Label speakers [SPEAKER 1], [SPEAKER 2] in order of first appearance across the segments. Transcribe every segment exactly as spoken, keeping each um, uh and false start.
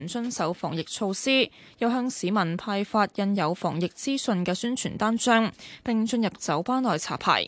[SPEAKER 1] 遵守防疫措施，又向市民派發印有防疫資訊嘅宣傳單張，並進入酒吧內查牌。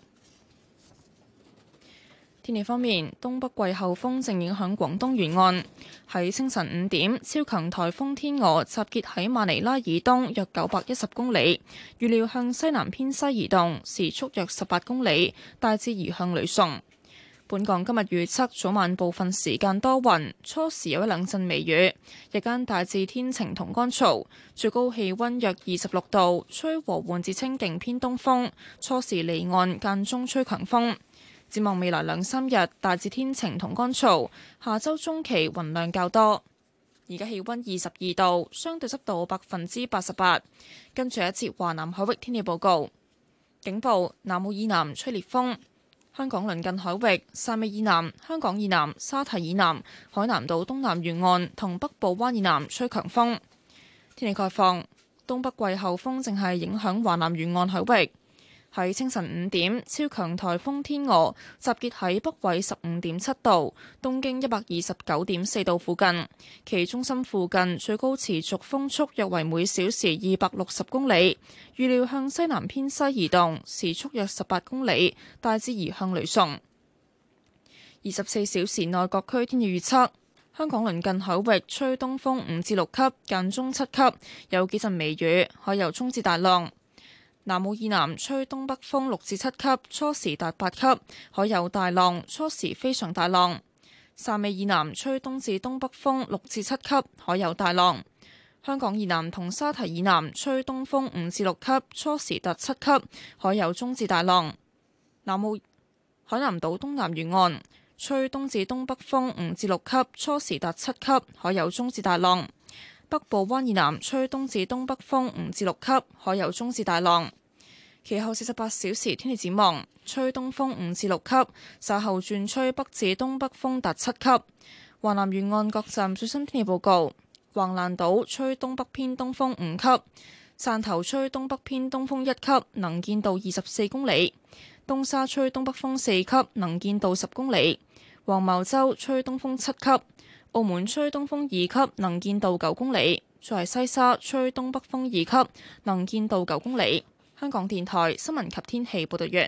[SPEAKER 1] 天氣方面，東北季候風正影響廣東沿岸。喺清晨五點，超強颱風天鵝集結喺馬尼拉以東約九百一十公里，預料向西南偏西移動，時速約十八公里，大致移向呂宋。本港今日預測早晚部分時間多雲，初時有一兩陣微雨，日間大致天晴同乾燥，最高氣溫約二十六度，吹和緩至清勁偏東風，初時離岸間中吹強風。展望未來兩三日，大致天晴同乾燥。下周中期雲量較多。而家氣溫二十二度，相對濕度百分之八十八。跟住一節華南海域天氣報告。警報：南澳以南吹烈風。香港鄰近海域、汕尾以南、香港以南、沙堤以南、海南島東南沿岸同北部灣以南吹強風。天氣概況：東北季候風正係影響華南沿岸海域。喺清晨五點，超強颱風天鵝集結喺北緯十五點七度、東經一百二十九點四度附近，其中心附近最高持續風速約為每小時二百六十公里，預料向西南偏西移動，時速約十八公里，大致移向呂宋。二十四小時內各區天氣預測：香港鄰近海域吹東風五至六級，間中七級，有幾陣微雨，海有中至大浪。南澳以南吹東北風六至七級，初時達八級，海有大浪，初時非常大浪。汕尾以南吹東至東北風六至七級，海有大浪。香港以南同沙堤以南吹東風五至六級，初時達七級，海有中至大浪。南澳海南島東南沿岸吹東至東北風五至六級，初時達七級，海有中至大浪。北部灣以南吹東至東北風五至六級，海有中至大浪。其後四十八小時天氣展望：吹東風五至六級，稍後轉吹北至東北風達七級。華南沿岸各站最新天氣報告：橫瀾島吹東北偏東風五級，汕頭吹東北偏東風一級，能見度二十四公里；東沙吹東北風四級，能見度十公里；黃茅洲吹東風七級。澳門吹東風二級，能見度九公里；在西沙吹東北風二級，能見度九公里。香港電台新聞及天氣報道完。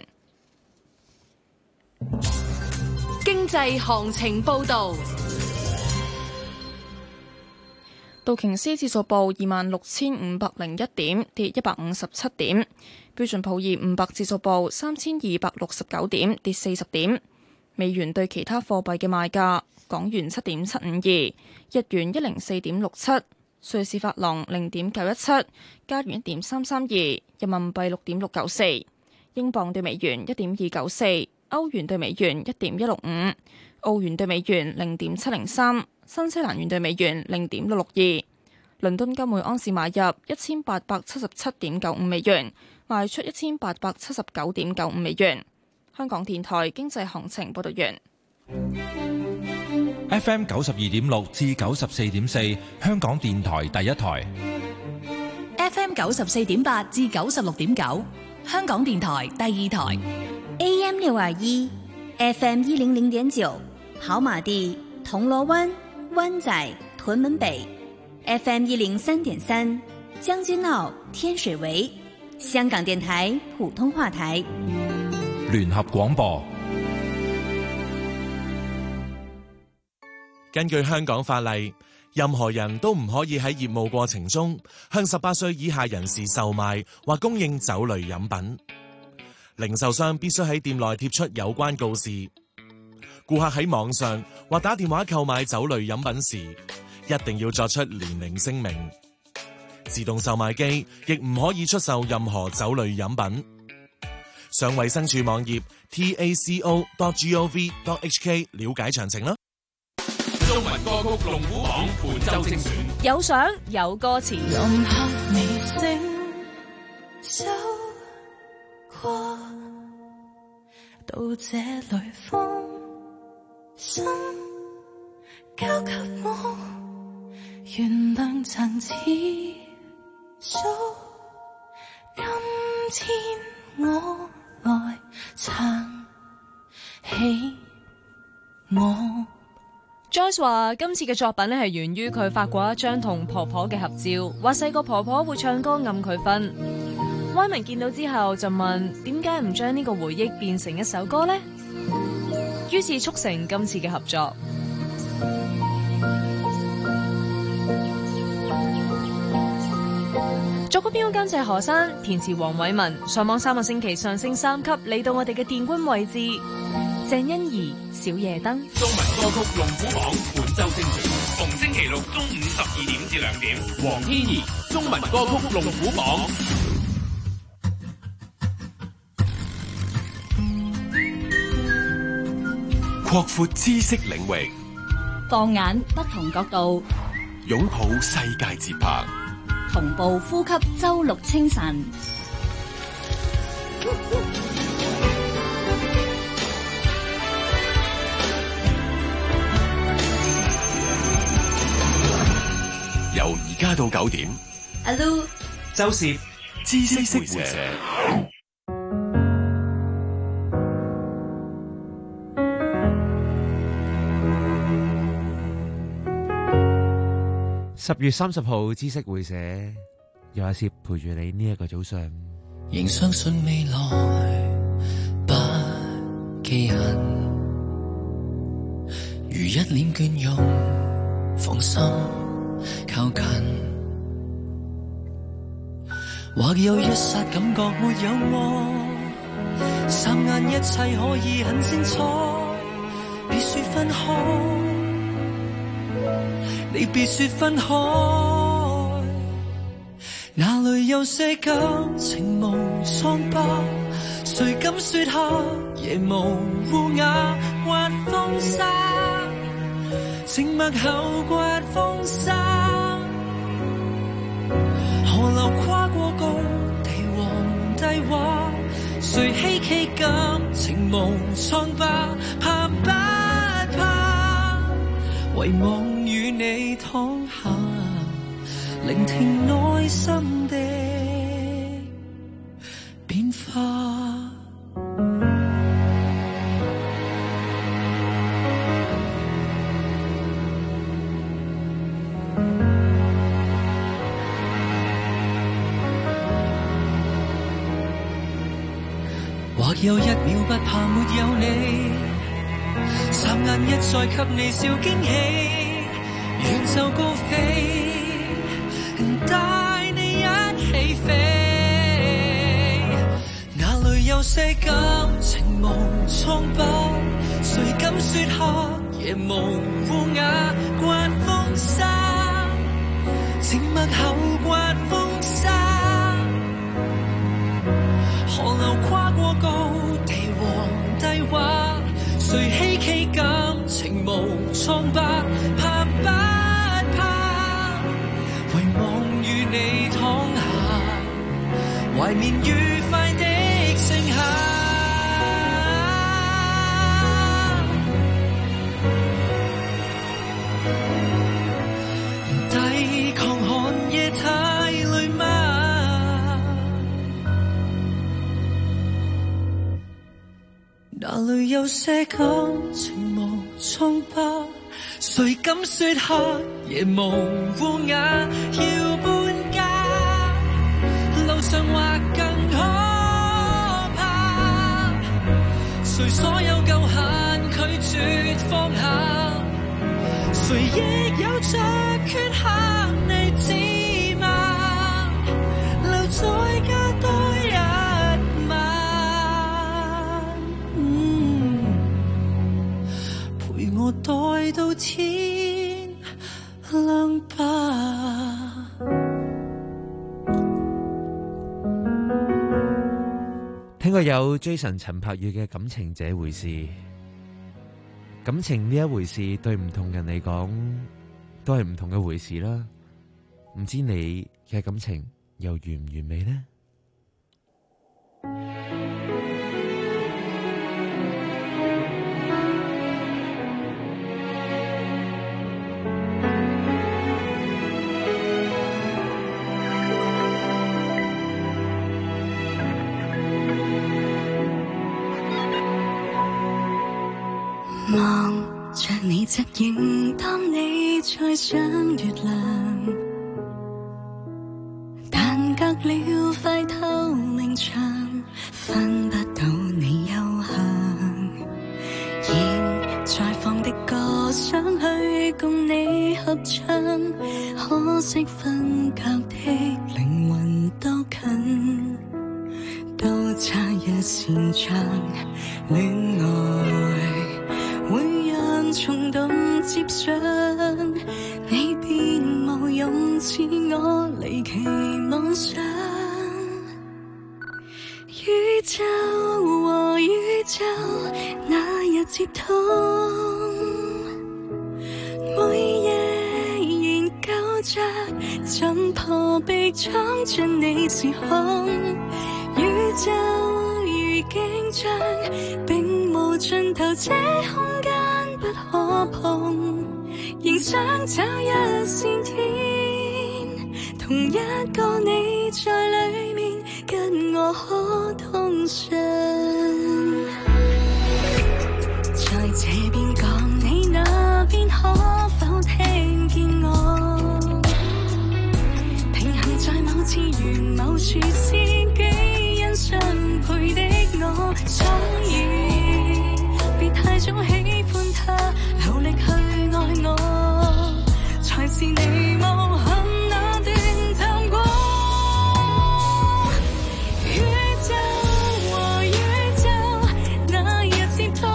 [SPEAKER 2] 經濟行情報道。
[SPEAKER 1] 道瓊斯指數報二萬六千五百零一點，跌一百五十七點。標準普爾五百指數報三千二百六十九點，跌四十點。美元對其他貨幣嘅賣價：港元七點七五二，日元一零四點六七，瑞士法郎零點九一七，加元一點三三二，人民幣六點六九四，英鎊對美元一點二九四，歐元對美元一點一六五，澳元對美元零點七零三，新西蘭元對美元零點六六二。倫敦金每安士買入一千八百七十七點九五美元，賣出一千八百七十九點九五美元。香港電台經濟行情報道完。
[SPEAKER 3] F M 九十二點六至九十四點四，香港電台第一台。
[SPEAKER 2] F M 九十四點八至九十六點九，香港電台第二台。
[SPEAKER 4] A M 六二一，F M 一零零點九，跑馬地、銅鑼灣、灣仔、屯門北。F M 一零三點三，將軍澳、天水圍。香港電台普通話台。
[SPEAKER 3] 聯合廣播。
[SPEAKER 5] 根據香港法例，任何人都唔可以喺業務過程中向十八歲以下人士售賣或供應酒類飲品。零售商必須喺店內貼出有關告示。顧客喺網上或打電話購買酒類飲品時，一定要作出年齡聲明。自動售賣機亦唔可以出售任何酒類飲品。上衛生署網頁 t a c o dot gov dot h k 了解詳情啦。中文歌曲龍虎榜本周精選，
[SPEAKER 2] 有相有歌詞。
[SPEAKER 6] 任黑微聲走過，到這裡風心交給我，原諒曾似數，今天我來撐起我。
[SPEAKER 7] Joyce 話今次嘅作品咧係源於佢發過一張同婆婆嘅合照，話細個婆婆會唱歌暗佢瞓。歪文見到之後就問點解唔將呢個回憶變成一首歌呢？於是促成今次嘅合作。作曲編曲監製何山，填詞黃偉文。上網三個星期上升三級，嚟到我哋嘅殿軍位置。鄭欣宜小夜燈。
[SPEAKER 8] 中文歌曲龍虎榜本周精選，逢星期六中午十二點至兩點。黃天怡中文歌曲龍虎榜。
[SPEAKER 9] 擴闊知識領域，
[SPEAKER 10] 放眼不同角度，
[SPEAKER 9] 擁抱世界節拍，
[SPEAKER 10] 同步呼吸周六清晨。
[SPEAKER 9] 由而家到九點，
[SPEAKER 10] 阿 Lu、
[SPEAKER 9] 周攝知識會社。
[SPEAKER 11] 十月三十號知識會社，有阿攝陪住你呢一個早上。
[SPEAKER 6] 仍相信未來不記恨，如一臉倦容，放心靠近。或有一剎感覺沒有我，霎眼一切可以很清楚，別說分開，你別說分開，哪裏有些感情無瘡疤，誰敢說黑夜無烏鴉，刮風沙，靜默後刮風沙，河流跨過高地和低洼，誰希冀感情無瘡疤，怕不怕，遺忘與你躺下，聆聽內心的變化。或有一秒不怕沒有你，霎眼一再給你小驚喜，遠就高飛，帶你一起飛，哪裏有些感情無瘡疤，誰敢說黑夜無烏鴉，刮風沙，靜默後刮風沙，河流跨過高地和低洼，誰希冀感情無瘡疤，怕不怕，遺忘與你躺下，懷念愉快的盛夏，抵抗寒夜太累嗎？哪裏有些感情無瘡疤，誰敢說黑夜無烏鴉，要搬家，路上或更可怕，誰所有舊恨拒絕放下，誰亦有着缺陷，你知嗎？留在家多一我待到天亮吧。
[SPEAKER 11] 聽過有 Jason 陳柏宇嘅《感情這回事》，感情呢一回事對唔同人嚟講都係唔同嘅回事啦。唔知你嘅感情又完唔完美呢？
[SPEAKER 6] 望着你
[SPEAKER 12] 懷側影，當你再上月亮，但隔了塊透明牆，分不到你幽香。現在放的歌想去共你合唱，可惜分隔的靈魂都近，都差一線窗。戀愛會讓蟲洞接上，你便無用似我離奇妄想。宇宙和宇宙那日接通，每夜研究着怎破壁闖進你時空。宇宙如鏡像，並無盡頭，這空間不可碰，仍想找一線天，同一個你在裏面，跟我可通訊。在這邊講，你那邊可否聽見我？平衡在某次元某處，自己欣賞配的我，所以別太早喜歡他，努力去愛我，才是你無憾那段探過。宇宙和宇宙那日接通，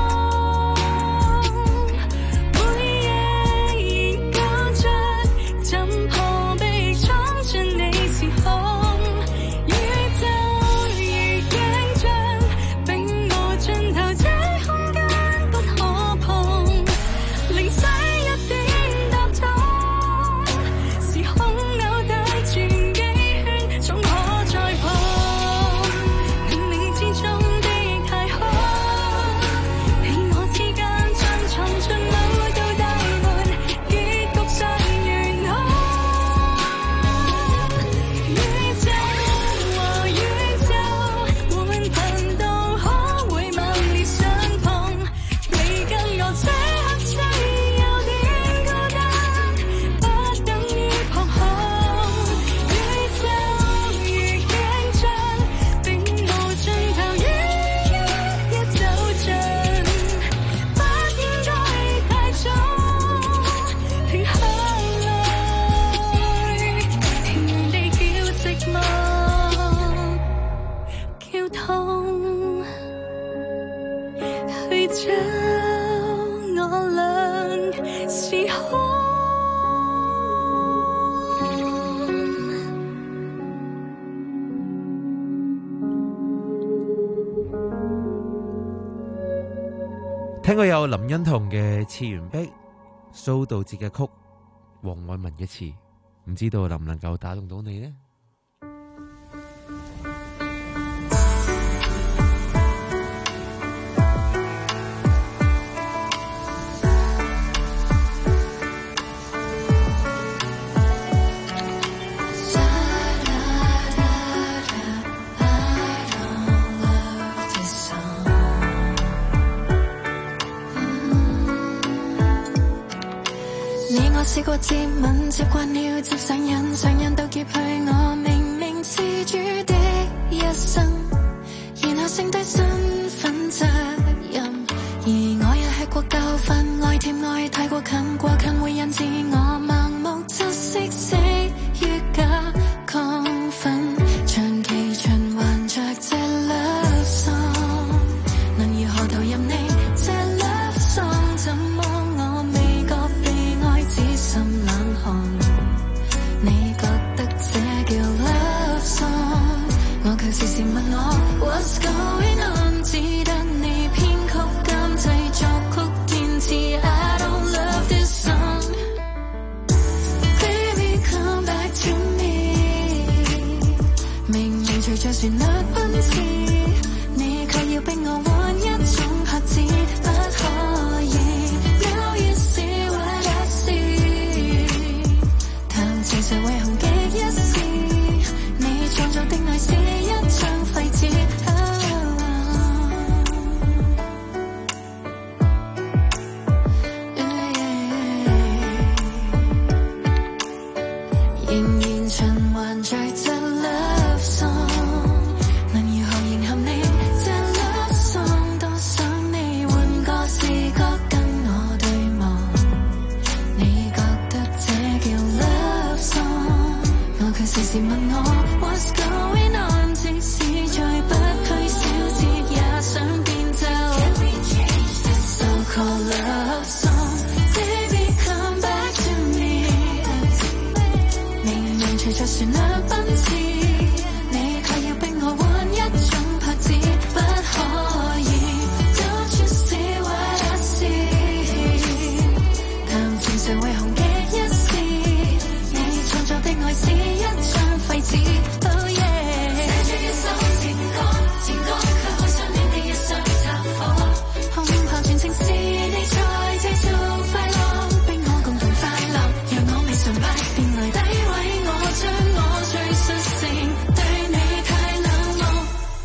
[SPEAKER 12] 每夜研究着怎破壁闖進你時空。宇宙如鏡像，並無盡頭，這空間不可碰，零細一點踏痛，時空扭帶轉幾圈，總可再碰。冥冥之中的太空，你我之間將藏進某道大門，結局上圓滿。宇宙和宇宙換頻道，可會猛烈相碰？你跟我這刻雖有點孤單，不等於撲空。宇宙如鏡像，並無盡頭，於一一走盡，不應該太早停下來，停人地叫寂寞，叫痛，去找我倆時空。
[SPEAKER 11] 聽過有林欣彤嘅《次元壁》，蘇道哲嘅曲，黃偉文嘅詞，唔知道能唔能夠打動到你呢？
[SPEAKER 13] 你我試過接吻，習慣了接上癮，上癮到劫去我明明是注的一生，然後剩低身份責任，而我也吃過教訓，愛甜愛太過近，過近會引致我盲目窒息，死於假亢奮，長期循環着這 love song， 能如何投入你這 love song？ 怎麼我未覺被愛只心冷寒？你覺得這叫 love song？ 我卻時時問我 What's going on？ 只得你編曲監製作曲填詞 I don't love this song。 Baby come back to me， 明明隨着旋律奔馳，你卻要逼我換一種拍子，不可以 Now you see what I see， 談情誰為紅極一時，你創造的愛是一張廢紙。Oh, 仍然循環着這 love song， 能如何迎合你這 love song？ 多想你換個視角跟我對望，你覺得這叫 love song？ 我卻時時問我 What's going on？ 即使再不拘小節也想變奏 So called love song，Baby come back to me， 明明隨着旋律奔馳，你卻要逼我換一種拍子，不可以 Don't you see what I see？ 談情誰會紅極一時，你創作的愛是一張廢紙 Oh yeah， 寫出一首情歌，情歌卻好像戀的一雙插火，恐怕全程是你在製造快樂，逼我共同快樂，讓我未崇拜便來詆毀我，將我最率性對你太冷漠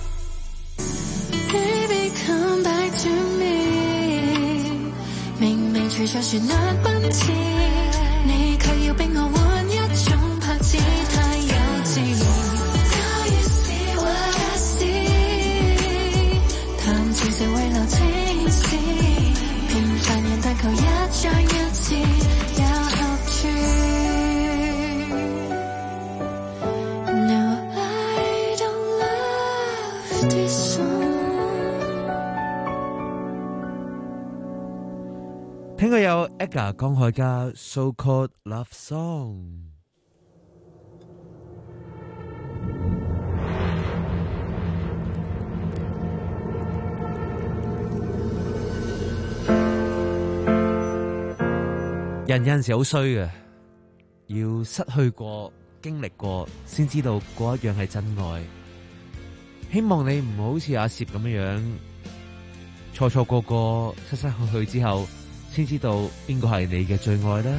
[SPEAKER 13] Baby come back to me， 明明隨着旋律奔馳，你卻要逼我換一種拍子，太幼稚 Now you see what I see， 談情誰會留情史，平凡人但求一張一次也合處 No I don't love this song。
[SPEAKER 11] 聽過有 Aga 江海嘉 So Called Love Song。人有陣時好衰嘅，要失去過、經歷過，先知道嗰一樣係真愛。希望你唔好好似阿攝咁樣樣，錯錯過過、失失去去之後，先知道邊個係你嘅最愛啦。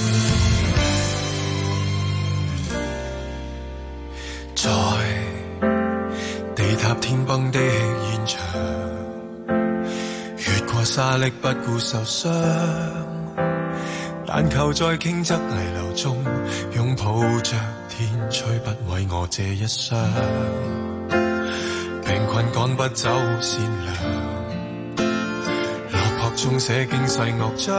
[SPEAKER 14] 在地塌天崩的現場，越過沙礫不顧受傷，但求在傾側危樓中，擁抱着天吹不毀我這一生。病困趕不走善良，落魄中寫驚世樂章，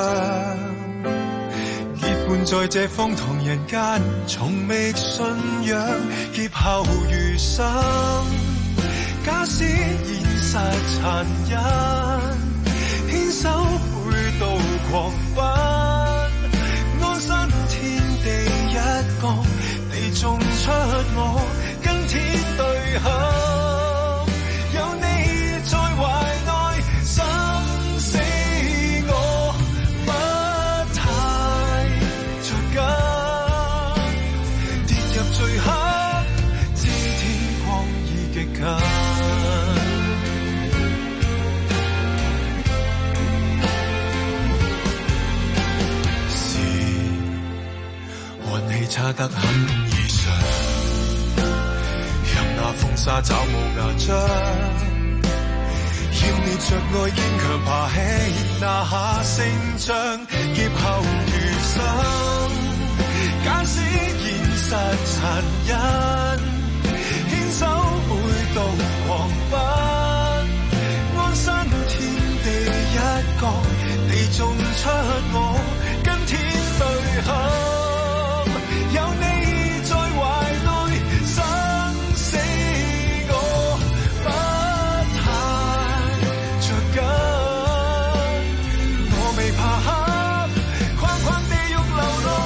[SPEAKER 14] 結伴在這荒唐人間，從未信仰劫後餘生。假使現實殘忍，牽手背道狂奔，安身天地一角，你種出我跟天對合。有你在懷內，生死我不太着緊，跌入最黑，知天光已極近。差得很異常，任那風沙找冇牙將，要你着愛堅強爬起，拿下勝仗，劫後餘生。假使現實殘忍，牽手背道狂奔，安身天地一角，你種出我跟天對合。有你在懷內，生死我不太着緊，我未怕黑，框框地獄流落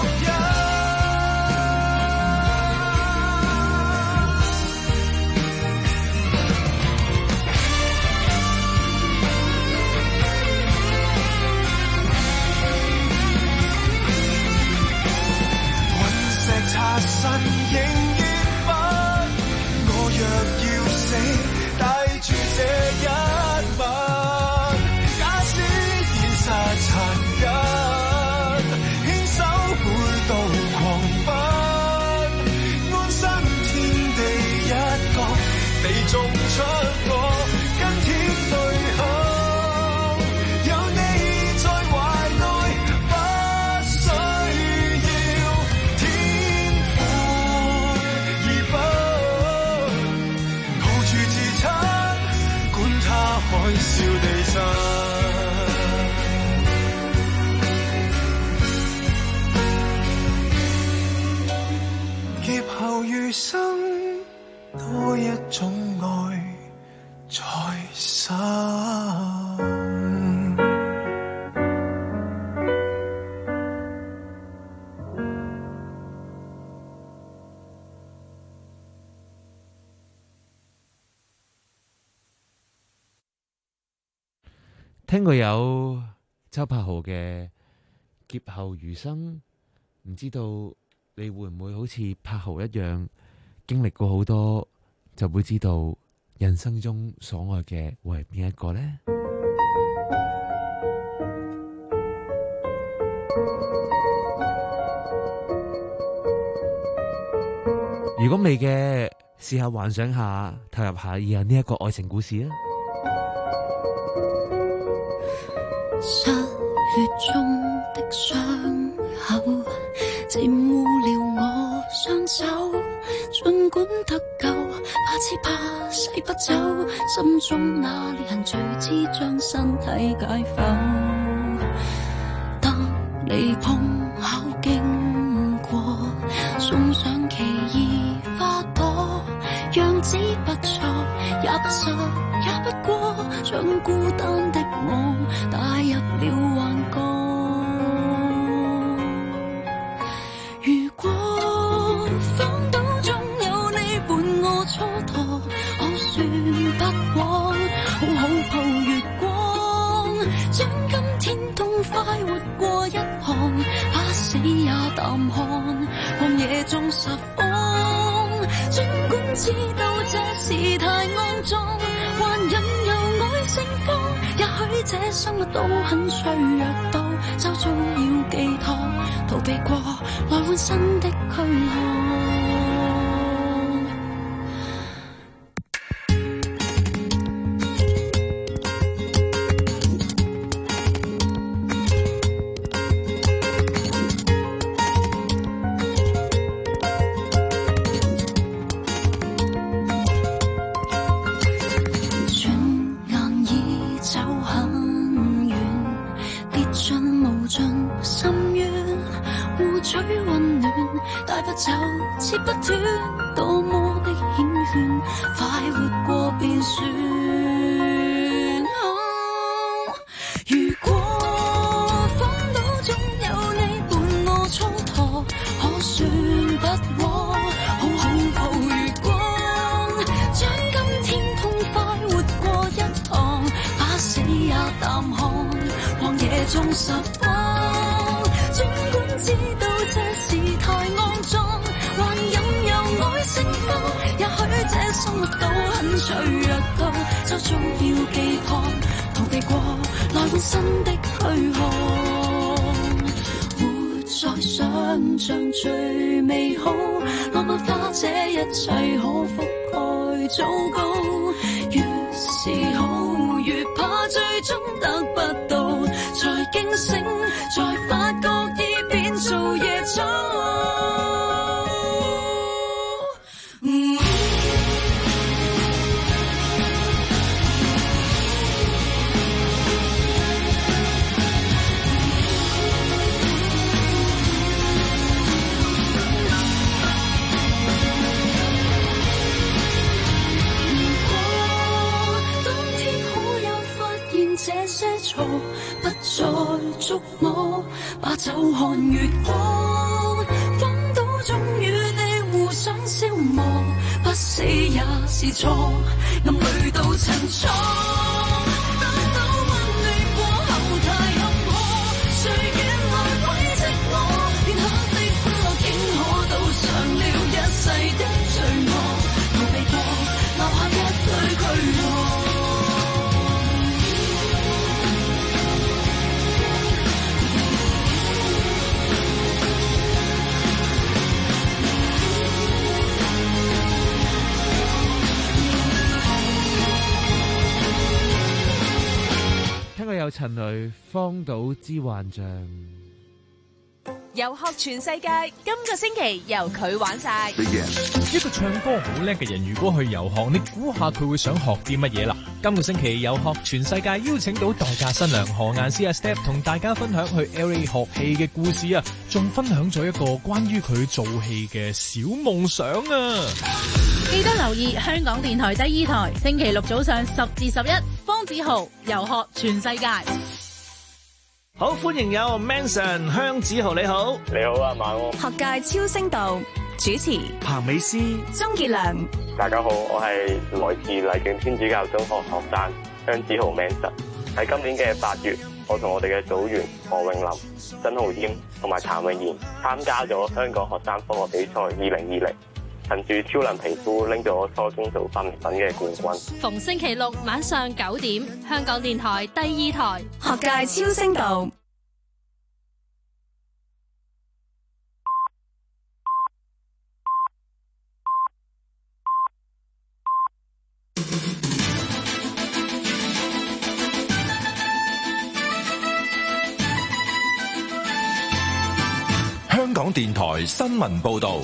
[SPEAKER 14] 擦身仍然不，我若要死，帶住這一吻。假使現實殘忍，牽手背道狂奔，安身天地一角，你種出我跟天對合。有你在懷內，不需要天後餘生多一種愛在身。
[SPEAKER 11] 聽過有周柏豪嘅劫後餘生，唔知道你會唔會好似柏豪一樣經歷過好多，就會知道人生中所愛嘅會係邊一個呢？如果未嘅，試下幻想下，投入下以下呢一個愛情故事啊！
[SPEAKER 13] 失血中的傷口，漸污了我雙手。儘管得救，怕只怕洗不走心中那裂痕，隨之將身體解剖。當你碰巧經過，送上奇異花朵，樣子不錯，也不傻，也不過將孤單的我帶入了幻覺。如果荒島中有你伴我蹉跎，可算不枉。好好抱月光，將今天痛快活過一趟，怕死也淡看荒野中拾荒。儘管知道這事太骯髒，還任由愛盛放。也許這生物都很脆弱，到周遭要寄託，逃避過來換新的軀殼。走，切不斷，多麼的險勸，快活過便算。哦、如果荒島中有你伴我蹉跎，可算不枉。好好抱月光，將今天痛快活過一趟，怕死也淡看荒野中拾荒。儘管知道這事太骯髒，還任由愛盛放。也許這生物都很脆弱，到周遭要寄託，逃避過來換新的軀殼。活在想像最美好，浪漫化這一切可覆蓋糟糕。越是好越怕最終得不到，才驚醒，才發覺已變做野草。這些錯不再捉摸，把酒看月光。荒島中與你互相消磨，不死也是錯，暗裏都陳錯。等到溫暖過後太坎坷，誰願來慰藉我？片刻的歡樂竟可賭上了一世的罪惡，逃避過留下一堆軀殼。
[SPEAKER 11] 聽過有陳雷《荒島之幻象》。
[SPEAKER 7] 遊學全世界，今個星期由佢玩晒。
[SPEAKER 15] 一個唱歌好叻嘅人，如果去遊學，你估下佢會想學啲乜嘢啦？今個星期遊學全世界邀請到代駕新娘何雁詩阿 Step 同大家分享去 L A 學戲嘅故事啊，仲分享咗一個關於佢做戲嘅小夢想啊！
[SPEAKER 16] 記得留意香港電台第二台，星期六早上十至十一，方子豪遊學全世界。
[SPEAKER 17] 好，歡迎有 Manson 香子豪，你好，
[SPEAKER 18] 你好啊，晚安。
[SPEAKER 19] 學界超聲道主持
[SPEAKER 17] 彭美詩、
[SPEAKER 19] 鍾傑良。
[SPEAKER 18] 大家好，我係來自麗景天主教中學學生香子豪 Manson。喺今年嘅八月，我同我哋嘅組員何永林、曾浩謙同埋譚詠賢參加咗香港學生科學比賽二零二零，憑住超能皮膚拎咗初中做發明品嘅冠軍。
[SPEAKER 16] 逢星期六晚上九點，香港電台第二台
[SPEAKER 19] 學界超聲道。
[SPEAKER 3] 香港電台新聞報道。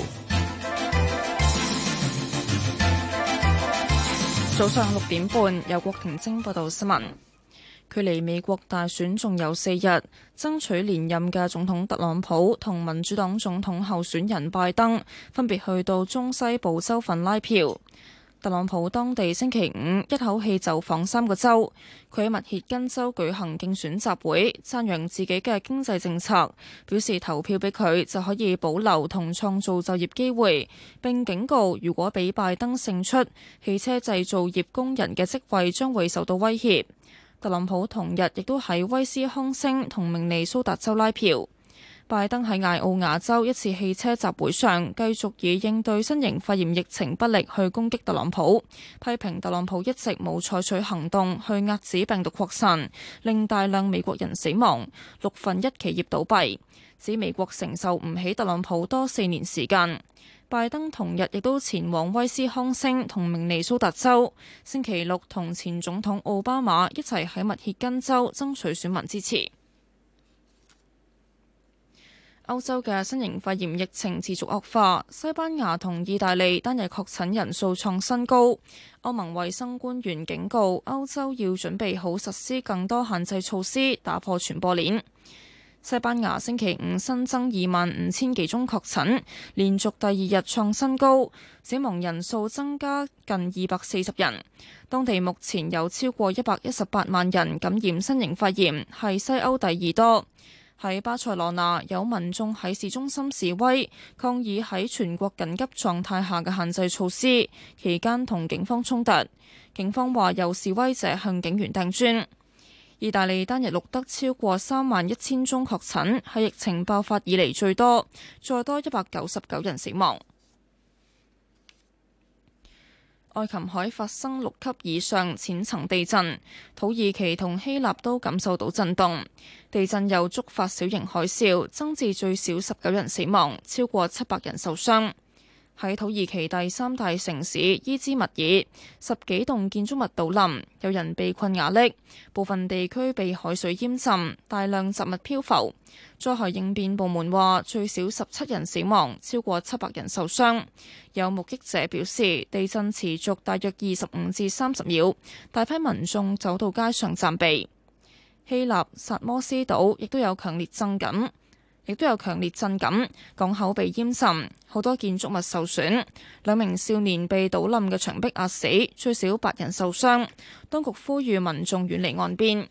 [SPEAKER 1] 早上六點半，由郭婷晶報道新聞。距離美國大選仲有四日，爭取連任嘅總統特朗普同民主黨總統候選人拜登分別去到中西部州份拉票。特朗普當地星期五一口氣就訪三個州，佢喺密歇根州舉行競選集會，讚揚自己嘅經濟政策，表示投票俾佢就可以保留同創造就業機會，並警告如果俾拜登勝出，汽車製造業工人嘅職位將會受到威脅。特朗普同日亦都喺威斯康星同明尼蘇達州拉票。拜登喺艾奧瓦州一次汽車集會上，繼續以應對新型肺炎疫情不力去攻擊特朗普，批評特朗普一直冇採取行動去遏止病毒擴散，令大量美國人死亡，六分一企業倒閉，指美國承受唔起特朗普多四年時間。拜登同日亦都前往威斯康星同明尼蘇達州，星期六同前總統奧巴馬一齊喺密歇根州爭取選民支持。歐洲嘅新型肺炎疫情持續惡化，西班牙同意大利單日確診人數創新高。歐盟衛生官員警告歐洲要準備好實施更多限制措施，打破傳播鏈。西班牙星期五新增二萬五千幾宗確診，連續第二日創新高，死亡人數增加近二百四十人。當地目前有超過一百一十八萬人感染新型肺炎，係西歐第二多。喺巴塞羅那，有民眾喺市中心示威，抗議喺全國緊急狀態下嘅限制措施，期間同警方衝突。警方話有示威者向警員掟磚。意大利單日錄得超過三萬一千宗確診，係疫情爆發以嚟最多，再多一百九十九人死亡。愛琴海發生六級以上淺層地震，土耳其同希臘都感受到震動。地震又觸發小型海嘯，增至最少十九人死亡，超過七百人受傷。喺土耳其第三大城市伊茲密爾，十幾棟建築物倒冧，有人被困瓦礫，部分地區被海水淹浸，大量雜物漂浮。災害應變部門話最少十七人死亡，超過七百人受傷。有目擊者表示，地震持續大約二十五至三十秒，大批民眾走到街上暫避。希臘薩摩斯島亦都有強烈震感，亦都有強烈震感，港口被淹浸，好多建築物受損，兩名少年被倒冧嘅牆壁壓死，最少八人受傷。當局呼籲民眾遠離岸邊。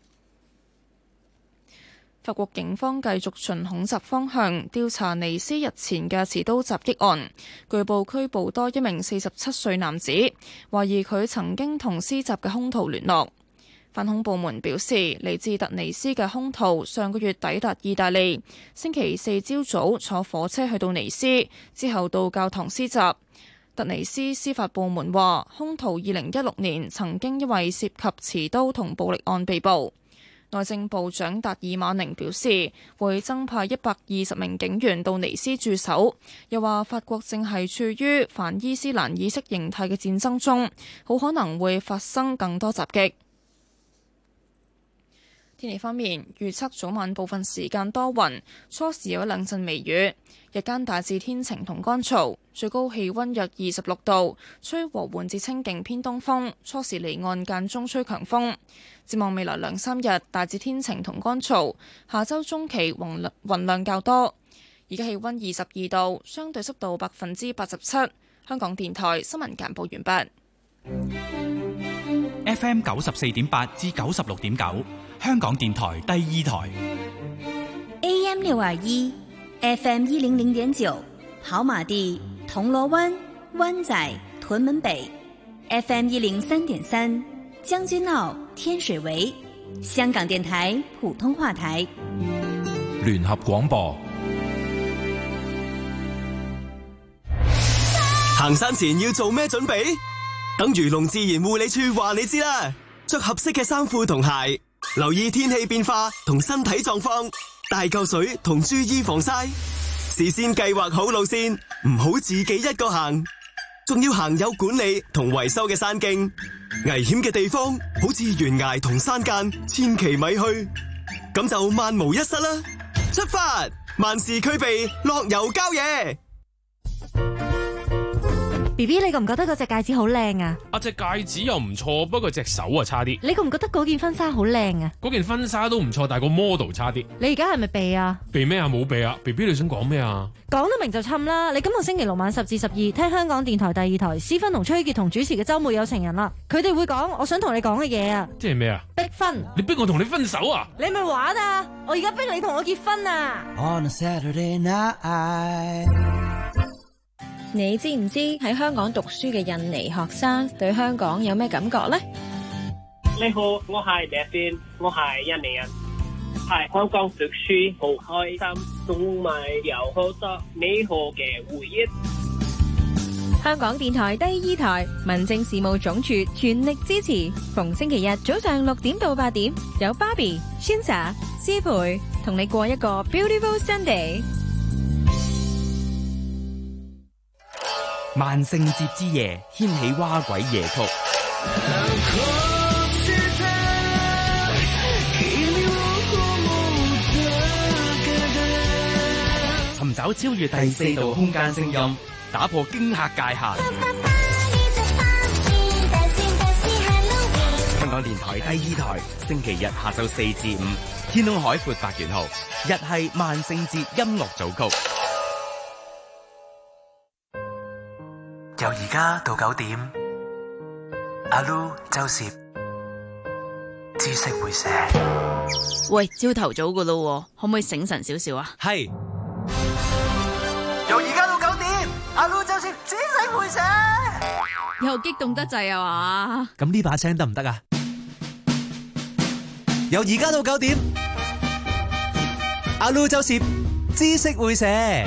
[SPEAKER 1] 法國警方繼續循恐襲方向調查尼斯日前嘅持刀襲擊案，據報拘捕多一名四十七歲男子，懷疑佢曾經同施襲嘅兇徒聯絡。反恐部門表示，嚟自突尼斯嘅兇徒上個月抵達意大利，星期四朝早坐火車去到尼斯，之後到教堂施襲。突尼斯司法部門話，兇徒二零一六年曾經因為涉及持刀同暴力案被捕。內政部長達爾馬寧表示，會增派一百二十名警員到尼斯駐守，又話法國正係處於反伊斯蘭意識形態嘅戰爭中，好可能會發生更多襲擊。 天氣方面，預測早晚部分時間多雲，初時有兩陣微雨，日間大致天晴同乾燥，最高氣溫約二十六度，吹和緩至清勁偏東風，初時離岸間中吹強風。展望未來兩三日，大致天晴同乾燥，下周中期雲量雲量較多。而家氣溫二十二度，相對濕度百分之八十七。香港電台新聞簡報完畢。
[SPEAKER 20] F M 九十四點八至九十六點九，香港電台第二台。
[SPEAKER 4] A M 六二一 ，F M 一零零點九，跑馬地、銅鑼灣、灣仔、屯門北 ，F M 一零三點三，將軍澳、天水圍，香港電台普通話台。
[SPEAKER 3] 聯合廣播。
[SPEAKER 21] 行山前要做咩準備？等漁農自然護理處話你知啦，着合適嘅衫褲同鞋，留意天氣變化同身體狀況，帶夠水同注意防曬，事先計劃好路線，唔好自己一個行，仲要行有管理同維修嘅山徑，危險嘅地方好似懸崖同山澗，千祈咪去，咁就萬無一失啦！出發，萬事俱備，樂遊郊野。
[SPEAKER 22] B B， 你覺唔覺得嗰隻戒指好靚啊？
[SPEAKER 8] 啊，隻戒指又唔錯，不過隻手啊差啲。
[SPEAKER 22] 你覺唔覺得嗰件婚紗好靚啊？
[SPEAKER 8] 嗰件婚紗都唔錯，但係個 model 差啲。
[SPEAKER 22] 你而家係咪避啊？
[SPEAKER 8] 避咩啊？冇避啊 ！B B， 你想講咩啊？
[SPEAKER 22] 講得明就侵啦！你今個星期六晚十至十二聽香港電台第二台，思芬同崔傑同主持嘅週末有情人啦。佢哋會講我想同你講嘅嘢啊！
[SPEAKER 8] 即係咩啊？
[SPEAKER 22] 逼婚！
[SPEAKER 8] 你逼我同你分手啊？
[SPEAKER 22] 你咪玩啊！我而家逼你同我結婚啊
[SPEAKER 23] On a Saturday night。
[SPEAKER 24] 你知唔知喺香港讀書嘅印尼學生對香港有咩感覺呢？
[SPEAKER 25] 你好，我係 Devin， 我係印尼人，喺香港讀書好開心，同埋有好多美好嘅回憶。
[SPEAKER 24] 香港電台第二台民政事務總署全力支持，逢星期日早上六點到八點，有 Barbie、Shinsa、思培同你過一個 Beautiful Sunday。
[SPEAKER 26] 萬聖節之夜掀起蛙鬼夜曲，尋找超越第四度空間聲音，打破驚嚇界限。香港電台第二台，星期日下晝四至五，天空海闊百元號，日係萬聖節音樂組曲。
[SPEAKER 27] 由而家到九點，阿 Lu 周攝知識會寫。
[SPEAKER 28] 喂，朝頭早噶咯，可唔可以醒神少少啊？
[SPEAKER 26] 係。
[SPEAKER 27] 由而家到九點，阿 Lu 周攝知識會寫。
[SPEAKER 28] 又激動得滯啊嘛？
[SPEAKER 11] 咁呢把聲得唔得啊？由而家到九點，阿 Lu 周攝知識會寫。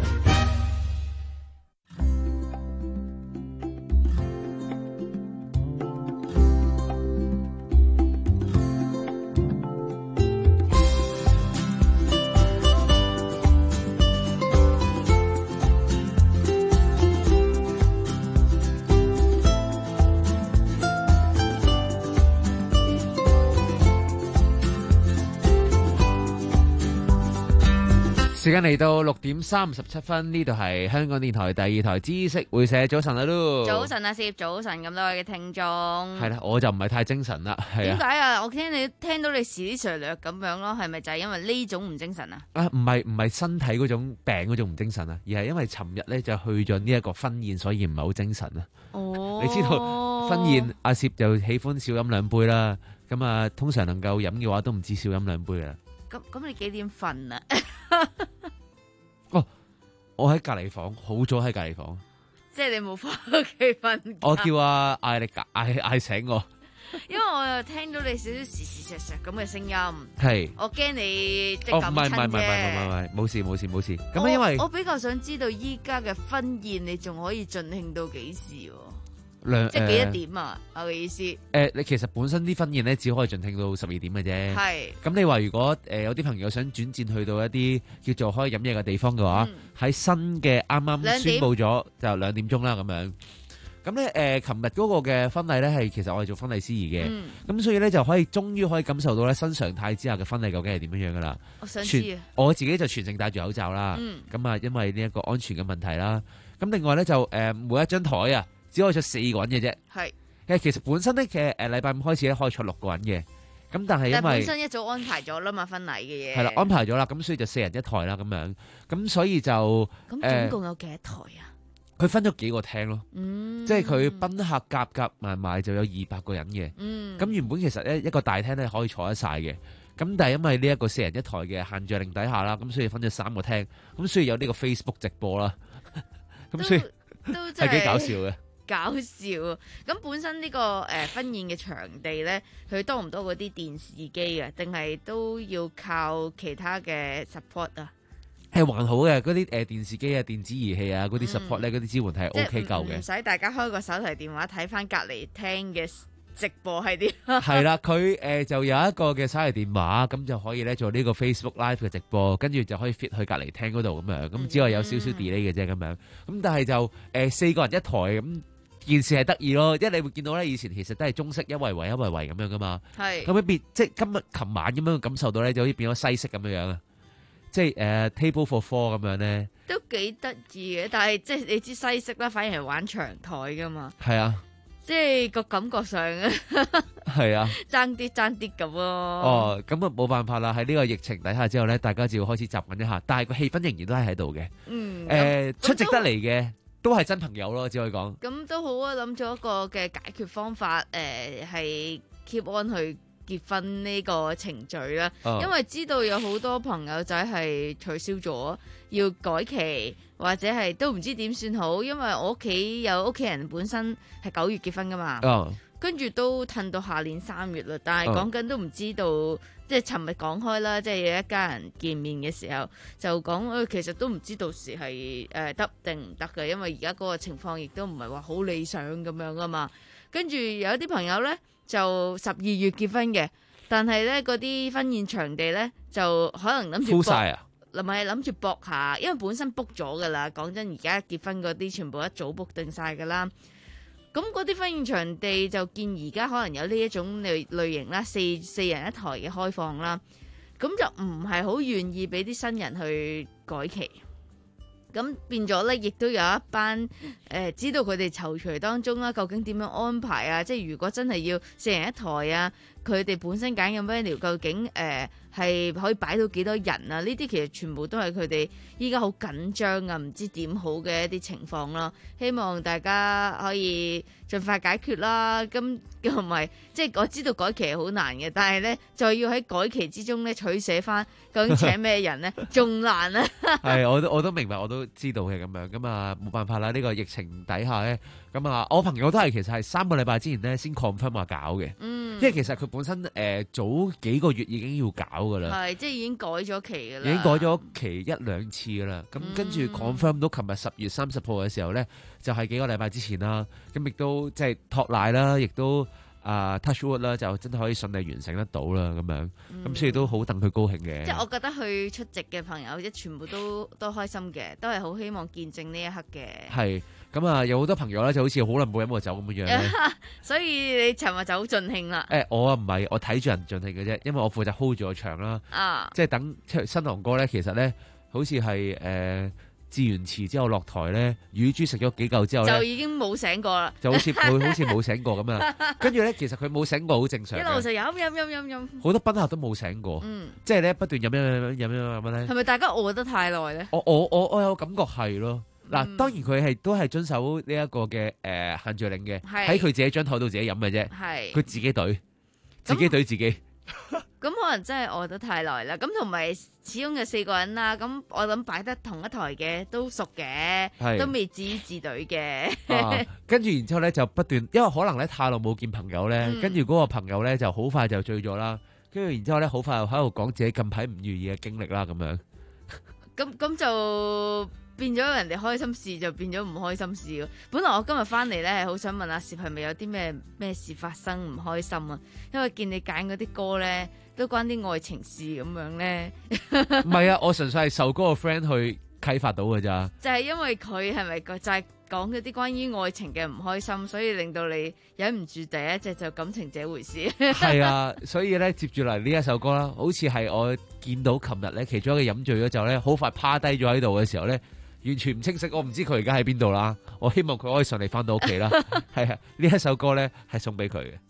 [SPEAKER 11] 時間嚟到六點三十七分，呢度係香港電台第二台知識會寫。早晨啊，Lu。
[SPEAKER 28] 早晨啊，攝，早晨咁多位嘅聽眾。
[SPEAKER 11] 係啦，我就唔係太精神啦，係啊。
[SPEAKER 28] 點解啊？我聽你聽到你時啲時略咁樣咯，係咪就係因為呢種唔精神啊？
[SPEAKER 11] 啊，唔係唔係身體嗰種病嗰種唔精神啊，而係因為尋日咧就去咗呢一個婚宴，所以唔係好精神啊。哦。你知道婚宴阿攝就喜歡少飲兩杯啦，咁啊通常能夠飲嘅話都唔止少飲兩杯啊。
[SPEAKER 28] 咁咁你幾點瞓啊？
[SPEAKER 11] 哦，我喺隔離房，好早喺隔離房。
[SPEAKER 28] 即係你冇翻屋企瞓覺。
[SPEAKER 11] 我叫阿艾力嗌嗌醒我。
[SPEAKER 28] 因為我又聽到你少少時時石石咁嘅聲音。係。我驚你即係咁親啫。哦，唔係唔係唔係唔係唔係，
[SPEAKER 11] 冇事冇事冇事。咁因為
[SPEAKER 28] 我比較想知道依家嘅婚宴你仲可以盡興到幾時？
[SPEAKER 11] 兩
[SPEAKER 28] 即係幾多點啊？我嘅意思。誒、
[SPEAKER 11] 呃，你其實本身啲婚宴咧，只可以盡興到十二點嘅啫。係。咁你話如果誒、呃、有啲朋友想轉戰去到一啲叫做可以飲嘢嘅地方嘅話，喺、嗯、新嘅啱啱宣佈咗就兩點鐘啦咁樣。 咁咧誒，琴日嗰個嘅婚禮咧係其實我係做婚禮司儀嘅，咁、
[SPEAKER 28] 嗯、
[SPEAKER 11] 所以咧就可以終於可以感受到咧新常態之下嘅婚禮究竟係點樣樣噶啦。
[SPEAKER 28] 我想知啊，
[SPEAKER 11] 我自己就全程戴住口罩啦，咁啊、嗯、因為呢一個安全嘅問題啦。咁另外咧就誒、呃、每一張台啊只可以坐四個人嘅啫。
[SPEAKER 28] 係。
[SPEAKER 11] 其實本身咧嘅誒禮拜五開始咧可以坐六個人嘅，咁但係因為
[SPEAKER 28] 但本身一早安排咗啦嘛，婚禮嘅嘢
[SPEAKER 11] 係啦，安排咗啦，咁所以就四人一台啦咁樣，咁所以就
[SPEAKER 28] 咁總共有幾多台啊？
[SPEAKER 11] 佢、呃、分咗幾個廳咯，
[SPEAKER 28] 嗯、
[SPEAKER 11] 即係佢賓客夾夾埋埋就有二百個人嘅，咁、嗯、原本其實咧一個大廳咧可以坐得晒嘅，咁但係因為呢一個四人一台嘅限聚令底下啦，咁所以分咗三個廳，咁所以有呢個 Facebook 直播啦，咁所以
[SPEAKER 28] 都
[SPEAKER 11] 係幾搞笑嘅。
[SPEAKER 28] 搞笑啊！咁本身呢、這個誒、呃、婚宴嘅場地咧，佢多唔多嗰啲電視機啊？定係都要靠其他嘅 support 啊？
[SPEAKER 11] 係還好嘅，嗰啲誒電視機啊、電子儀器啊、嗰啲 support 咧、嗰啲支援係 O K 夠嘅。
[SPEAKER 28] 唔使大家開個手提電話睇翻隔離廳嘅直播係點？
[SPEAKER 11] 係啦，佢誒、呃、就有一個嘅手提電話，咁就可以咧做呢個 Facebook Live 嘅直播，跟住就可以 fit 去隔離廳嗰度咁樣。咁只係有少少 delay 嘅啫咁樣。咁但係就誒、呃、四個人一台咁。件事係得意咯，因為你會見到咧，以前其實都係中式一圍圍一圍圍咁樣噶嘛，咁樣變即係今日琴晚咁樣感受到咧，就好似變咗西式咁樣樣啊，即係誒、uh, table for four 咁樣咧，
[SPEAKER 28] 都幾得意嘅。但係即係你知西式啦，反而係玩長台噶嘛，
[SPEAKER 11] 係啊，
[SPEAKER 28] 即係個感覺上啊，
[SPEAKER 11] 係啊，
[SPEAKER 28] 爭啲爭啲咁咯。
[SPEAKER 11] 哦，咁啊冇辦法啦，喺呢個疫情底下之後咧，大家就要開始習慣一下，但係個氣氛仍然都係喺度嘅，嗯，誒、呃、出席得嚟嘅。都係真朋友咯，只可以講。
[SPEAKER 28] 咁都好啊，諗咗一個嘅解決方法，誒、呃、係 keep on 去結婚呢個程序啦。哦、因為知道有好多朋友仔係取消咗，要改期或者係都唔知點算好。因為我屋企有屋企人本身係九月結婚噶嘛，哦、跟住都褪到下年三月啦。但係講緊都唔知道。哦即係尋日講開啦，即係有一家人見面嘅時候就講，誒其實都唔知到時係誒得定唔得嘅，因為而家嗰個情況亦都唔係話好理想咁樣噶嘛。跟住有啲朋友咧就十二月結婚嘅，但係咧嗰啲婚宴場地咧就可能諗住 full 晒啊，唔係諗住搏下，因為本身 book 咗噶啦。講真，而家結婚嗰啲全部一早 book 定晒噶啦。咁嗰啲婚宴場地就見而家可能有呢一種類類型啦，四四人一台嘅開放啦，咁就唔係好願意俾啲新人去改期，咁變咗咧，亦都有一班誒、呃、知道佢哋躊躇當中啦，究竟點樣安排啊？即係如果真係要四人一台啊，佢哋本身揀嘅 venue 究竟誒係、呃、可以擺到幾多人啊？呢啲其實全部都係佢哋依家好緊張啊，唔知點好嘅一啲情況啦。希望大家可以盡快解決啦。咁同埋即係我知道改期係好難嘅，但係咧就要喺改期之中咧取捨翻究竟請咩人咧，仲難啊！
[SPEAKER 11] 係，我都我都明白，我都知道嘅咁樣。咁啊冇辦法啦，呢、呢個疫情底下咧，咁啊我朋友都係其實係三個禮拜之前咧先 confirm 話搞嘅，嗯，因為其實佢本身誒、呃、早幾個月已經要搞噶啦，
[SPEAKER 28] 係即係已經改咗期噶啦，
[SPEAKER 11] 已經改咗期一兩次噶啦。咁、嗯、跟住 confirm 到琴日十月三十號嘅時候咧，就係、是、幾個禮拜之前啦。咁亦都即係托賴啦，亦都啊、呃、touch wood 啦，就真係可以順利完成得到啦咁樣。咁、嗯、所以都好戥佢高興嘅。
[SPEAKER 28] 即係我覺得去出席嘅朋友，即全部都都開心嘅，都係好希望見證呢一刻嘅。
[SPEAKER 11] 係咁啊，有好多朋友咧，就好似好耐冇飲過酒咁樣樣。
[SPEAKER 28] 所以你尋日就好盡興啦。誒、
[SPEAKER 11] 欸，我啊唔係，我睇住人盡興嘅啫，因為我負責 hold 住個場啦。啊，即係等新郎哥咧，其實咧好似係誒致完詞之後落台咧，乳豬食咗幾嚿之後咧，
[SPEAKER 28] 就已經冇醒過啦。
[SPEAKER 11] 就好似佢好似冇醒過咁啊。跟住咧，其實佢冇醒過好正常。一
[SPEAKER 28] 路就飲飲飲飲飲。
[SPEAKER 11] 好多賓客都冇醒過。嗯。即係咧不斷飲飲飲飲飲飲咧。
[SPEAKER 28] 係咪大家餓得太耐咧？
[SPEAKER 11] 我我我我有感覺係咯。嗱，嗯、當然佢係都係遵守呢一個嘅誒、呃、限聚令嘅，喺佢是自己張台度自己飲嘅啫，佢是自己兌，自己兌自己。
[SPEAKER 28] 咁可能真係餓得太耐啦。咁同埋始終有四個人啦，咁我諗擺得同一台嘅都熟嘅，是都未至於自隊嘅。
[SPEAKER 11] 跟住然之後咧就不斷，因為可能咧太耐冇見朋友咧，跟住嗰個朋友咧就好快就醉咗啦。跟住然之後咧好快又喺度講自己近排唔如意嘅經歷啦，咁樣。
[SPEAKER 28] 咁咁就。變咗人哋開心事就變咗唔開心事咯。本來我今日翻嚟咧係好想問阿攝係咪有啲咩咩事發生唔開心啊？因為見你揀嗰啲歌咧都關啲愛情事咁樣咧。唔
[SPEAKER 11] 係啊，我純粹係受嗰個 friend 去啟發到㗎咋。
[SPEAKER 28] 就係因為佢係咪個就係講嗰啲關於愛情嘅唔開心，所以令到你忍唔住第一隻就感情這回事。
[SPEAKER 11] 係啊，所以咧接住嚟呢一首歌啦，好似係我見到琴日咧其中一個飲醉咗之後咧，好快趴低咗喺度嘅時候咧，完全唔清晰，我唔知佢而家喺邊度啦。我希望佢可以順利翻到屋企啦。係啊，呢一首歌咧係送俾佢嘅。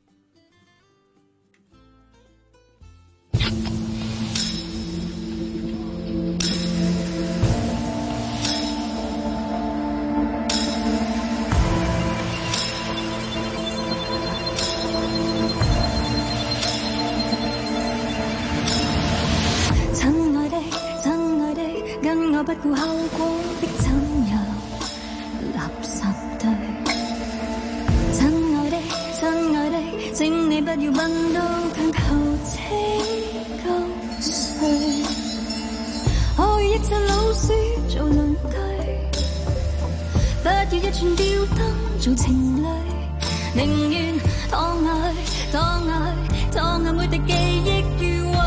[SPEAKER 2] 我不顧後果的怎樣垃圾堆，親愛的親愛的，請你不要問到強求拯救誰，我與一隻老鼠做鄰居，不要一串吊燈做情侶，寧願當愛當愛當愛每滴記憶如遺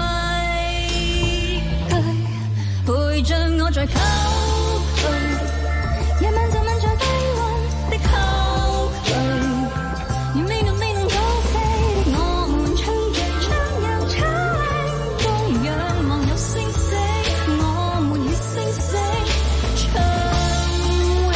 [SPEAKER 2] 據，陪着我在溝渠，夜晚就吻在低溫的溝渠，如未能未能高飛的我們唱着唱又唱，當仰望有星星，我們與星星唱永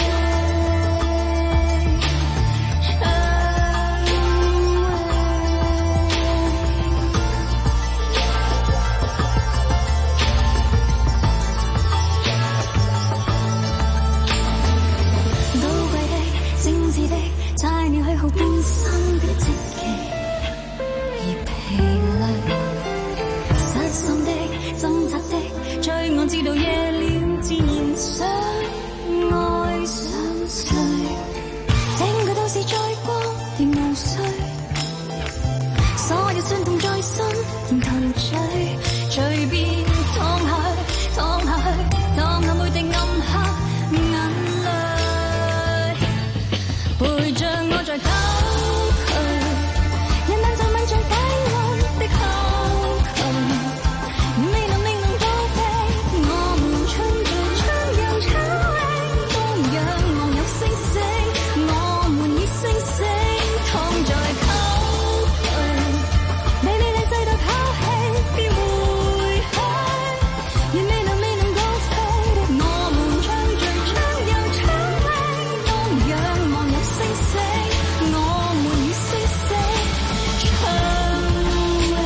[SPEAKER 2] 菜鳥喜好變身的積極而疲累，失心的掙扎的追我知道夜了自然想愛上誰，整個都市再光亦無需，所有傷痛在心然陶醉，隨便躺下躺下躺下每滴暗黑眼淚，陪着我在溝渠，夜晚就吻在低溫的溝渠，未能未能高飛，我們唱着唱又唱，當仰望有星星，我們與星星躺在溝渠，你你你世代拋棄別回去，願未能未能高飛的我們唱着唱又唱，當仰望有星星，我們與星星唱永，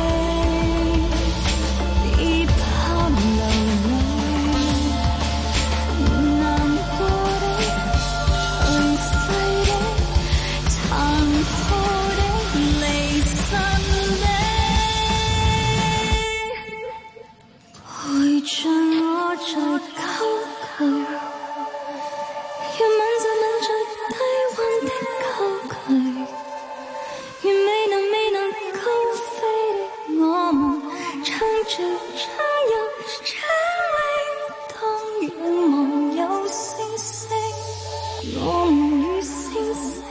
[SPEAKER 2] 別怕流淚，難過的、頹廢的、殘破的、離散的，陪着我在溝渠，願吻就吻在低溫的溝渠，願未能未能高飛的我們唱着唱又唱永，當仰望有星星，我們與星星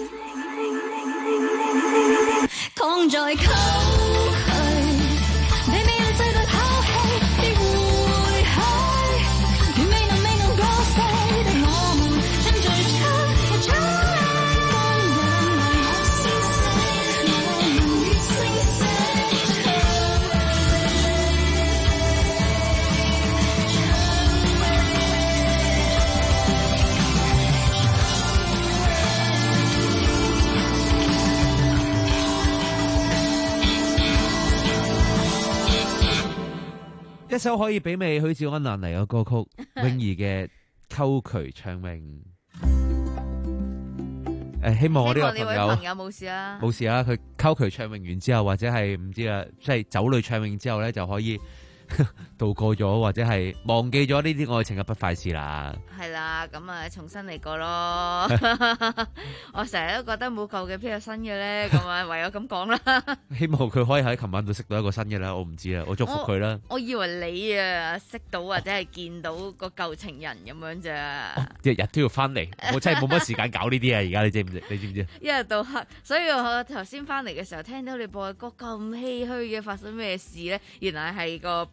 [SPEAKER 2] 躺在溝渠，被美麗世代拋棄別回去，願未能未能高飛的我們唱着唱又唱，當仰望有星星，我們與星星唱
[SPEAKER 11] 一首可以媲美許志安難嚟嘅歌曲，泳兒嘅《溝渠唱泳》。誒，希望我呢個
[SPEAKER 28] 希望呢位
[SPEAKER 11] 朋友
[SPEAKER 28] 朋友冇事啦。
[SPEAKER 11] 冇事啦。佢溝渠唱泳完之後，或者係唔知啊，即係酒類唱泳之後咧，就可以度過咗，或者係忘記咗呢啲愛情嘅不快事啦。
[SPEAKER 28] 係啦，咁啊重新嚟過咯。我成日都覺得冇舊嘅邊有新嘅咧，咁啊唯有咁講啦。
[SPEAKER 11] 希望佢可以喺琴晚度識到一個新嘅啦，我唔知啊，我祝福佢啦。
[SPEAKER 28] 我以為你啊識到或者係見到個舊情人咁樣咋。
[SPEAKER 11] 日日都要翻嚟，我真係冇乜時間搞呢啲啊！而家你知唔知？你知唔知？
[SPEAKER 28] 一日到黑，所以我頭先翻嚟嘅時候聽到你播嘅歌咁唏噓嘅，發生咩事咧？原來係個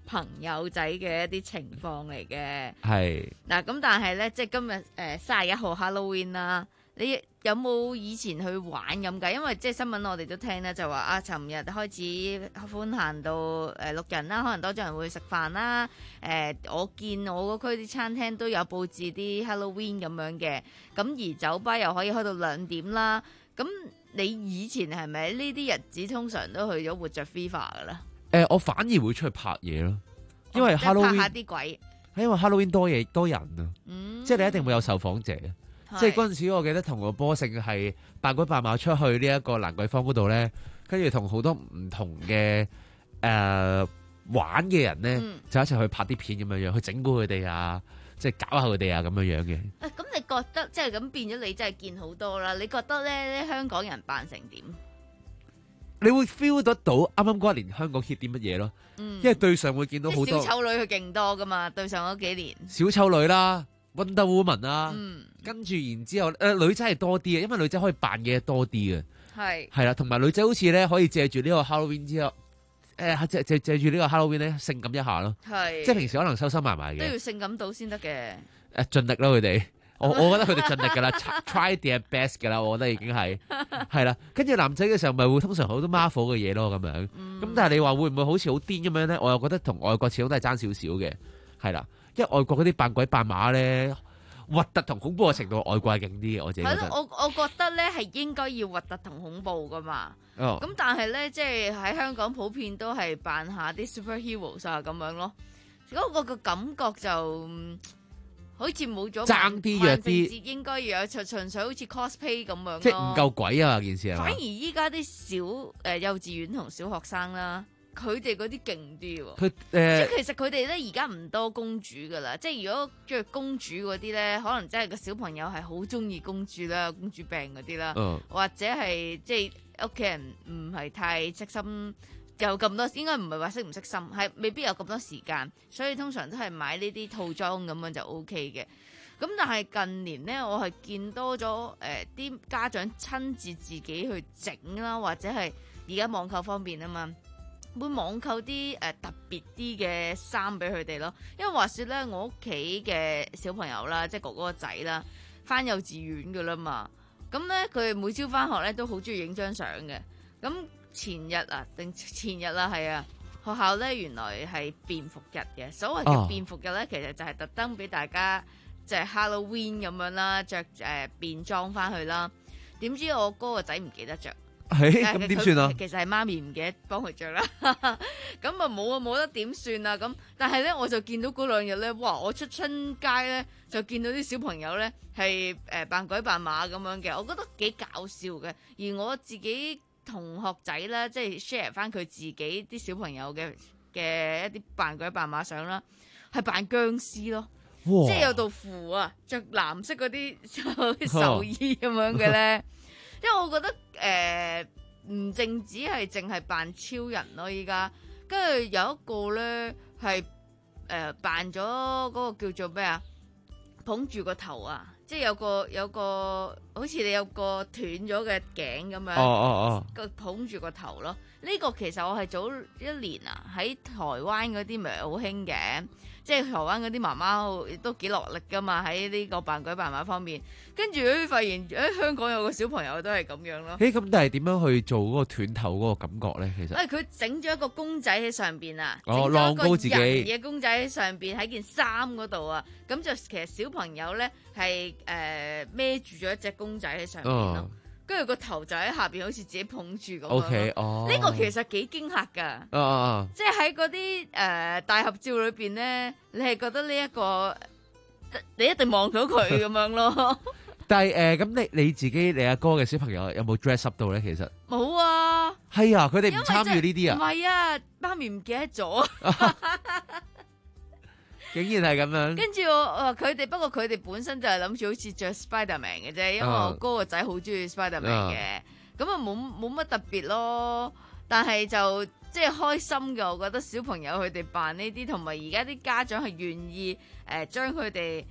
[SPEAKER 28] 朋友仔嘅一啲情況嚟嘅。
[SPEAKER 11] 係
[SPEAKER 28] 嗱，咁但係咧，即係今日誒三十一號 Halloween 啦，你有冇以前去玩咁㗎？因為即係新聞我哋都聽咧，就話啊，尋日開始寬限到誒六人啦，可能多咗人會食飯啦。誒、呃，我見我嗰區啲餐廳都有佈置啲 Halloween 咁樣嘅，咁而酒吧又可以開到兩點啦。咁你以前係咪呢啲日子通常都去咗活著 FIFA 㗎啦？
[SPEAKER 11] 誒、呃，我反而會出去拍嘢咯，因為 Halloween、
[SPEAKER 28] 哦、拍下啲鬼，
[SPEAKER 11] 係因為 Halloween 多嘢多人啊，
[SPEAKER 28] 嗯、
[SPEAKER 11] 即係你一定會有受訪者。即係嗰陣時，我記得同個波勝係扮鬼扮馬出去呢一個蘭桂坊嗰度咧，跟住同好多唔同嘅誒、呃、玩嘅人咧，嗯、就一齊去拍啲片咁樣樣，去整蠱佢哋啊，即係搞下佢哋啊咁樣樣嘅。
[SPEAKER 28] 誒，咁你覺得即係咁變咗，你真係見好多啦？你覺得咧，香港人扮成點？
[SPEAKER 11] 你會 feel 得到啱啱嗰一年香港 hit 啲乜嘢咯？嗯、因為對上會見到好多
[SPEAKER 28] 小丑女，佢勁多噶嘛。對上嗰幾年，
[SPEAKER 11] 小丑女啦。Wonder Woman 啦，
[SPEAKER 28] 嗯、
[SPEAKER 11] 跟住然之後，誒、呃、女仔係多啲嘅，因為女仔可以扮嘢多啲嘅，
[SPEAKER 28] 係
[SPEAKER 11] 係啦，同埋女仔好似咧可以借住呢個 Halloween 之後，誒、呃、借借借住呢個 Halloween 咧性感一下咯，
[SPEAKER 28] 係
[SPEAKER 11] 即係平時可能收收埋埋嘅，
[SPEAKER 28] 都要性感到先得嘅，
[SPEAKER 11] 誒盡力咯佢哋，我我覺得佢哋盡力㗎啦，try their best 㗎啦，我覺得已經係係啦，跟住男仔嘅時候咪會通常好多 Marvel 嘅嘢咯咁樣，咁、嗯、但係你話會唔會好似好癲咁樣咧？我又覺得同外國始終都係爭少少嘅，係啦。因為外國嗰啲扮鬼扮馬咧，核突同恐怖嘅程度，外國係勁啲嘅，我自己覺得。
[SPEAKER 28] 係咯，我我覺得咧係應該要核突同恐怖噶嘛。哦。咁但係咧，即係喺香港普遍都係扮下啲 superheroes 啊咁樣咯。嗰個個感覺就好似冇咗。爭啲弱啲。應該要有純純粹好似 cosplay 咁樣咯。
[SPEAKER 11] 即係唔夠鬼啊件事係嘛？
[SPEAKER 28] 反而依家啲小誒、呃、幼稚園同小學生啦。佢哋嗰啲勁啲喎，
[SPEAKER 11] 佢誒，
[SPEAKER 28] 即係其實佢哋咧而家唔多公主噶啦，即係如果中意公主嗰啲咧，可能真係個小朋友係好中意公主啦，公主病嗰啲啦，嗯、或者係即係屋企人唔係太悉心，有咁多，應該唔係話識唔識心，係未必有咁多時間，所以通常都係買呢啲套裝咁樣就 O K 嘅。咁但係近年咧，我係見多咗誒啲家長親自自己去整啦，或者係而家網購方便啊嘛。會網購啲誒、呃、特別啲嘅衫俾佢哋咯，因為話説咧，我屋企嘅小朋友啦，即係哥哥個仔啦，返幼稚園㗎啦嘛，咁咧佢哋每朝返學咧都好中意影張相嘅。咁前日啊，定前日啦，係啊，學校咧原來係便服日嘅，所謂嘅便服日咧，哦、其實就係特登俾大家就係 Halloween 咁樣啦，着誒、呃、便裝返去啦。點知我哥個仔唔記得着。
[SPEAKER 11] 咁點算啊？
[SPEAKER 28] 其實係媽咪唔記得幫佢着啦，咁啊冇啊冇得點算啊咁。但係咧我就見到嗰兩日咧，哇！我出親街咧就見到啲小朋友咧係誒扮鬼扮馬咁樣嘅，我覺得幾搞笑嘅。而我自己同學仔咧，即係 share 翻佢自己啲小朋友嘅嘅一啲扮鬼扮馬相啦，係扮僵屍咯，哇即係有道符啊，着藍色嗰啲壽衣咁樣嘅咧。因為我覺得誒唔淨止係淨係扮超人咯，依家跟住有一個咧係誒扮咗嗰個叫做咩啊，捧住個頭啊，即係有個有個好似你有個斷咗嘅頸咁樣，哦哦哦，個捧住個頭咯。呢、這個其實我係早一年啊喺台灣嗰啲咪好興嘅。即係台灣嗰啲媽媽都幾落力噶嘛，喺呢個扮鬼扮馬方面。跟住佢發現，誒、哎、香港有個小朋友都係咁樣咯。
[SPEAKER 11] 誒咁，但係點樣去做嗰個斷頭嗰個感覺咧？其實，誒
[SPEAKER 28] 佢整咗一個公仔喺上邊啊，
[SPEAKER 11] 哦，晾高自己
[SPEAKER 28] 嘅公仔喺上邊喺件衫嗰度啊。咁就其實小朋友咧係誒孭住咗一隻公仔喺上邊咯。哦跟住個頭就喺下邊，好似自己捧住咁樣。
[SPEAKER 11] OK，哦，
[SPEAKER 28] 呢個其實幾驚嚇㗎。
[SPEAKER 11] 哦哦，
[SPEAKER 28] 即係喺嗰啲誒大合照裏邊咧，你係覺得呢、這、一個，你一定望到佢咁樣咯。
[SPEAKER 11] 但係誒，咁、呃、你你自己你阿哥嘅小朋友有冇 dress up 到咧？其實冇
[SPEAKER 28] 啊。
[SPEAKER 11] 係啊，佢哋唔參與呢啲啊。
[SPEAKER 28] 唔係啊，媽咪唔記得咗。
[SPEAKER 11] 竟然係咁樣，
[SPEAKER 28] 跟住我佢哋，不過佢哋本身就係諗住好似着 Spiderman 嘅啫，因為我哥個仔好中意 Spiderman 嘅，咁啊冇冇乜特別咯。但係就即係開心嘅，我覺得小朋友佢哋扮呢啲，同埋而家啲家長係願意誒將佢哋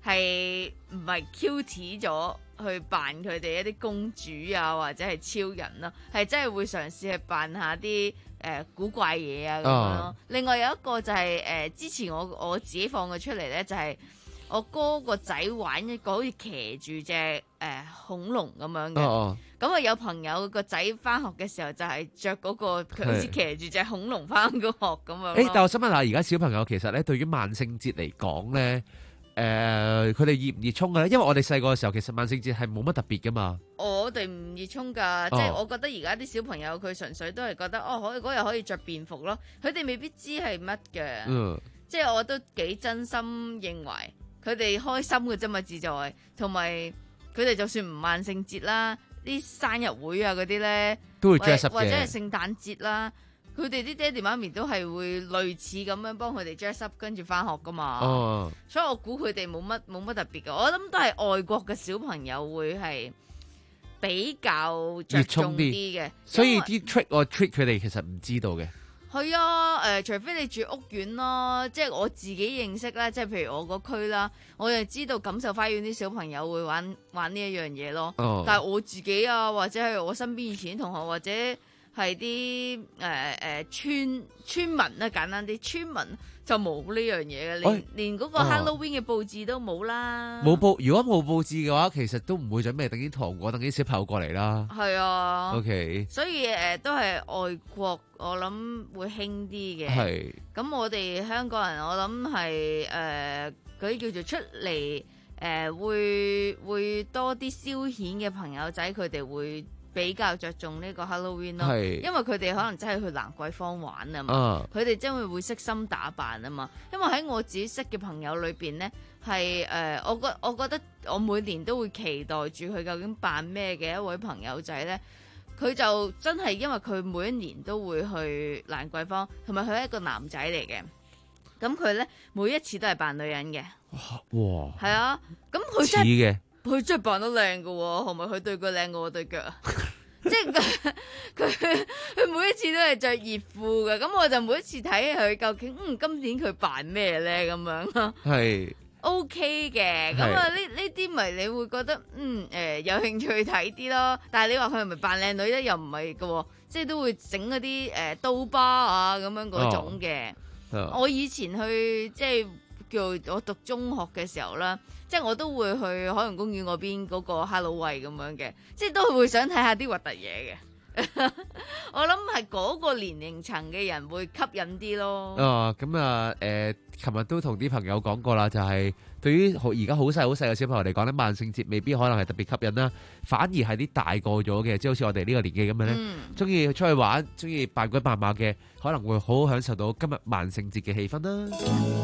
[SPEAKER 28] 係唔係 cute 咗去扮佢哋一啲公主啊，或者係超人咯，係真係會嘗試去扮下啲誒、呃、古怪嘢啊咁樣咯。Oh. 另外有一個就係、是、誒、呃、之前我我自己放佢出嚟咧，就係、是、我哥個仔玩一個好似騎住隻誒恐龍咁樣嘅。Oh. 咁啊，有朋友個仔翻學嘅時候就係着嗰個佢好似騎住隻恐龍翻個學咁樣。誒，
[SPEAKER 11] 但我想問下，而家小朋友其實咧，對於萬聖節嚟講咧，誒，佢哋熱唔熱衷嘅咧？因為我哋細個嘅時候，其實萬聖節係冇乜特別噶嘛。我哋唔熱衷㗎，即係我覺得而家啲小朋友佢純粹都係覺得哦，可以嗰日可以着便服咯，佢哋未必知係乜嘅。嗯，即係我都幾真心認為佢哋開心嘅啫嘛，自在，同埋佢哋就算唔萬聖節啦。啲生日會啊嗰啲咧，都會 dress up 嘅，或者係聖誕節啦，佢哋啲爹哋媽咪都係會類似咁樣幫佢哋 dress up，跟住翻學噶嘛。哦，所以我估佢哋冇乜冇乜特別嘅，我諗都係外國嘅小朋友會係比較着重啲嘅，所以啲 trick or treat 佢哋其實唔知道嘅。係啊，誒、呃，除非你住屋苑咯，即係我自己認識啦，即係譬如我個區啦，我就知道錦繡花園啲小朋友會玩玩呢一樣嘢咯。哦、但係我自己啊，或者係我身邊以前同學，或者係啲誒誒村村民咧，簡單啲村民就冇呢樣嘢嘅，連、哎、連嗰個 Halloween 嘅佈置都冇啦。冇佈，如果冇佈置嘅話，其實都唔會準備等啲糖果，等啲小朋友過嚟啦。係啊。OK。所以誒、呃，都係外國。我諗會輕啲嘅，係咁我哋香港人，我諗係誒嗰啲叫做出嚟誒、呃、會會多啲消遣嘅朋友仔，佢哋會比較着重呢個 Halloween 咯，因為佢哋可能真係去蘭桂坊玩啊嘛，佢哋真係會悉心打扮啊嘛。因為喺我自己識嘅朋友裏邊呢，係誒、呃、我覺我覺得我每年都會期待住佢究竟扮咩嘅一位朋友仔呢。佢就真係因為佢每一年都會去蘭桂坊，同埋佢係一個男仔嚟嘅。咁佢咧每一次都係扮女人嘅。哇！係啊，咁佢真係佢真係扮得靚㗎喎，係咪佢對腳靚過我對腳啊？即係佢佢佢每一次都係着熱褲嘅，咁我就每一次睇佢究竟嗯今年佢扮咩咧咁樣咯。係。O K 嘅，咁啊呢呢啲咪你會覺得嗯誒、呃、有興趣睇啲咯，但係你話佢係咪扮靚女咧？又唔係嘅，即係都會整嗰啲誒刀疤啊咁樣嗰種嘅。哦、我以前去即係叫我讀中學嘅時候啦，即係我都會去海洋公園嗰邊嗰個 Halloween 咁樣嘅，即係都會想睇下啲核突嘢嘅。我諗係嗰個年齡層嘅人會吸引啲咯。哦，咁啊，誒，琴日都同啲朋友講過啦，就係對於而家好細好細嘅小朋友嚟講咧，萬聖節未必可能係特別吸引啦，反而係啲大個咗嘅，即係好似我哋呢個年紀咁樣咧，中意出去玩，中意扮鬼扮馬嘅，可能會好好享受到今日萬聖節嘅氣氛啦。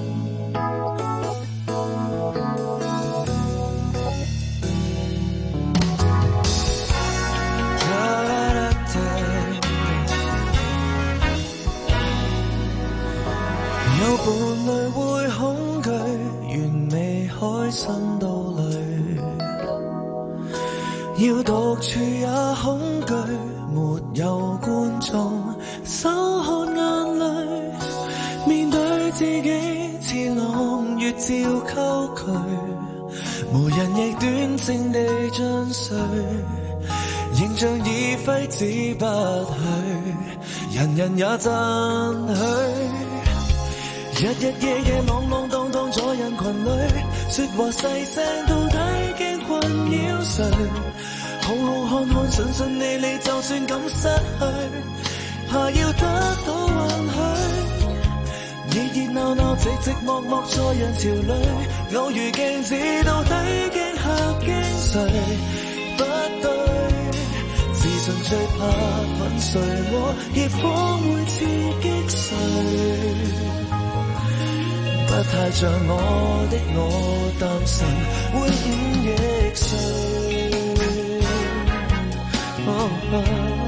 [SPEAKER 23] 有伴侶會恐懼，完美開心到累，要獨處也恐懼，沒有觀眾收看眼淚，面對自己似朗月照溝渠，無人亦短暫地進睡，形象已揮之不去，人人也讚許。日日夜夜浪浪蕩蕩在人群裏，說話細聲到底驚困擾誰？好好看看順順利利，就算敢失去，怕要得到允許。熱熱鬧鬧寂寂寞寞在人潮裏，偶遇鏡子到底驚嚇驚誰？不對，自信最怕粉碎我，亦可會刺激誰？不太像我的我，擔心會忤逆誰？哦哦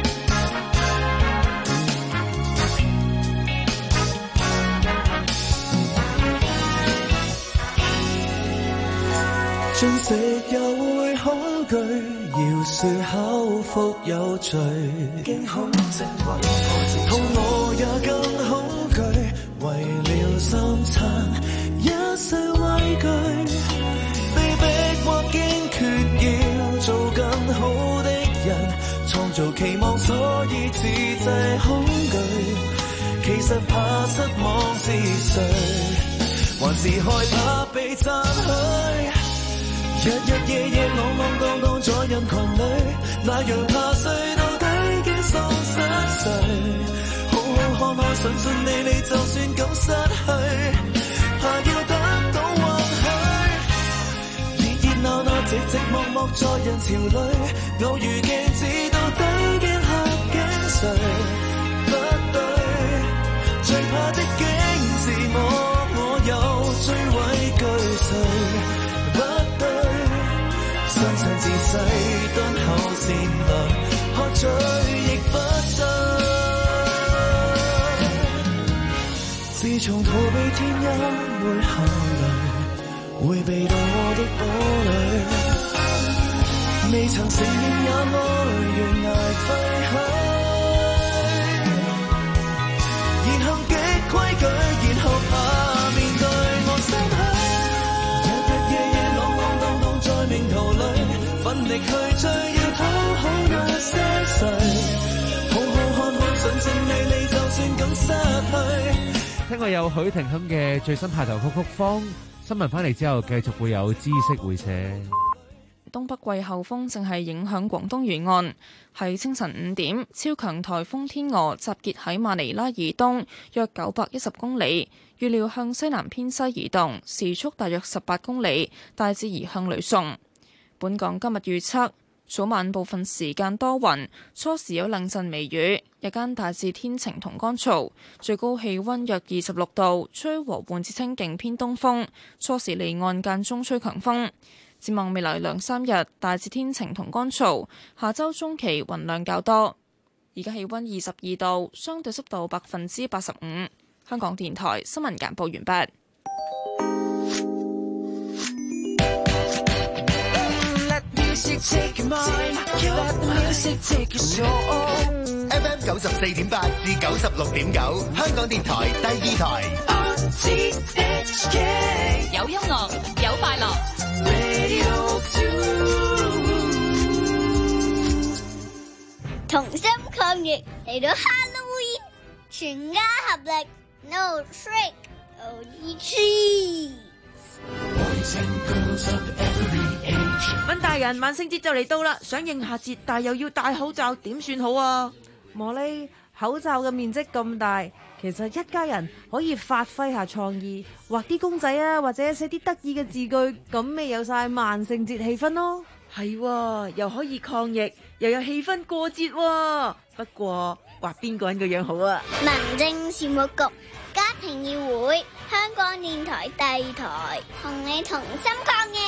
[SPEAKER 23] 進食又會恐懼，要說口腹有罪，驚恐症或肚餓也更恐懼，為了三餐一世畏懼， 實怕失望是誰，還是害怕被讚許？日日夜夜浪浪蕩蕩在人群裏，那樣怕睡到底竟喪失誰？好好看看順順利利，就算敢失去，怕要得到允許。熱熱鬧鬧，寂寂寞寞在人潮裏，偶遇鏡子到底竟嚇驚誰？不對，最怕的竟是我，我有最畏懼誰？不對，相信自細敦厚善良，喝醉亦不醉。自從逃避天陰會下來，會避到我的堡壘，未曾承認也愛懸崖廢墟。言行極規矩，然後怕面對我心虛。命途裏奮力去追，要討好那些誰？好好看看順順利利，就算敢失去。
[SPEAKER 11] 聽過有許廷鏗嘅最新派頭曲曲《方》。新聞翻嚟之後，繼續會有知識會社。
[SPEAKER 1] 東北季候風正係影響廣東沿岸，喺清晨五點，超強颱風天鵝集結喺馬尼拉以東約九百一十公里，預料向西南偏西移動，時速大約十八公里，大致移向呂宋。本港今日預測，早晚部分時間多雲，初時有兩陣微雨，日間大致天晴同乾燥，最高氣溫約二十六度，吹和緩至清勁偏東風，初時離岸間中吹強風。展望未來兩三日，大致天晴同乾燥，下周中期雲量較多。而家氣溫二十二度，相對濕度百分之八十五。香港電台新聞簡報完畢。
[SPEAKER 5] F M 九十四點八至九十六點九，香港電台第二台。
[SPEAKER 6] 有音樂，有快樂。
[SPEAKER 7] 同心抗疫嚟到 Halloween， 全家合力 ，No trick or treat。
[SPEAKER 9] 問大人，萬聖節就嚟到啦，想應下節，但又要戴口罩，點算好啊？
[SPEAKER 22] 茉莉，口罩嘅面積咁大，其實一家人可以發揮下創意，畫啲公仔啊，或者寫啲得意嘅字句，咁咪有晒萬聖節氣氛咯。
[SPEAKER 9] 係喎，又可以抗疫，又有氣氛過節喎。不過畫邊個人個樣好啊？
[SPEAKER 7] 民政事務局家庭議會，香港電台第二台，同你同心抗疫。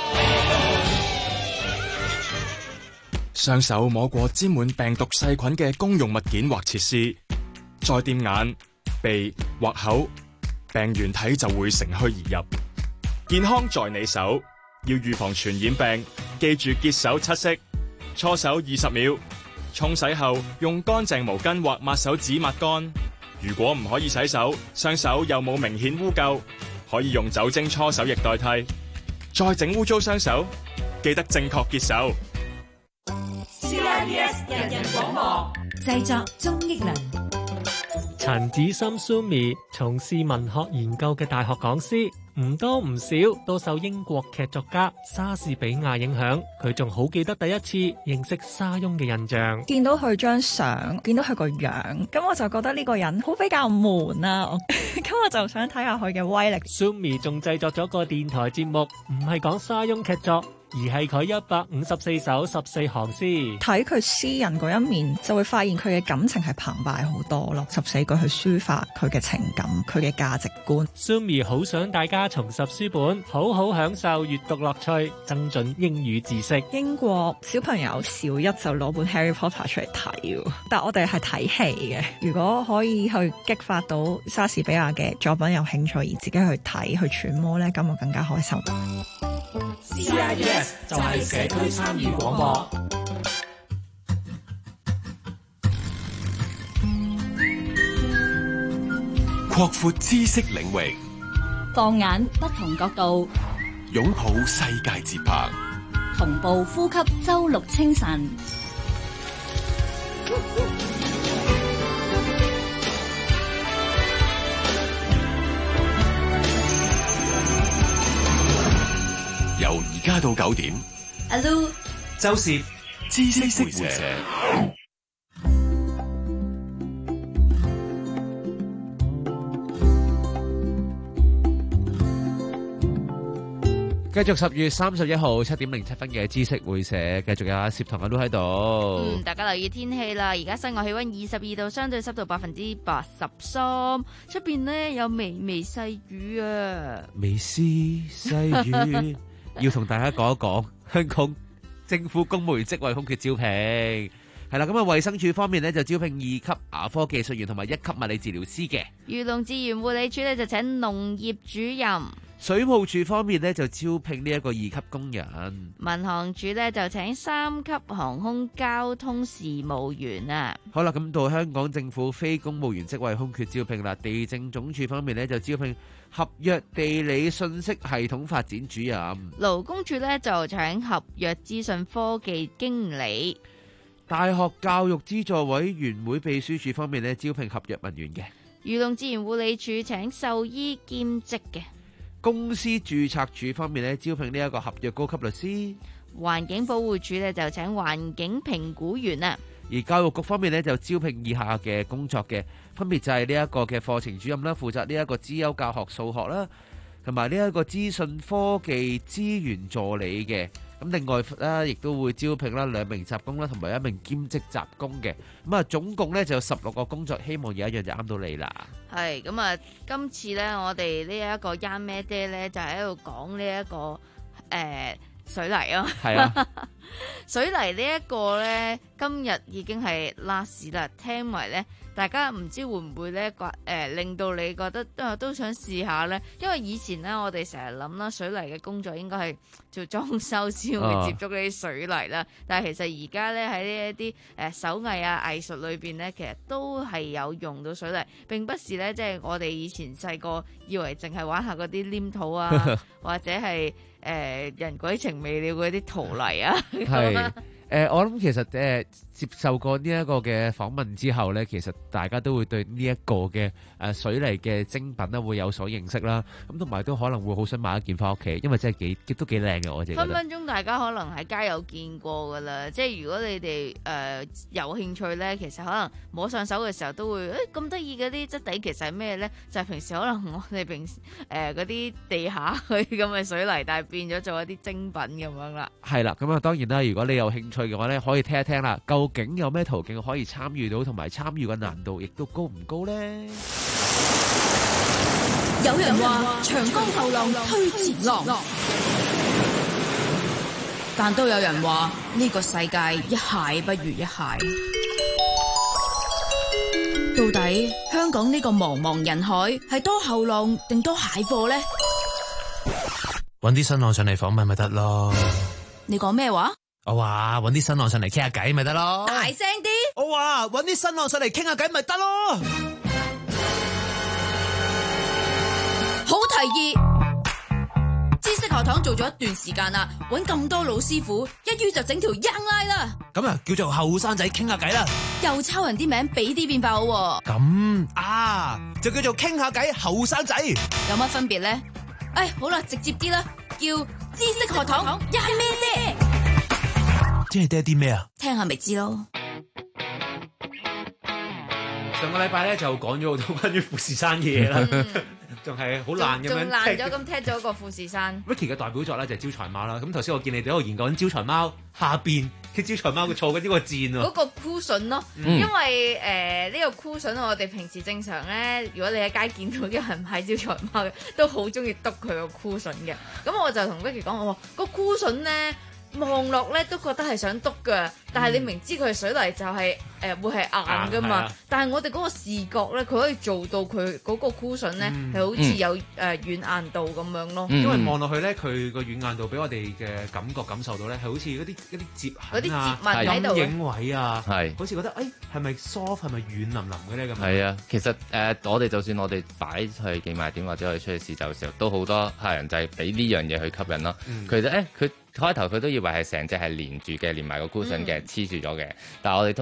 [SPEAKER 10] 雙手摸過沾滿病毒細菌嘅公用物件或設施，再掂眼、鼻或口，病原體就會乘虛而入。健康在你手，要預防傳染病，記住潔手七式，搓手二十秒，沖洗後用乾淨毛巾或抹手紙抹乾。如果唔可以洗手，雙手又冇明顯污垢，可以用酒精搓手液代替。再整污糟雙手，記得正確潔手。
[SPEAKER 6] C I B S 人人廣播
[SPEAKER 12] 製作鍾益良。
[SPEAKER 13] 陳子心 Sumi 從事文學研究嘅大學講師，唔多唔少都受英國劇作家莎士比亞影響。佢仲好記得第一次認識沙翁嘅印象，
[SPEAKER 14] 見到佢張相，見到佢個樣，咁我就覺得呢個人好比較悶啊，咁我就想睇下佢嘅威力。
[SPEAKER 13] Sumi 仲製作咗個電台節目，唔係講沙翁劇作，而係佢一百五十四首十四行詩。
[SPEAKER 14] 睇佢詩人嗰一面，就會發現佢嘅感情係澎湃好多咯。十四句去抒發佢嘅情感，佢嘅價值觀。
[SPEAKER 13] Sumi 好想大家重拾書本，好好享受閱讀樂趣，增進英語知識。
[SPEAKER 14] 英國小朋友小一就攞本 Harry Potter 出嚟睇，但我哋係睇戲嘅。如果可以去激發到莎士比亞嘅作品有興趣，而自己去睇去揣摩呢，咁我更加開心。
[SPEAKER 6] C I B S 就係社區參與廣播，
[SPEAKER 8] 擴闊知識領域，
[SPEAKER 24] 放眼不同角度，
[SPEAKER 8] 擁抱世界節拍，
[SPEAKER 24] 同步呼吸周六清晨。
[SPEAKER 3] 而家到九點。
[SPEAKER 2] 阿 Lu
[SPEAKER 3] 周攝知識會社。
[SPEAKER 11] 繼續十月三十一號七點零七分嘅知識會社，繼續有阿攝同阿 Lu 喺度。
[SPEAKER 28] 嗯，大家留意天氣啦，而家室外氣溫二十二度，相對濕度百分之八十三，出邊呢有微微細雨啊。
[SPEAKER 11] 微絲細雨，要同大家講一講香港政府公務員職位空缺招聘。係啦，咁啊，衛生署方面呢就招聘二級牙科技術員同埋一級物理治療師嘅。
[SPEAKER 28] 漁農自然護理署呢就請農業主任。
[SPEAKER 11] 水務署方面呢就招聘呢一個二級工人。
[SPEAKER 28] 民航處呢就請三級航空交通事務員啊。
[SPEAKER 11] 好啦，咁到香港政府非公務員職位空缺招聘啦。地政總署方面呢就招聘合約地理信息系統發展主任。
[SPEAKER 28] 勞工處呢就請合約資訊科技經理。
[SPEAKER 11] 大學教育資助委員會秘書處方面呢招聘合約文員嘅。
[SPEAKER 28] 漁農自然護理署請獸醫兼職嘅。
[SPEAKER 11] 公司註冊處方面咧，招聘呢一個合約高級律師。
[SPEAKER 28] 環境保護署咧就請環境評估員啊。
[SPEAKER 11] 而教育局方面咧就招聘以下嘅工作嘅，分別就係呢一個嘅課程主任啦，負責呢一個資優教學數學啦，同埋呢一個資訊科技資源助理嘅。咁另外咧，亦都會招聘啦兩名雜工啦，同埋一名兼職雜工嘅。咁啊，總共咧就有十六個工作，希望有一樣就啱到你啦。
[SPEAKER 28] 係咁啊，今次咧我哋呢一個 Young Mad Day 咧就喺度講呢一個誒、呃、水泥啊。係啊，水泥呢一個咧今日已經係 last 啦，聽埋咧。大家唔知會唔會咧，誒、呃、令到你覺得都都想試下咧？因為以前咧，我哋成日諗啦，水泥嘅工作應該係做裝修先會接觸呢啲水泥啦。啊、但係其實而家咧喺呢一啲誒手藝啊藝術裏邊咧，其實都係有用到水泥。並不是咧，即、就、係、是、我哋以前細個以為淨係玩下嗰啲黏土啊，或者係誒、呃、人鬼情未了嗰啲陶泥啊。
[SPEAKER 11] 係。誒、呃，我諗其實誒、呃、接受過呢一個嘅訪問之後呢，其實大家都會對呢一個嘅誒、呃、水泥嘅精品咧會有所認識啦。咁同埋都可能會好想買一件翻屋企，因為真係幾都幾靚嘅，我自己覺得。
[SPEAKER 28] 分分鐘大家可能喺街有見過噶啦，即係如果你哋誒、呃、有興趣呢，其實可能摸上手嘅時候都會誒咁得意嗰啲質地其實係咩呢？就係、是、平時可能我哋平時誒嗰啲地下嗰啲咁嘅水泥，但係變咗做一啲精品咁樣啦。
[SPEAKER 11] 係啦，咁啊當然啦，如果你有興趣嘅話咧，可以聽一聽啦。究竟有咩途徑可以參與到，同埋參與嘅難度亦都高唔高呢？
[SPEAKER 2] 有人話長江後浪推前浪，但都有人話呢個世界一蟹不如一蟹。到底香港呢個茫茫人海係多後浪定多蟹貨呢？
[SPEAKER 27] 搵啲新浪上嚟訪問咪得咯。
[SPEAKER 2] 你講咩話？
[SPEAKER 27] 我話搵啲新浪上嚟傾下偈咪得咯。
[SPEAKER 2] 大聲啲！
[SPEAKER 27] 我話搵啲新浪上嚟傾下偈咪得咯。
[SPEAKER 2] 好提議！知識學堂做咗一段時間啦，搵咁多老師傅，一於就整條 Young Line 啦。
[SPEAKER 27] 咁啊，叫做後生仔傾下偈啦。
[SPEAKER 2] 又抄人啲名，俾啲變化好。
[SPEAKER 27] 咁啊，就叫做傾下偈後生仔。
[SPEAKER 2] 有乜分別咧？誒，好啦，直接啲啦，叫知識學堂 Young Mad Day。
[SPEAKER 27] 即係爹啲咩啊？
[SPEAKER 2] 聽下咪知咯。
[SPEAKER 11] 上個禮拜咧就講咗好多關於富士山嘅嘢啦，仲係好爛咁樣，
[SPEAKER 28] 仲爛咗咁踢咗個富士山。
[SPEAKER 11] Ricky 嘅代表作咧就係招財貓啦。咁頭先我見你哋喺度研究緊招財貓下邊嘅招財貓佢坐緊呢個箭啊。
[SPEAKER 28] 嗰個 cushion 咯，
[SPEAKER 11] 嗯、
[SPEAKER 28] 因為誒呢、呃這個 cushion 我哋平時正常咧，如果你喺街見到有人買招財貓嘅，都好中意篤佢個 cushion 嘅。咁我就同 Ricky 講，我話個 cushion 咧。望落咧都覺得係想篤㗎，但係你明知佢係水泥就係、是、誒、呃、會係硬㗎嘛。啊、但係我哋嗰個視覺咧，佢可以做到佢嗰個 cushion 咧係、嗯、好似有誒、呃、軟硬度咁樣咯。
[SPEAKER 11] 嗯、因為望落去咧，佢個軟硬度俾我哋嘅感覺感受到咧，係好似嗰啲嗰啲摺痕啊、陰影位啊，係好似覺得誒係咪 soft 係咪軟腍腍嘅咧咁。
[SPEAKER 4] 係啊，其實誒、呃、我哋就算我哋擺去寄賣點或者我哋出去試酒嘅時候，都好多客人就係俾呢樣嘢去吸引咯。其實誒佢。開頭佢都以為係成隻係連住嘅，連埋個 cushion 嘅，黐住咗嘅。但係我哋通常一介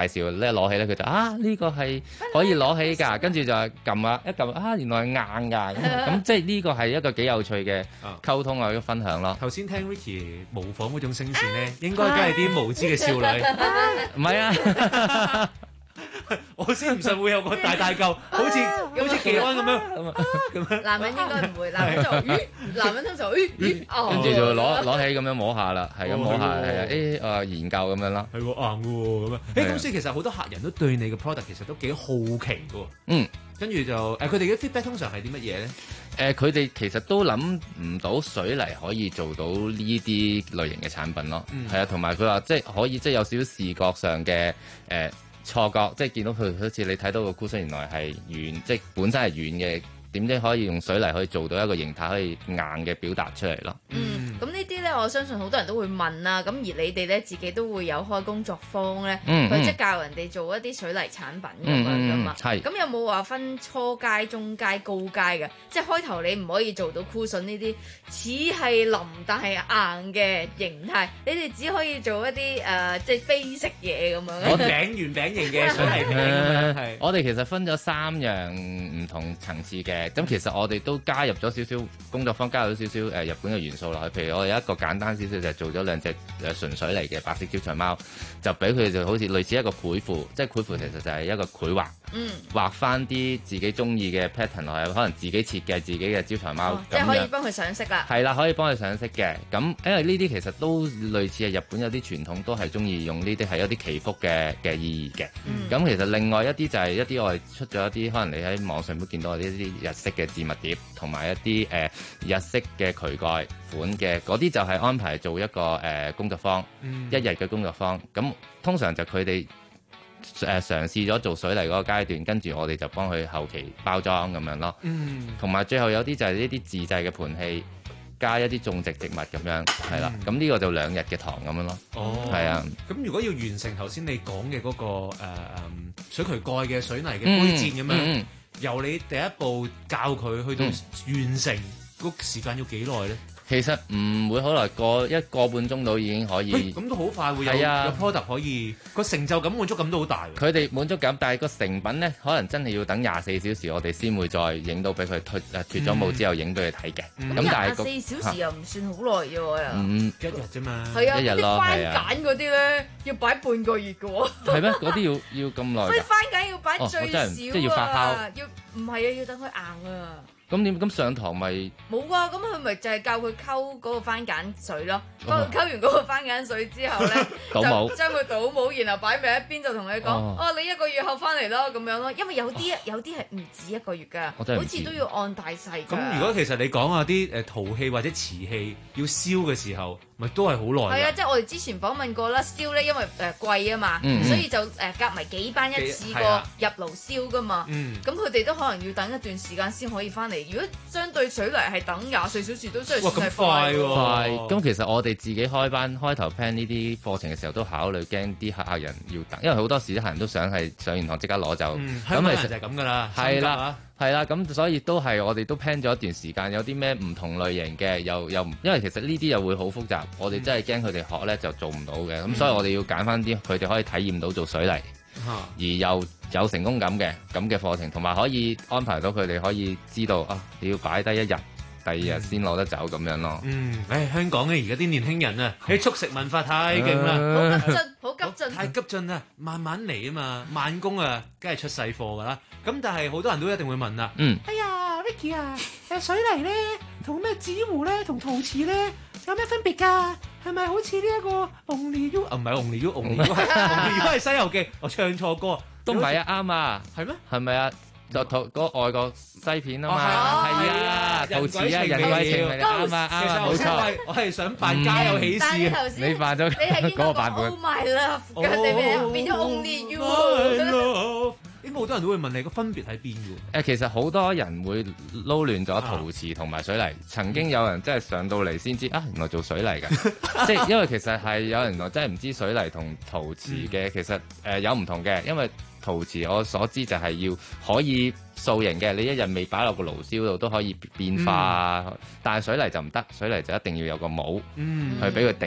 [SPEAKER 4] 紹咧攞起咧，佢就啊呢、呢個係可以攞起㗎，跟住就撳啊一撳啊原來係硬㗎，咁即係呢個係一個幾有趣嘅溝通啊，一個分享咯。
[SPEAKER 11] 頭先聽 Ricky 模仿嗰種聲線咧，應該梗係啲無知嘅少女，
[SPEAKER 4] 唔係啊。
[SPEAKER 11] 我先唔信會有個大大嚿，好似好似技安咁樣咁樣。
[SPEAKER 28] 男人應該唔會，男人就咦，男人通常咦咦，
[SPEAKER 4] 跟住就攞攞起咁樣摸下啦，係咁摸下，係啊，誒啊研究咁樣啦，
[SPEAKER 11] 係喎硬嘅喎咁樣。誒咁所以其實好多客人都對你嘅 product 其實都幾好奇嘅喎。嗯，跟住就誒佢哋嘅 feedback 通常係啲乜嘢咧？
[SPEAKER 4] 誒佢哋其實都諗唔到水泥可以做到呢啲類型嘅產品咯。係啊，同埋佢話即係可以即係有少少視覺上嘅誒。錯覺，即係見到佢好似你睇到個菇身原來係軟，即係本身係軟嘅，點知可以用水泥可以做到一個形態可以硬嘅表達出嚟咯。
[SPEAKER 28] 嗯，咁呢啲咧，我相信好多人都會問啦。咁而你哋咧自己都會有開工作坊咧，
[SPEAKER 4] 嗯嗯
[SPEAKER 28] 佢即係教人哋做一啲水泥產品咁樣噶嘛。係、嗯。咁、嗯、有冇話分初階、中階、高階嘅？即係開頭你唔可以做到菇筍呢啲似係腍但係硬嘅形態，你哋只可以做一啲誒、呃、即係非食嘢咁樣。
[SPEAKER 11] 我餅圓餅型嘅水泥餅咁樣係。
[SPEAKER 4] 我哋其實分咗三樣唔同層次嘅，咁其實我哋都加入咗少少工作坊，加入咗少少誒日本嘅元素落去。譬如我哋有一個簡單少少就係做咗兩隻誒純水泥嘅白色招財貓，就俾佢哋就好似類似一個繪符，即係繪符其實就係一個繪畫，嗯、畫翻啲自己中意嘅 pattern 落去，可能自己設計自己嘅招財貓，
[SPEAKER 28] 哦、即係可以幫佢上色啦。
[SPEAKER 4] 係啦，可以幫佢上色嘅。咁因為呢啲其實都類似係日本有啲傳統，都係中意用呢啲係一啲祈福嘅嘅意義嘅。咁、嗯、其實另外一啲就係一啲我哋出咗一啲，可能你喺網上都見到呢啲日式嘅置物碟，同埋一啲誒、呃、日式嘅渠蓋款嘅，嗰啲就係安排做一個誒、呃、工作坊，嗯、一日嘅工作坊。咁通常就佢哋誒嘗試咗做水泥嗰個階段，跟住我哋就幫佢後期包裝咁樣咯。同埋、嗯、最後有啲就係呢啲自製嘅盤器，加一啲種植植物咁樣，係啦。咁呢、嗯、個就兩日嘅堂咁樣咯。哦，係啊。
[SPEAKER 11] 咁如果要完成頭先你講嘅嗰個誒、呃、水渠蓋嘅水泥嘅杯墊咁樣，嗯嗯、由你第一步教佢去到完成嗰、嗯、時間要幾耐咧？
[SPEAKER 4] 其實唔會好耐，過一個半鐘到已經可以。
[SPEAKER 11] 咁都好快會有有 product 可以，個成就感滿足感都好大。
[SPEAKER 4] 佢哋滿足感，但係個成品咧，可能真係要等廿四小時，我哋先會再影到俾佢脱誒脱咗霧之後影俾佢睇嘅。咁但係
[SPEAKER 28] 廿四小時又唔算好耐啫喎，
[SPEAKER 4] 嗯，
[SPEAKER 11] 一日啫嘛。
[SPEAKER 28] 係啊，
[SPEAKER 4] 一日咯，
[SPEAKER 28] 啲番梘嗰啲咧要擺半個月嘅喎。
[SPEAKER 4] 係咩？嗰啲要要咁耐？
[SPEAKER 28] 所以番梘要擺最少啊，
[SPEAKER 4] 即係要發酵，
[SPEAKER 28] 要唔係啊？要等佢硬啊。
[SPEAKER 4] 咁點咁上堂咪
[SPEAKER 28] 冇啊？咁佢咪就係教佢溝嗰個番梘水咯。溝溝完嗰個番梘水之後咧，就將佢倒模，然後擺埋一邊，就同佢講：哦，你一個月後翻嚟咯，咁樣咯。因為有啲有啲係唔止一個月㗎，好似都要按大細。
[SPEAKER 11] 咁如果其實你講下啲誒陶器或者瓷器要燒嘅時候，咪都係好耐。
[SPEAKER 28] 係啊，即係我哋之前訪問過啦，燒咧因為誒貴啊嘛，所以就誒夾埋幾班一次過入爐燒㗎嘛。咁佢哋都可能要等一段時間先可以翻嚟。如果相對水泥係等廿四小時都真係算係快喎。
[SPEAKER 4] 快咁其實我哋自己開班開頭 plan 呢啲課程嘅時候都考慮驚啲客人要等，因為好多時啲客人都想係上完堂即刻攞走。
[SPEAKER 11] 嗯，香港人就係咁噶啦。
[SPEAKER 4] 係啦，係啦，咁所以都係我哋都 plan 咗一段時間，有啲咩唔同類型嘅，又又因為其實呢啲又會好複雜，我哋真係驚佢哋學咧就做唔到嘅，咁、嗯、所以我哋要揀翻啲佢哋可以體驗到做水泥，嗯、而又有成功感嘅咁嘅課程，同埋可以安排到佢哋可以知道啊，你要擺低一日，第二日先攞得走咁樣咯。
[SPEAKER 11] 嗯，誒、哎、香港嘅而家啲年輕人啊，喺速食文化太勁啦，
[SPEAKER 28] 好急進，好急進，
[SPEAKER 11] 太急進啦，慢慢嚟啊嘛，慢工啊，梗係出細貨噶啦。咁但係好多人都一定會問啦，嗯，哎呀 Ricky 啊，誒水泥咧同咩紙糊咧同陶瓷咧有咩分別㗎？係咪好似呢一個 Only You 啊？唔係 Only You，Only You 係 Only You 係西遊記，我唱錯歌，
[SPEAKER 4] 都唔係啊，啱啊，
[SPEAKER 11] 係咩？
[SPEAKER 4] 係咪啊？就嗰個外國西片啊嘛，係啊，陶瓷啊，人鬼情未啱啊，啱啊，冇錯。
[SPEAKER 11] 我係想扮家有喜事，
[SPEAKER 4] 你扮咗嗰個版本。
[SPEAKER 28] Oh my love， 你變咗 Only You。
[SPEAKER 11] 應該好多人都會問你個分別喺邊嘅？
[SPEAKER 4] 誒，其實好多人會撈亂咗陶瓷同埋水泥。曾經有人真係上到嚟先知啊，原來做水泥㗎，即係因為其實係有人原來真係唔知水泥同陶瓷嘅，其實誒有唔同嘅，因為陶瓷我所知就係要可以塑形嘅，你一日未擺落個爐燒度都可以變化，嗯、但係水泥就唔得，水泥就一定要有個模，嗯、去俾佢定型。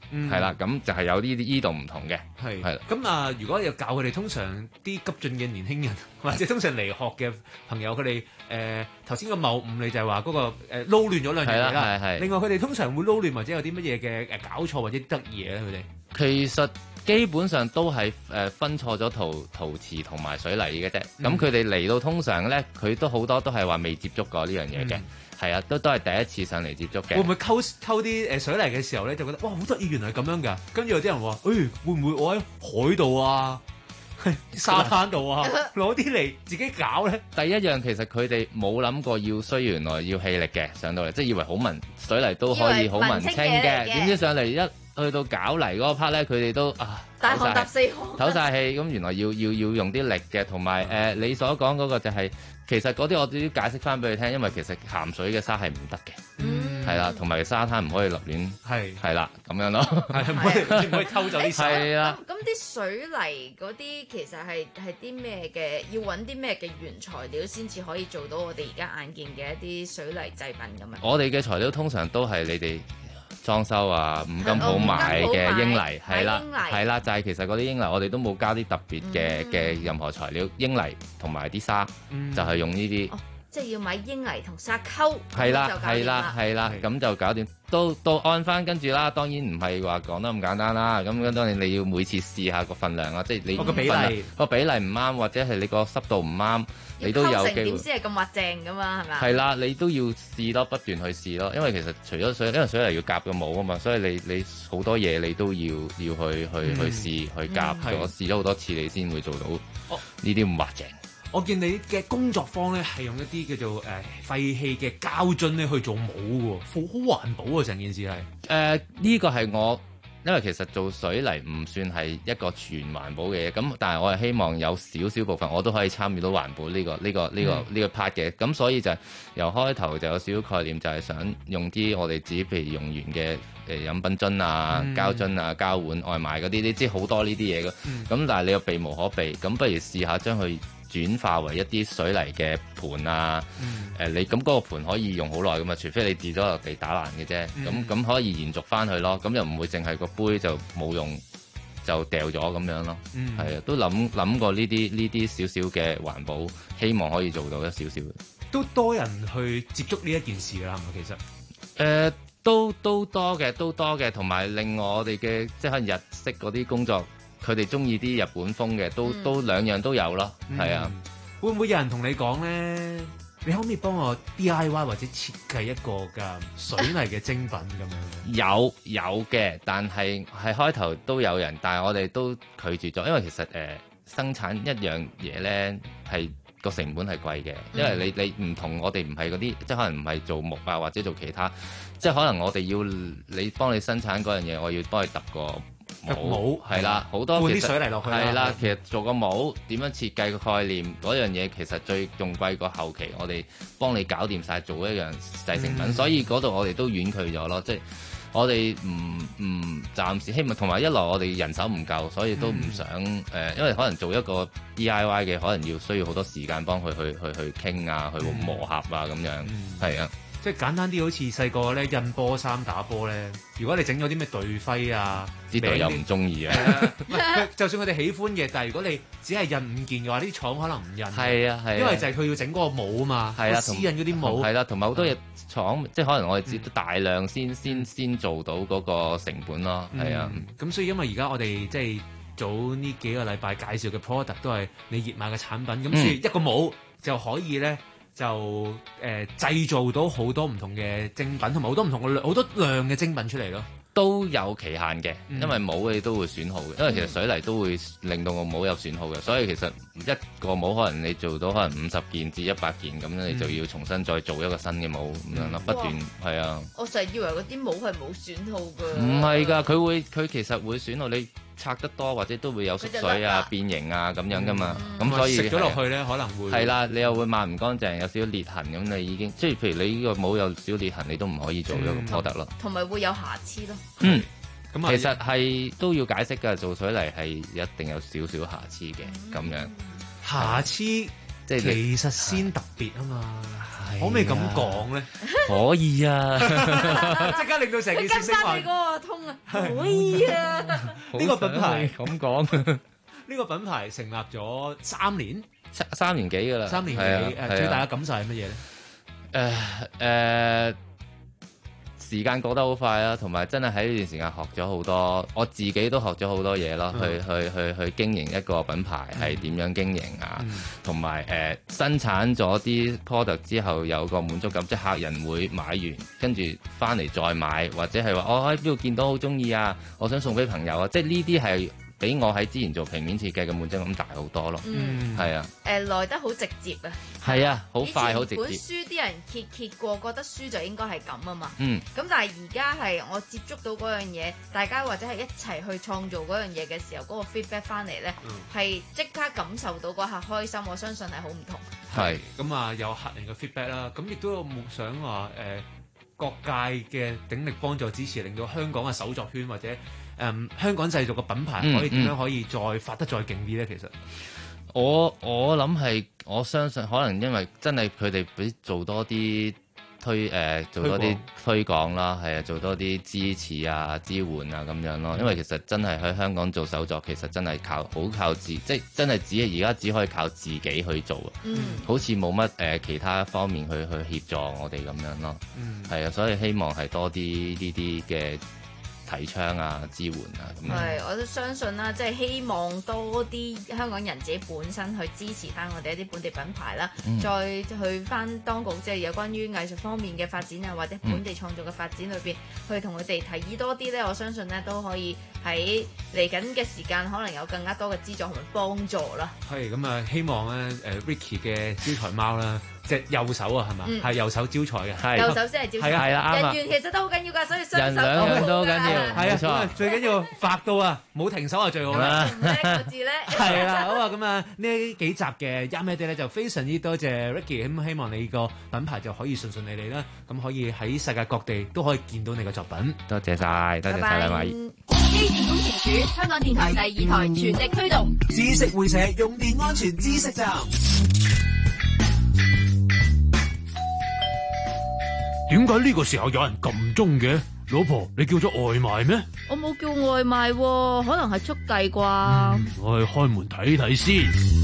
[SPEAKER 4] 係啦、嗯，咁就係有呢啲呢度唔同嘅。
[SPEAKER 15] 係
[SPEAKER 4] 係啦，
[SPEAKER 15] 咁啊，如果有教佢哋，通常啲急進嘅年輕人或者通常嚟學嘅朋友，佢哋誒頭先個謬誤你就係話嗰個誒撈亂咗兩樣嘢啦。
[SPEAKER 4] 係係。
[SPEAKER 15] 另外佢哋通常會撈亂或者有啲乜嘢嘅誒搞錯或者得意嘢咧，佢哋
[SPEAKER 4] 其實基本上都係誒分錯咗陶陶瓷同埋水泥嘅啫。咁佢哋嚟到通常咧，佢都好多都係話未接觸過呢樣嘢嘅。係啊，都都係第一次上嚟接觸嘅。
[SPEAKER 15] 會唔會溝溝啲誒水泥嘅時候咧，就覺得哇好得意，原來係咁樣㗎？跟住有啲人話，誒、欸、會唔會我喺海度啊、沙灘度啊，攞啲嚟自己搞咧？
[SPEAKER 4] 第一樣其實佢哋冇諗過要需要原來要氣力嘅上到嚟，即係以為好文水泥都可以好文青嘅，點知上嚟一去到搞泥嗰個 part 咧，佢哋都啊
[SPEAKER 28] 大汗搭四汗，
[SPEAKER 4] 唞晒氣。咁原來要要要用啲力嘅，同埋誒你所講嗰個就係、是。其實嗰啲我都要解釋翻俾你聽，因為其實鹹水嘅沙係唔得嘅，係啦、嗯，同埋沙灘唔可以立亂，係係啦咁樣咯，
[SPEAKER 15] 係唔可以唔可以偷走啲沙。
[SPEAKER 4] 係啦。
[SPEAKER 28] 咁啲水泥嗰啲其實係係啲咩嘅？要揾啲咩嘅原材料先至可以做到我哋而家眼見嘅一啲水泥製品咁樣？
[SPEAKER 4] 我哋嘅材料通常都係你哋裝修啊五金鋪買嘅英泥，係啦，係啦，就係、是、其實嗰啲英泥我哋都冇加啲特別嘅嘅、嗯、任何材料，英泥同埋啲沙、嗯、就係用呢啲、哦，
[SPEAKER 28] 即係要買英泥同沙溝，
[SPEAKER 4] 係啦，係啦，係啦，咁就搞掂。都都按翻跟住啦，當然唔係話講得咁簡單啦。咁咁當然你要每次試下個份量啊，即係你個比例個比例唔啱，或者係你個濕度唔啱，你都有機會
[SPEAKER 28] 點先係咁滑正噶嘛，係咪？
[SPEAKER 4] 係啦，你都要試咯，不斷去試咯。因為其實除咗水，因為水泥要夾個模啊嘛，所以你你好多嘢你都要要去去、嗯、去試去夾。嗯、我試咗好多次，你先會做到呢啲咁滑正。
[SPEAKER 15] 我見你嘅工作坊咧係用一啲叫做誒、呃、廢棄嘅膠樽咧去做帽喎，好環保啊！成件事係
[SPEAKER 4] 誒呢個係我，因為其實做水泥唔算係一個全環保嘅嘢，咁但係我係希望有少少部分我都可以參與到環保呢、呢個呢、呢個呢、呢個呢、嗯、個 part 嘅，咁所以就由開頭就有少少概念，就係想用啲我哋自己譬如用完嘅誒飲品樽啊、嗯、膠樽啊、膠碗外賣嗰啲，你知好多呢啲嘢嘅，咁、嗯、但係你又避無可避，咁不如試下將佢轉化為一啲水泥嘅盤啊，誒、嗯呃、你咁嗰個盤可以用好耐噶嘛，除非你跌咗落地打爛嘅啫，咁咁、嗯、可以延續翻去咯，咁又唔會淨係個杯就冇用就掉咗咁樣咯，係、嗯、啊，都諗諗過呢啲呢啲少少嘅環保，希望可以做到一少少。
[SPEAKER 15] 都多人去接觸呢一件事㗎啦，係咪其實？誒、
[SPEAKER 4] 呃，都都多嘅，都多嘅，同埋另外我哋嘅即係可能日式嗰啲工作。佢哋中意啲日本風嘅，都、嗯、都兩樣都有咯，係、嗯、啊。
[SPEAKER 15] 會唔會有人同你講咧？你可唔可以幫我 D I Y 或者設計一個嘅水泥嘅精品咁樣？
[SPEAKER 4] 有有嘅，但係係開頭都有人，但係我哋都拒絕咗，因為其實誒、呃、生產一樣嘢咧係個成本係貴嘅，因為你你唔同我哋唔係嗰啲，即係可能唔係做木啊或者做其他，即係可能我哋要你幫你生產嗰樣嘢，我要幫你揼個帽係啦，好多
[SPEAKER 15] 換啲水泥落去
[SPEAKER 4] 係啦。其實做個帽點樣設計個概念嗰樣嘢，其實最仲貴過後期我哋幫你搞掂晒做一樣製成品，嗯、所以嗰度我哋都婉拒咗咯。即係我哋唔唔暫時希望，同埋一來我哋人手唔夠，所以都唔想誒、嗯呃，因為可能做一個 D I Y 嘅，可能要需要好多時間幫佢去去去傾啊，去磨合啊咁樣，係、嗯、啊。
[SPEAKER 15] 即係簡單啲，好似細個咧印波衫打波咧。如果你整咗啲咩隊徽啊，
[SPEAKER 4] 啲隊友唔中意啊。
[SPEAKER 15] 就算佢哋喜歡嘅，但係如果你只係印五件嘅話，啲廠可能唔印。
[SPEAKER 4] 係啊係啊，
[SPEAKER 15] 因為就係佢要整嗰個帽啊嘛。係啊，私印嗰啲帽。
[SPEAKER 4] 係啦，同埋好多嘢廠，即係可能我哋接得大量先先先做到嗰個成本咯。係、嗯、啊。
[SPEAKER 15] 咁所以因為而家我哋即係早呢幾個禮拜介紹嘅 product 都係你熱賣嘅產品，咁、嗯、所以一個帽就可以咧。就誒、呃、製造到好多唔同嘅精品，同埋好多唔同嘅好多量嘅精品出嚟咯。
[SPEAKER 4] 都有期限嘅，因為帽你都會損耗嘅，因為其實水泥都會令到個帽有損耗嘅，所以其實一個帽可能你做到可能五十件至一百件咁，你就要重新再做一個新嘅帽咁樣咯，不斷係啊。
[SPEAKER 28] 我成日以為嗰啲帽係冇損耗㗎。
[SPEAKER 4] 唔係㗎，佢會佢其實會損耗你。拆得多或者都會有縮水啊、變形啊咁樣噶嘛，咁、嗯、所以
[SPEAKER 15] 食咗落去咧可能會
[SPEAKER 4] 係啦，你又會抹唔乾淨，有少少裂痕咁，你已經即係譬如你呢個帽有少少裂痕，你都唔可以做一個 product 咯。
[SPEAKER 28] 同埋會有瑕疵咯。
[SPEAKER 4] 嗯，咁其實係都要解釋㗎，做水泥係一定有少少瑕疵嘅咁樣。
[SPEAKER 15] 瑕疵
[SPEAKER 4] 即係
[SPEAKER 15] 其實先特別啊嘛，可唔可以咁講咧？
[SPEAKER 4] 可以啊，
[SPEAKER 15] 即刻令到成件事升華。
[SPEAKER 28] 跟翻你嗰個通啊，可以啊！
[SPEAKER 15] 呢個品牌
[SPEAKER 4] 咁講，
[SPEAKER 15] 呢個品牌成立咗三年，
[SPEAKER 4] 三年幾㗎啦，
[SPEAKER 15] 三年幾誒，最大嘅感受係乜嘢咧？
[SPEAKER 4] 誒誒。時間過得好快啦，同埋真係喺呢段時間學咗好多，我自己都學咗好多嘢咯、嗯，去去去去經營一個品牌係點樣經營啊，同埋誒生產咗啲 product 之後有個滿足感，即係客人會買完跟住翻嚟再買，或者係話我喺邊度見到好中意啊，我想送俾朋友啊，即係呢啲係比我喺之前做平面設計嘅滿足感大好多咯，
[SPEAKER 28] 嗯，
[SPEAKER 4] 係啊，
[SPEAKER 28] 誒來得好直接啊，
[SPEAKER 4] 係啊，好快好直接。
[SPEAKER 28] 本書啲人揭揭過，覺得書就應該係咁啊嘛，
[SPEAKER 4] 嗯，
[SPEAKER 28] 咁但係而家係我接觸到嗰樣嘢，大家或者係一齊去創造嗰樣嘢嘅時候，嗰、嗰個 feedback 翻嚟咧，係即刻感受到嗰刻開心，我相信係好唔同。
[SPEAKER 15] 係咁啊，有客人嘅 feedback 啦，咁亦都有夢想話誒、呃、各界嘅鼎力幫助支持，令到香港嘅手作圈或者誒、嗯、香港製造嘅品牌可以點樣可以再發得再勁啲咧？其實
[SPEAKER 4] 我我諗係我相信，可能因為真係佢哋俾做多啲推誒、呃、做多啲推廣啦，係啊，做多啲支持啊、支援啊咁樣咯。因為其實真係喺香港做手作，其實真係靠好靠自，即係真係只係而家只可以靠自己去做啊。嗯，好似冇乜誒其他方面去去協助我哋咁樣咯。嗯，係啊，所以希望係多啲呢啲嘅提倡啊、支援啊咁樣。
[SPEAKER 28] 係，我都相信啦，即係希望多啲香港人自己本身去支持翻我哋一啲本地品牌啦，嗯、再去翻當局即係有關於藝術方面嘅發展啊，或者本地創造嘅發展裏邊，嗯、去同佢哋提議多啲咧，我相信咧都可以喺嚟緊嘅時間可能有更加多嘅資助同埋幫助啦。
[SPEAKER 15] 係咁啊，希望咧誒 Ricky 嘅招財貓啦。隻右手啊，係嘛？係、嗯、右手招財嘅，
[SPEAKER 28] 右手先係招財。係啊，人緣其實都好緊要㗎，所以雙手
[SPEAKER 4] 人兩樣都緊要。
[SPEAKER 15] 係啊，咁啊最緊要發到啊，冇停手啊最好啦。
[SPEAKER 28] 唔叻個字咧。
[SPEAKER 15] 係啦，好啊，咁啊呢幾集嘅 Yummy Day 咧就非常之多謝 Ricky，咁希望你個品牌就可以順順利利啦，咁可以喺世界各地都可以見到你嘅作品。
[SPEAKER 4] 多謝晒，多謝晒兩位。
[SPEAKER 24] 機電工程署香港電台第二台全力推動
[SPEAKER 23] 知識會社用電安全知識站。
[SPEAKER 16] 點解呢個時候有人撳鐘嘅？老婆，你叫咗外賣咩？
[SPEAKER 28] 我冇叫外賣喎，可能係速遞啩。
[SPEAKER 16] 嗯，我去開門睇睇先。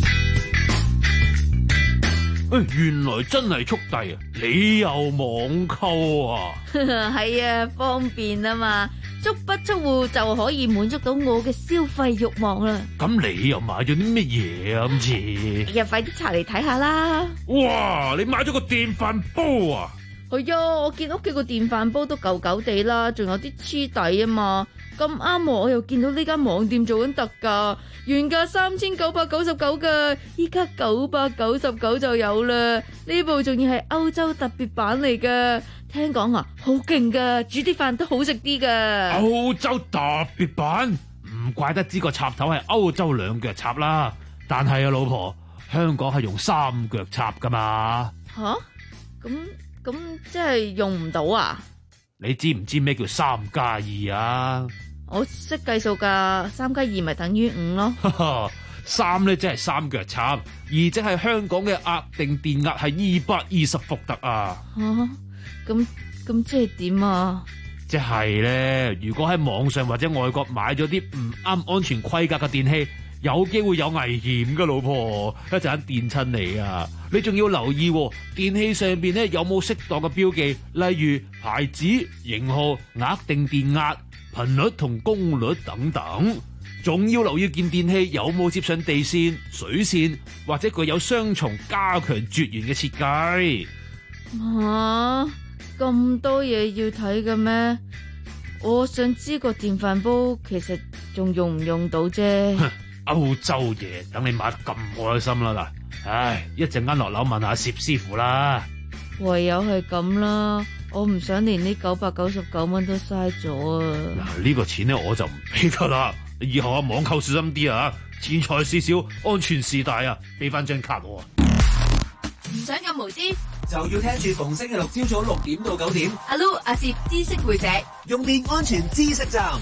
[SPEAKER 16] 誒，原來真係速遞啊！你又網購啊？
[SPEAKER 28] 係啊，方便啊嘛，足不出戶就可以滿足到我嘅消費慾望啦。
[SPEAKER 16] 咁你又買咗啲乜嘢啊？今次？
[SPEAKER 28] 呀，快啲查嚟睇下啦！
[SPEAKER 16] 哇，你買咗個電飯煲啊？
[SPEAKER 28] 係啊，我見屋企個電飯煲都舊舊地啦，仲有啲黐底啊嘛。咁啱我又見到呢間網店做緊特價，原價三千九百九十九噶，依家九百九十九就有啦。呢部仲要係歐洲特別版嚟噶，聽講啊好勁噶，煮啲飯都好食啲噶。
[SPEAKER 16] 歐洲特別版，唔怪得知個插頭係歐洲兩腳插啦。但係啊，老婆，香港係用三腳插噶嘛？
[SPEAKER 28] 吓，咁。咁即係用唔到啊？
[SPEAKER 16] 你知唔知咩叫三加二啊？
[SPEAKER 28] 我識計數噶，三加二咪等於五咯。
[SPEAKER 16] 三咧即係三腳插，二即係香港嘅額定電壓係二百二十伏特啊。
[SPEAKER 28] 吓，咁咁即係點啊？
[SPEAKER 16] 即係咧，如果喺網上或者外國買咗啲唔啱安全規格嘅電器，有機會有危險噶，老婆，一陣間電親你啊！你仲要留意電器上邊咧有冇適當嘅標記，例如牌子、型號、額定電壓、頻率同功率等等。仲要留意件電器有冇接上地線、水線，或者具有雙重加強絕緣嘅設計。
[SPEAKER 28] 吓，咁多嘢要睇嘅咩？我想知個電飯煲其實仲用唔用到啫。
[SPEAKER 16] 歐洲嘢，等你買得咁開心啦嗱，唉，一陣間落樓問下薛師傅啦。
[SPEAKER 28] 唯有係咁啦，我唔想連呢九百九十九蚊都嘥咗啊！
[SPEAKER 16] 嗱，呢個錢咧我就唔俾得啦，以後啊網購小心啲啊，錢財事小，安全事大啊，俾翻張卡我。
[SPEAKER 24] 唔想咁無知，
[SPEAKER 23] 就要聽住逢星期六朝早六點到九點，
[SPEAKER 24] 阿 Lu 阿薛知識會社
[SPEAKER 23] 用電安全知識站。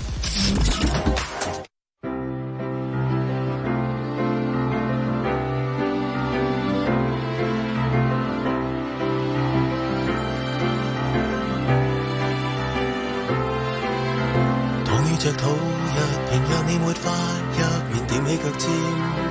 [SPEAKER 23] 一片讓你沒法一面踮起腳尖，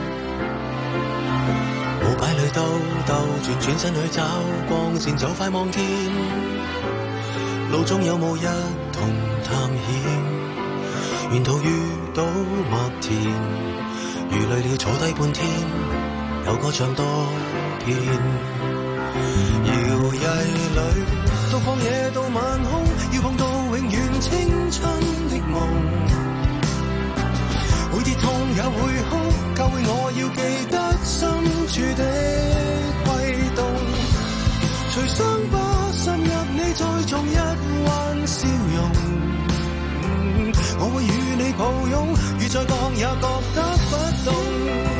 [SPEAKER 23] 舞擺裏兜兜轉轉身去找光線，就快望見路中有冇一同探險，沿途遇到麥田，如累了坐低半天，有歌唱多遍，搖曳裏到曠野到晚空，要碰到永遠青春的夢，會跌痛也會哭，教會我要記得深處的悸動，隨傷疤滲入你再種一彎笑容，我會與你抱擁，雨再降也覺得不凍。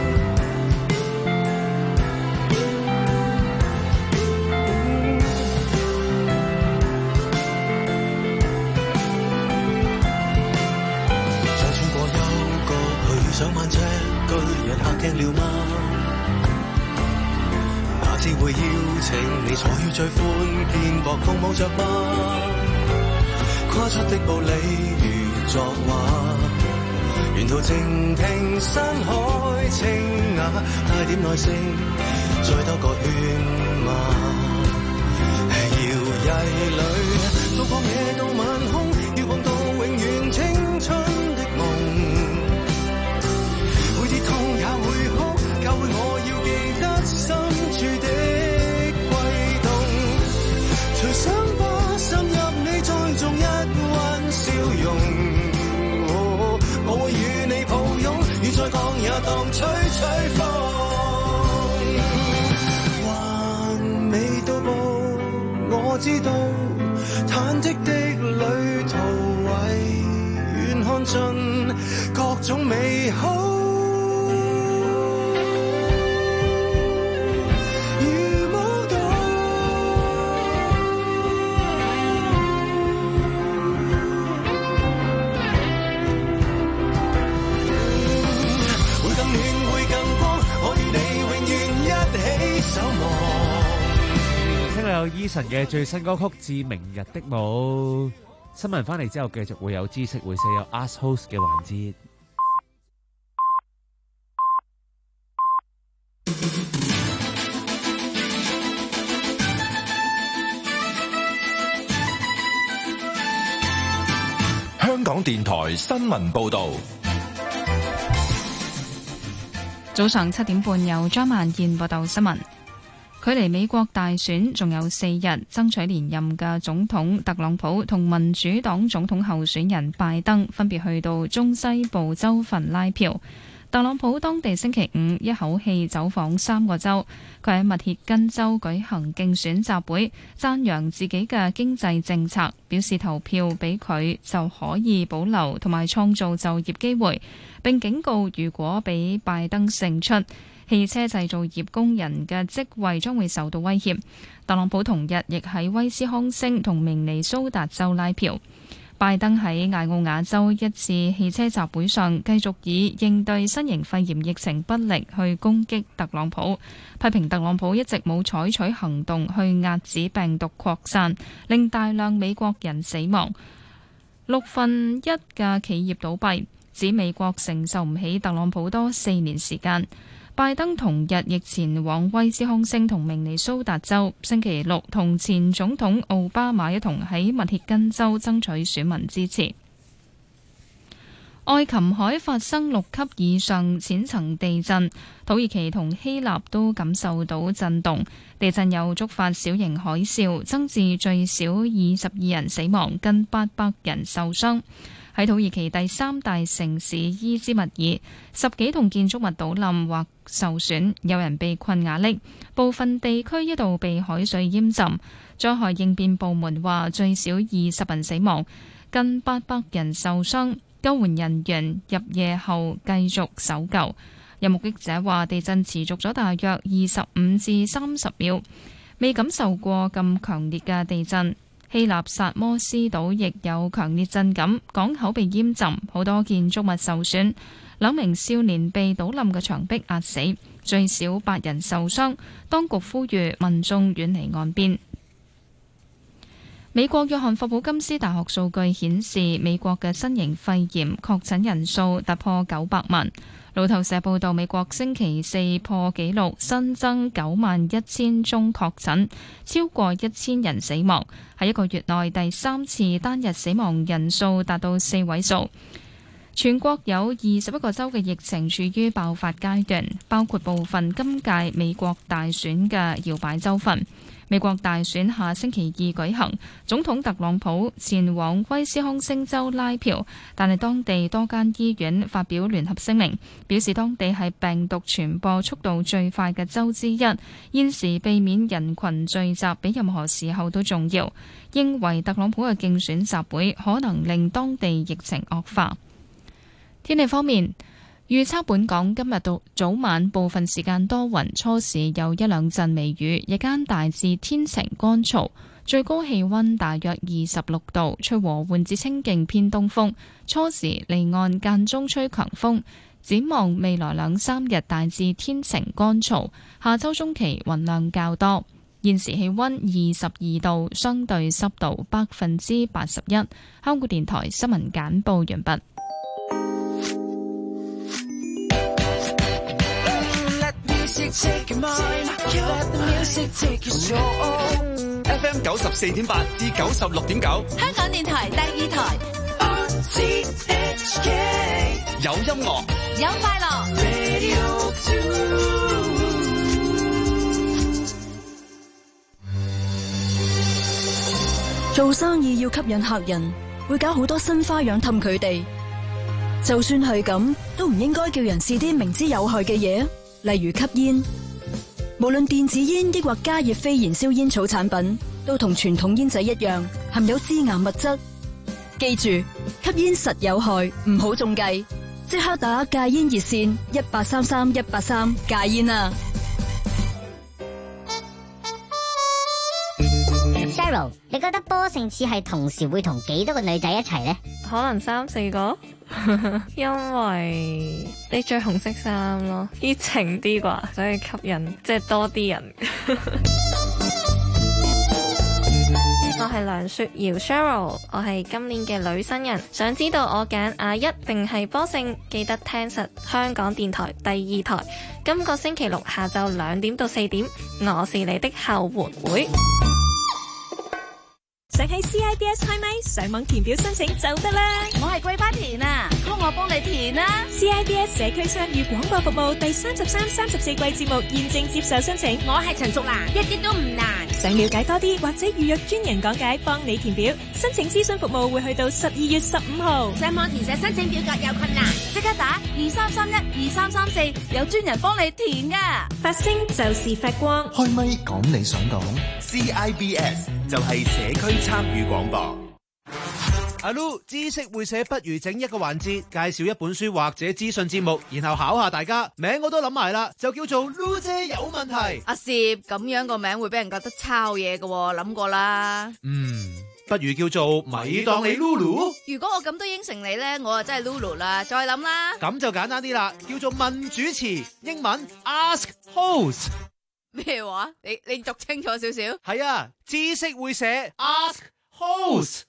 [SPEAKER 23] 上萬尺巨人嚇驚了嗎？哪知會邀請你坐於最寬肩膊共舞着嗎？跨出的步履如作畫，沿途靜聽山海清雅，帶點耐性，再兜個圈嗎？搖曳裏到曠野到晚空，要碰到永遠青春的夢，痛也會哭，教會我要記得深處的悸動，隨傷疤滲入你再種一彎笑容，哦，我會與你抱擁，雨再降也當吹吹風，還未到步，我知道忐忑的旅途為願看盡各種美好。
[SPEAKER 11] 有 Eason 嘅最新歌曲《致明日的舞》。新聞翻嚟之後，繼續會有知識會寫有 Ask Host 嘅環節。
[SPEAKER 1] 香港電台新聞報導。
[SPEAKER 24] 早上七點半，由張萬燕報道新聞。距離美國大選仲有四日，爭取連任嘅總統特朗普同民主黨總統候選人拜登分別去到中西部州份拉票。特朗普當地星期五一口氣走訪三個州，佢喺密歇根州舉行競選集會，讚揚自己嘅經濟政策，表示投票俾佢就可以保留同埋創造就業機會，並警告如果俾拜登勝出，汽車製造業工人嘅職位將會受到威脅。特朗普同日亦喺威斯康星同明尼蘇達州拉票。拜登喺艾奧瓦州一次汽車集會上繼續以應對新型肺炎疫情不力去攻擊特朗普，批評特朗普一直冇採取行動去遏止病毒擴散，令大量美國人死亡。六分一嘅企業倒閉，指美國承受唔起特朗普多四年時間。拜登同日亦前往威斯康星同明尼蘇達州，星期六同前總統奧巴馬一同喺密歇根州爭取選民支持。愛琴海發生六級以上淺層地震，土耳其同希臘都感受到震動。地震又觸發小型海嘯，增至最少二十二人死亡，近八百人受傷。喺土耳其第三大城市伊茲密爾，十幾棟建築物倒冧或受損，有人被困瓦礫，部分地區一度被海水淹浸。災害應變部門話最少二十人死亡，近八百人受傷，救援人員入夜後繼續搜救。有目擊者話地震持續咗大約二十五至三十秒，未感受過咁強烈嘅地震。希臘薩摩斯島亦有強烈震感，港口被淹浸，好多建築物受損，兩名少年被倒冧嘅牆壁壓死，最少八人受傷。當局呼籲民眾遠離岸邊。
[SPEAKER 5] 美國約翰霍普金斯大學數據顯示，美國嘅新型肺炎確診人數突破九百萬。路透社報道，美國星期四破紀錄新增九萬一千宗確診，超過一千人死亡，係一個月內第三次單日死亡人數達到四位數。全國有二十一個州嘅疫情處於爆發階段，包括部分今屆美國大選嘅搖擺州份。美國大選下星期二舉行，總統特朗普前往威斯康星州拉票，但係當地多間醫院發表聯合聲明，表示當地係病毒傳播速度最快嘅州之一，現時避免人群聚集比任何時候都重要，認為特朗普嘅競選集會可能令當地疫情惡化。天氣方面，預測本港今日到早晚部分時間多雲，初時有一兩陣微雨，日間大致天晴乾燥，最高氣溫大約二十六度，吹和緩至清勁偏東風，初時離岸間中吹強風。展望未來兩三日大致天晴乾燥，下周中期雲量較多。現時氣溫二十二度，相對濕度百分之八十一。香港電台新聞簡報完畢。
[SPEAKER 1] F M 九十四點八至九十六點九，
[SPEAKER 24] 香港電台第二台。
[SPEAKER 1] 有音樂，
[SPEAKER 24] 有快樂。
[SPEAKER 17] 做生意要吸引客人，會搞好多新花樣氹佢哋。就算係咁，都唔應該叫人試啲明知有害嘅嘢。例如吸煙，無論電子煙抑或加熱非燃燒煙草產品，都同傳統煙仔一樣，含有致癌物質。記住，吸煙實有害，唔好中計。即刻打戒煙熱線一八三三一八三戒煙啊
[SPEAKER 18] ！Cheryl， 你覺得波性似係同時會同幾多個女仔一齊呢？
[SPEAKER 22] 可能三四個。因為你着紅色衫咯，熱情啲啩，所以吸引即係多啲人。我係梁雪瑤 Cheryl， 我係今年嘅女新人。想知道我揀阿一定係波性，記得聽實香港電台第二台。今個星期六下晝兩點到四點，我是你的後援會。
[SPEAKER 19] 想喺 C I B S 開咪，上網填表申請就得啦。
[SPEAKER 28] 我係桂花田啊，幫我幫你填啦。
[SPEAKER 19] C I B S 社區參與廣播服務第三十三、三十四季節目現正接受申請。
[SPEAKER 28] 我係陳淑蘭，一啲都唔難。
[SPEAKER 19] 想了解多啲或者預約專人講解，幫你填表。申請諮詢服務會去到十二月十五號。
[SPEAKER 28] 上網填寫申請表格有困難，即刻打二三三一二三三四，有專人幫你填噶。
[SPEAKER 19] 發聲就是發光。
[SPEAKER 20] 開咪講你想講 ，C I B S 就係社區參與廣播。
[SPEAKER 21] 阿 Lu 知識會寫，不如整一個環節，介紹一本書或者資訊節目，然後考下大家。名我都諗埋啦，就叫做 Lu 姐有問題。
[SPEAKER 28] 阿攝咁樣個名會俾人覺得抄嘢嘅，諗過啦。
[SPEAKER 21] 嗯，不如叫做咪當你 Lulu。
[SPEAKER 28] 如果我咁都應承你呢，我就真係 Lulu 啦。再諗啦。
[SPEAKER 21] 咁就簡單啲啦，叫做問主持，英文 Ask Host。
[SPEAKER 28] 咩話？你你讀清楚少少。
[SPEAKER 21] 係啊，知識會寫 Ask Host。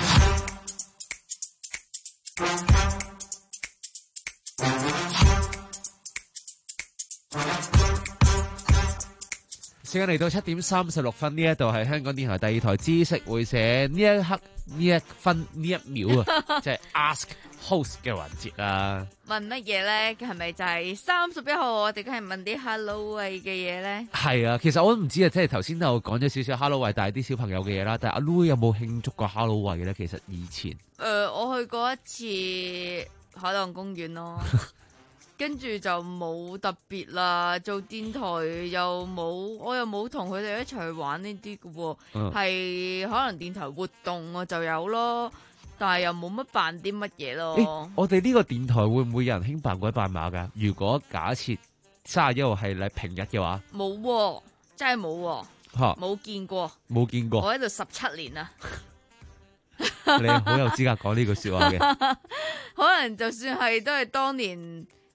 [SPEAKER 11] 時間嚟到七點三十六分，呢一度係香港電台第二台知識會寫，呢一刻呢一分呢一秒啊，即係 Ask Host 嘅環節啦。
[SPEAKER 28] 問乜嘢咧？係咪就係三十一號？我哋梗係問啲 Halloween 嘅嘢咧。
[SPEAKER 11] 係啊，其實我都唔知啊，即係頭先就講咗少少 Halloween，但係啲小朋友嘅嘢啦。但係阿 Lu 有冇慶祝過 Halloween 嘅咧？其實以前，誒、
[SPEAKER 28] 呃，我去過一次海浪公園咯。跟住就冇特別啦，做電台又冇，我又冇同佢哋一齊去玩呢啲嘅喎，係、嗯、可能電台活動我就有咯，但係又冇乜扮啲乜嘢咯。
[SPEAKER 11] 欸、我哋呢個電台會唔會有人興扮鬼扮馬㗎？如果假設三十一號係你平日嘅話，
[SPEAKER 28] 冇喎，真係冇喎，冇見過，
[SPEAKER 11] 冇見過，
[SPEAKER 28] 我喺度十七年啦。
[SPEAKER 11] 你好有資格講呢句説話嘅，
[SPEAKER 28] 可能就算係都係當年。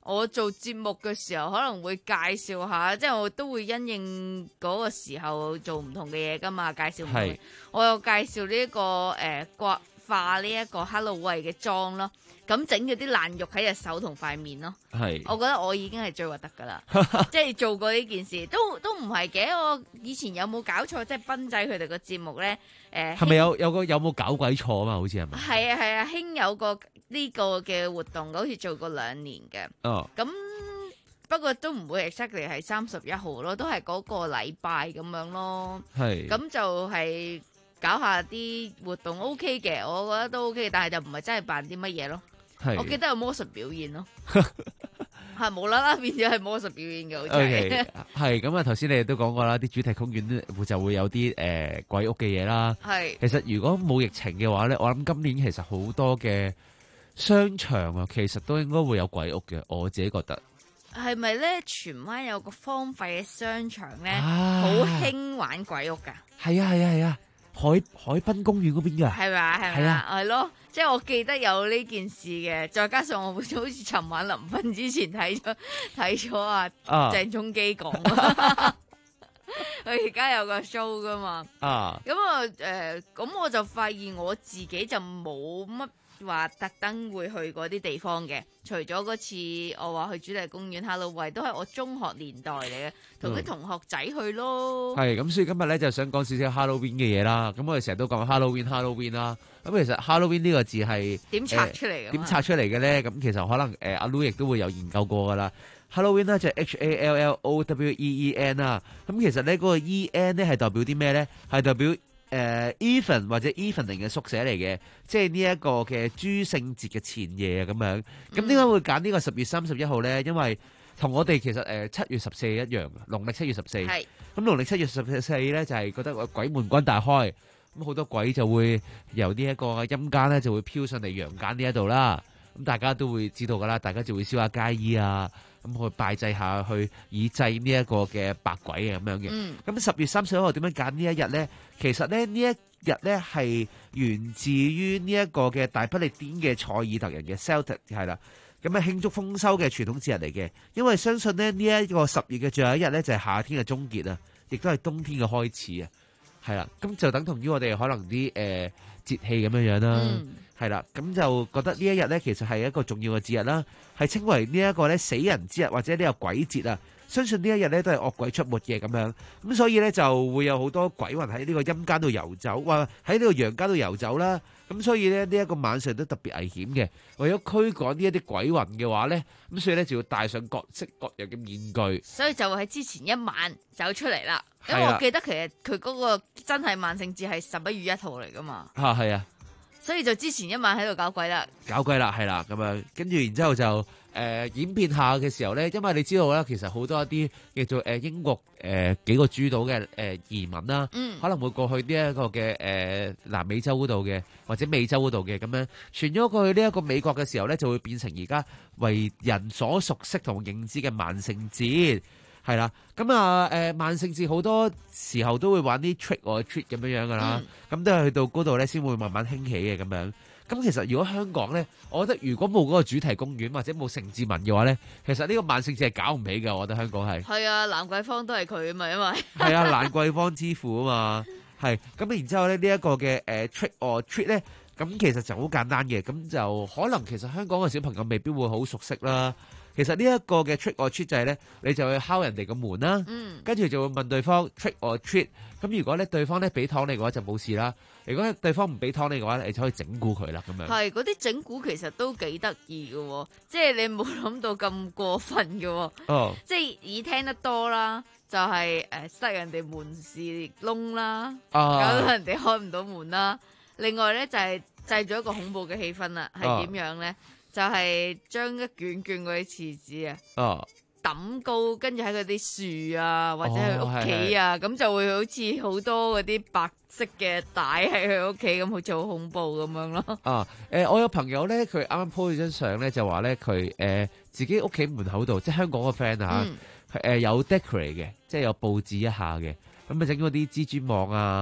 [SPEAKER 28] 我做節目嘅時候可能會介紹下，即係我都會因應嗰個時候做唔同嘅嘢噶嘛，介紹唔同嘅。我又介紹呢、這、一個誒刮化呢一個 Halloween 嘅妝咯。咁整咗啲爛肉喺隻手同塊面咯，
[SPEAKER 11] 係，
[SPEAKER 28] 我覺得我已經係最核突噶啦，即係做過呢件事，都都唔係嘅。我以前有冇搞錯？即係賓仔佢哋個節目咧，誒
[SPEAKER 11] 係咪有有個有冇搞鬼錯啊嘛？好似係咪？
[SPEAKER 28] 係啊係啊，興有個呢個嘅活動，好似做過兩年嘅。
[SPEAKER 11] 哦，
[SPEAKER 28] 咁不過都唔會 exactly 係三十一號咯，都係嗰個禮拜咁樣咯。係，咁就係搞下啲活動 OK 嘅，我覺得都 OK，但係就唔係真係扮啲乜嘢咯。我記得有魔術表演咯，係無啦啦變咗係魔術表演嘅，好似係。
[SPEAKER 11] 係咁啊！頭先你哋都講過啦，啲主題公園會就會有啲誒、呃、鬼屋嘅嘢啦。係。其實如果冇疫情嘅話咧，我諗今年其實好多嘅商場啊，其實都應該會有鬼屋嘅。我自己覺得。
[SPEAKER 28] 係咪咧？荃灣有個荒廢嘅商場咧，好興玩鬼屋㗎。
[SPEAKER 11] 係啊係啊係啊！海海濱公園嗰邊㗎。係
[SPEAKER 28] 咪？係咪啊？係咯。即係我記得有呢件事嘅，再加上我好似好似尋晚臨瞓之前睇咗睇咗阿鄭中基講，佢而家有個 show 噶嘛。啊，咁啊誒，咁我就發現我自己就冇乜話特登會去嗰啲地方嘅，除咗嗰次我話去主題公園 Halloween 都係我中學年代嚟嘅，同啲同學仔去咯。係咁、嗯，所以今日咧就想講少少 Halloween 嘅嘢啦。咁我哋成日都講 Halloween Halloween 啦。咁其實 Halloween 呢個字係點拆出嚟嘅？點、呃、拆出嚟嘅咧？咁其實可能誒阿 Lu 亦都會有研究過噶啦。Halloween 咧就係 H A L L O W E E N 啦。咁其實咧嗰個 E N 咧係代表啲咩咧？係代表誒、呃、even 或者 evening 嘅縮寫嚟嘅，即係呢一個嘅諸聖節嘅前夜啊咁樣。咁點解會揀呢個十月三十一號咧？因為同我哋其實誒七月十四一樣，農曆七月十四。係。咁農曆七月十四咧就係覺得鬼門關大開。咁好多鬼就會由呢一個陰間咧，就會飄上嚟陽間呢一度啦。咁大家都會知道噶啦，大家就會燒下街衣啊，咁去拜祭下去以祭呢一個嘅白鬼啊咁樣嘅。咁十、嗯、月三十一號點樣揀呢一日咧？其實咧呢一日咧係源自於呢一個嘅大不列顛嘅塞爾特人嘅 Celtic 係啦。咁啊慶祝豐收嘅傳統節日嚟嘅，因為相信咧呢一個十月嘅最後一日咧就係夏天嘅終結啊，亦都係冬天嘅開始啊。係啦，咁就等同於我哋可能啲誒、呃、節氣咁樣樣啦。係、嗯、啦，咁就覺得呢一日咧，其實係一個重要嘅節日啦，係稱為呢一個咧死人之日或者呢個鬼節啊。相信呢一日咧都係惡鬼出沒嘅咁樣，咁所以咧就會有好多鬼魂喺呢個陰間度遊走，或喺呢個陽間度遊走啦。咁所以咧呢一個晚上都特別危險嘅，為咗驅趕呢一啲鬼魂嘅話咧，咁所以咧就要戴上各式各樣嘅面具。所以就會喺之前一晚走出嚟啦。因為我記得其實佢嗰個真係萬聖節係十一月一號嚟噶嘛。嚇係啊！所以就之前一晚喺度搞鬼啦。搞鬼啦，係啦，咁樣跟住然之後就。誒、呃、演變下嘅時候咧，因為你知道啦，其實好多一啲叫做誒英國誒、呃、幾個諸島嘅誒移民啦，嗯、可能會過去呢一個嘅誒、呃、南美洲嗰度嘅，或者美洲嗰度嘅咁樣傳咗過去呢一個美國嘅時候咧，就會變成而家為人所熟悉同認知嘅萬聖節，係啦。咁啊誒萬聖節好多時候都會玩啲 trick or treat 咁樣樣噶啦，咁、嗯、都係去到嗰度咧先會慢慢興起嘅咁樣。咁其實如果香港咧，我覺得如果冇嗰個主題公園或者冇盛智文嘅話咧，其實呢個萬聖節係搞唔起㗎。我覺得香港係係啊，蘭桂坊都係佢啊嘛，因為係啊，蘭桂坊之父啊嘛，係咁然之後咧呢一個嘅誒 trick or treat 咧，咁其實就好簡單嘅，咁就可能其實香港嘅小朋友未必會好熟悉啦。其實呢一個嘅 trick or treat 就係咧，你就去敲人哋個門啦，跟、嗯、住就會問對方 trick or treat。咁如果咧對方咧俾糖你嘅話就冇事啦。如果對方唔俾糖你嘅話，你就可以整蠱佢啦。咁樣係嗰啲整蠱其實都幾得意嘅，即係你冇諗到咁過分嘅。哦，即係耳聽得多啦，就係誒塞人哋門匙窿啦，搞到人哋開唔到門啦。另外咧就係製造一個恐怖嘅氣氛啦。係點樣咧？就係將一卷卷嗰啲廁紙啊，抌高，跟住喺嗰啲樹啊，或者佢屋企啊，咁、哦、就會好似好多嗰啲白色嘅帶喺佢屋企，咁好似好恐怖咁樣咯。啊，誒、呃，我有朋友咧，佢啱啱 po 咗張相咧，就話咧佢誒自己屋企門口度，即係香港個 friend 啊，誒、嗯呃、有 decorate 嘅，即係有佈置一下嘅，咁啊整咗啲蜘蛛網啊。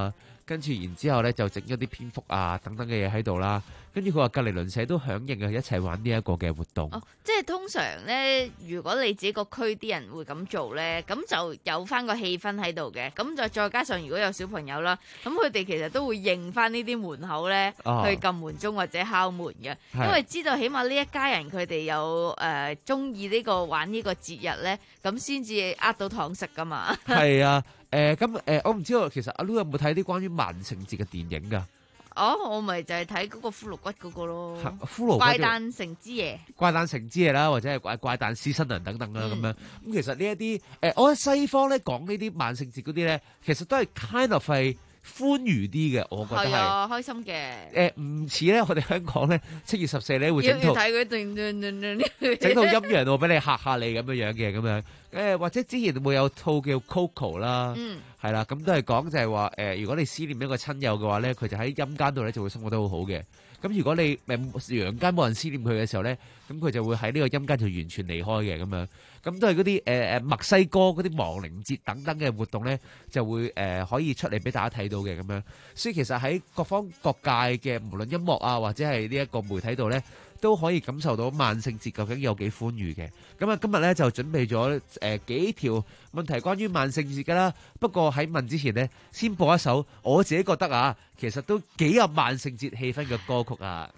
[SPEAKER 11] 跟住然之後咧就整咗啲蝙蝠啊等等嘅嘢喺度啦。跟住佢話隔離鄰舍都響應啊，一齊玩呢一個嘅活動。
[SPEAKER 28] 哦，即係通常咧，如果你自己個區啲人會咁做咧，咁就有翻個氣氛喺度嘅。咁就再加上如果有小朋友啦，咁佢哋其實都會認翻呢啲門口咧，
[SPEAKER 11] 哦、
[SPEAKER 28] 去撳門鐘或者敲門嘅，因為知道起碼呢一家人佢哋有誒中意呢個玩呢個節日咧，咁先至呃到糖食噶嘛。
[SPEAKER 11] 係啊，誒咁誒，我唔知道其實阿 Lu 有冇睇啲關於萬聖節嘅電影㗎？
[SPEAKER 28] 哦，我咪就係睇嗰個骷髏骨嗰個咯，
[SPEAKER 11] 骷髏骨
[SPEAKER 28] 怪誕城之夜，
[SPEAKER 11] 怪誕城之夜啦，或者係怪怪誕屍新人等等啦咁、嗯、樣。咁其實呢一啲誒，我喺西方咧講呢啲萬聖節嗰啲咧，其實都係 kind of 係歡愉啲嘅，我覺得係。係啊，
[SPEAKER 28] 開心嘅。
[SPEAKER 11] 誒唔似咧，我哋香港咧七月十四咧會整套
[SPEAKER 28] 睇佢段
[SPEAKER 11] 整套陰陽路俾你嚇下你咁樣樣嘅咁樣。誒或者之前會有套叫 Coco 啦，
[SPEAKER 28] 嗯，
[SPEAKER 11] 係啦，咁都係講就係話誒，如果你思念一個親友嘅話咧，佢就喺陰間度咧就會生活得好好嘅。咁如果你誒陽間冇人思念佢嘅時候咧，咁佢就會喺呢個陰間就完全離開嘅咁樣。咁都係嗰啲誒誒墨西哥嗰啲亡靈節等等嘅活動咧，就會誒、呃、可以出嚟俾大家睇到嘅咁樣。所以其實喺各方各界嘅無論音樂啊，或者係呢一個媒體度咧，都可以感受到萬聖節究竟有幾歡愉嘅。咁啊，今日咧就準備咗誒、呃、幾條問題關於萬聖節㗎啦。不過喺問之前呢，先播一首我自己覺得啊，其實都幾有萬聖節氣氛嘅歌曲啊。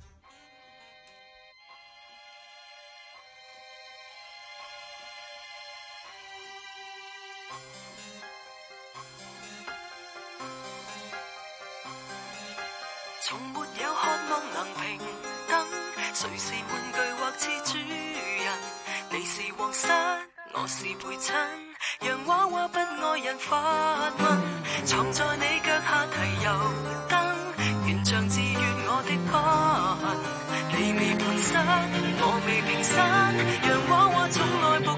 [SPEAKER 23] 從沒有渴望能平等，誰是玩具或似主人？你是皇室，我是陪襯，洋娃娃不愛人發問，藏在你腳下提油燈，原像治癒我的不幸。你未盤膝，我未平身，洋娃娃寵愛僕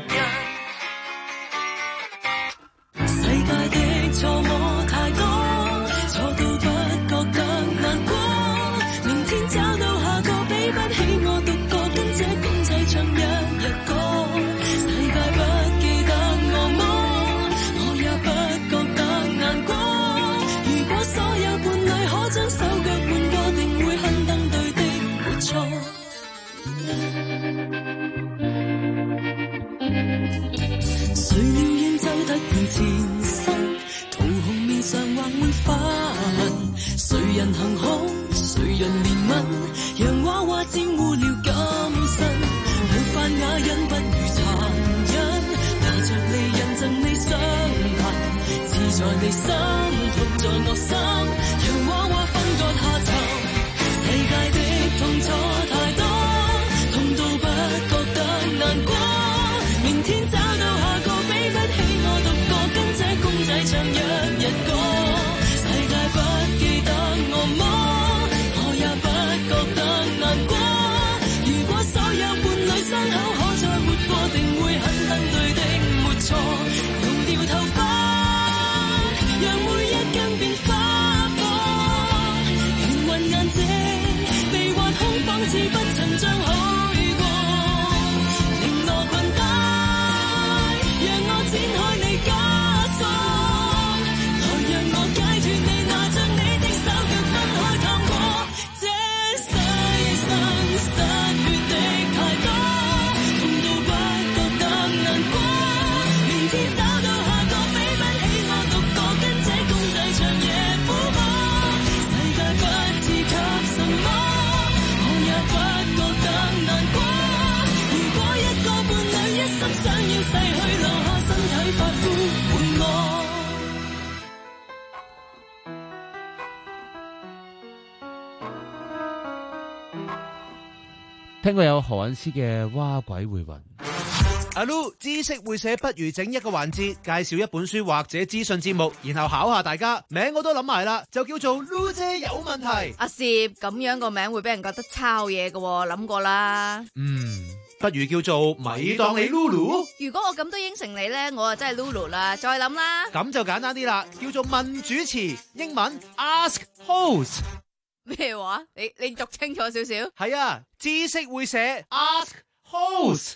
[SPEAKER 23] 人。世界的錯我太多，錯到不覺得難過。明天找到下個比不起我獨個，跟這公仔唱一日歌。世界不記得我麼？我也不覺得難過。如果所有伴侶可將手腳換過，定會恨登對的沒錯。誰料應就突然前身，桃紅面上畫滿花痕，誰人行好？誰人憐憫？洋娃娃沾污了今生，沒法啞忍，不如殘忍，拿着利刃贈你傷痕，刺在你心，痛在我心，洋娃娃分割下沉，世界的痛楚太多，痛到不覺得難過，明天找到下個比不起我獨個，跟這公仔唱一日歌，世界不記得我麼？傷口可再活過，定會很登對的沒錯。用掉頭髮，讓每一根變花火。緣混眼睛被挖空，仿似不曾張開過。綾羅裙帶，讓我展開你枷鎖。來讓我解脫你，拿着你的手腳分開探過。這世上失血的太多。找到下個比不起我獨個，跟這公仔長夜撫摸。世界不知給什麼，我也不覺得難過。如果一個伴侶一心想要逝去，留下身體髮膚伴我。
[SPEAKER 11] 聽過有何韻詩嘅《蛙鬼會魂》。
[SPEAKER 21] 阿 Lu 知識會寫不如整一個環節，介紹一本書或者資訊節目，然後考下大家。名我都諗埋啦，就叫做 Lu 姐有問題。
[SPEAKER 28] 阿攝咁樣個名會俾人覺得抄嘢嘅，諗過啦。
[SPEAKER 21] 嗯，不如叫做咪當你 Lulu。
[SPEAKER 28] 如果我咁都應承你咧，我就真係 Lulu 啦。再諗啦。
[SPEAKER 21] 咁就簡單啲啦，叫做問主持，英文 Ask Host。
[SPEAKER 28] 咩話？你你讀清楚少少。
[SPEAKER 21] 係啊，知識會寫 Ask Host。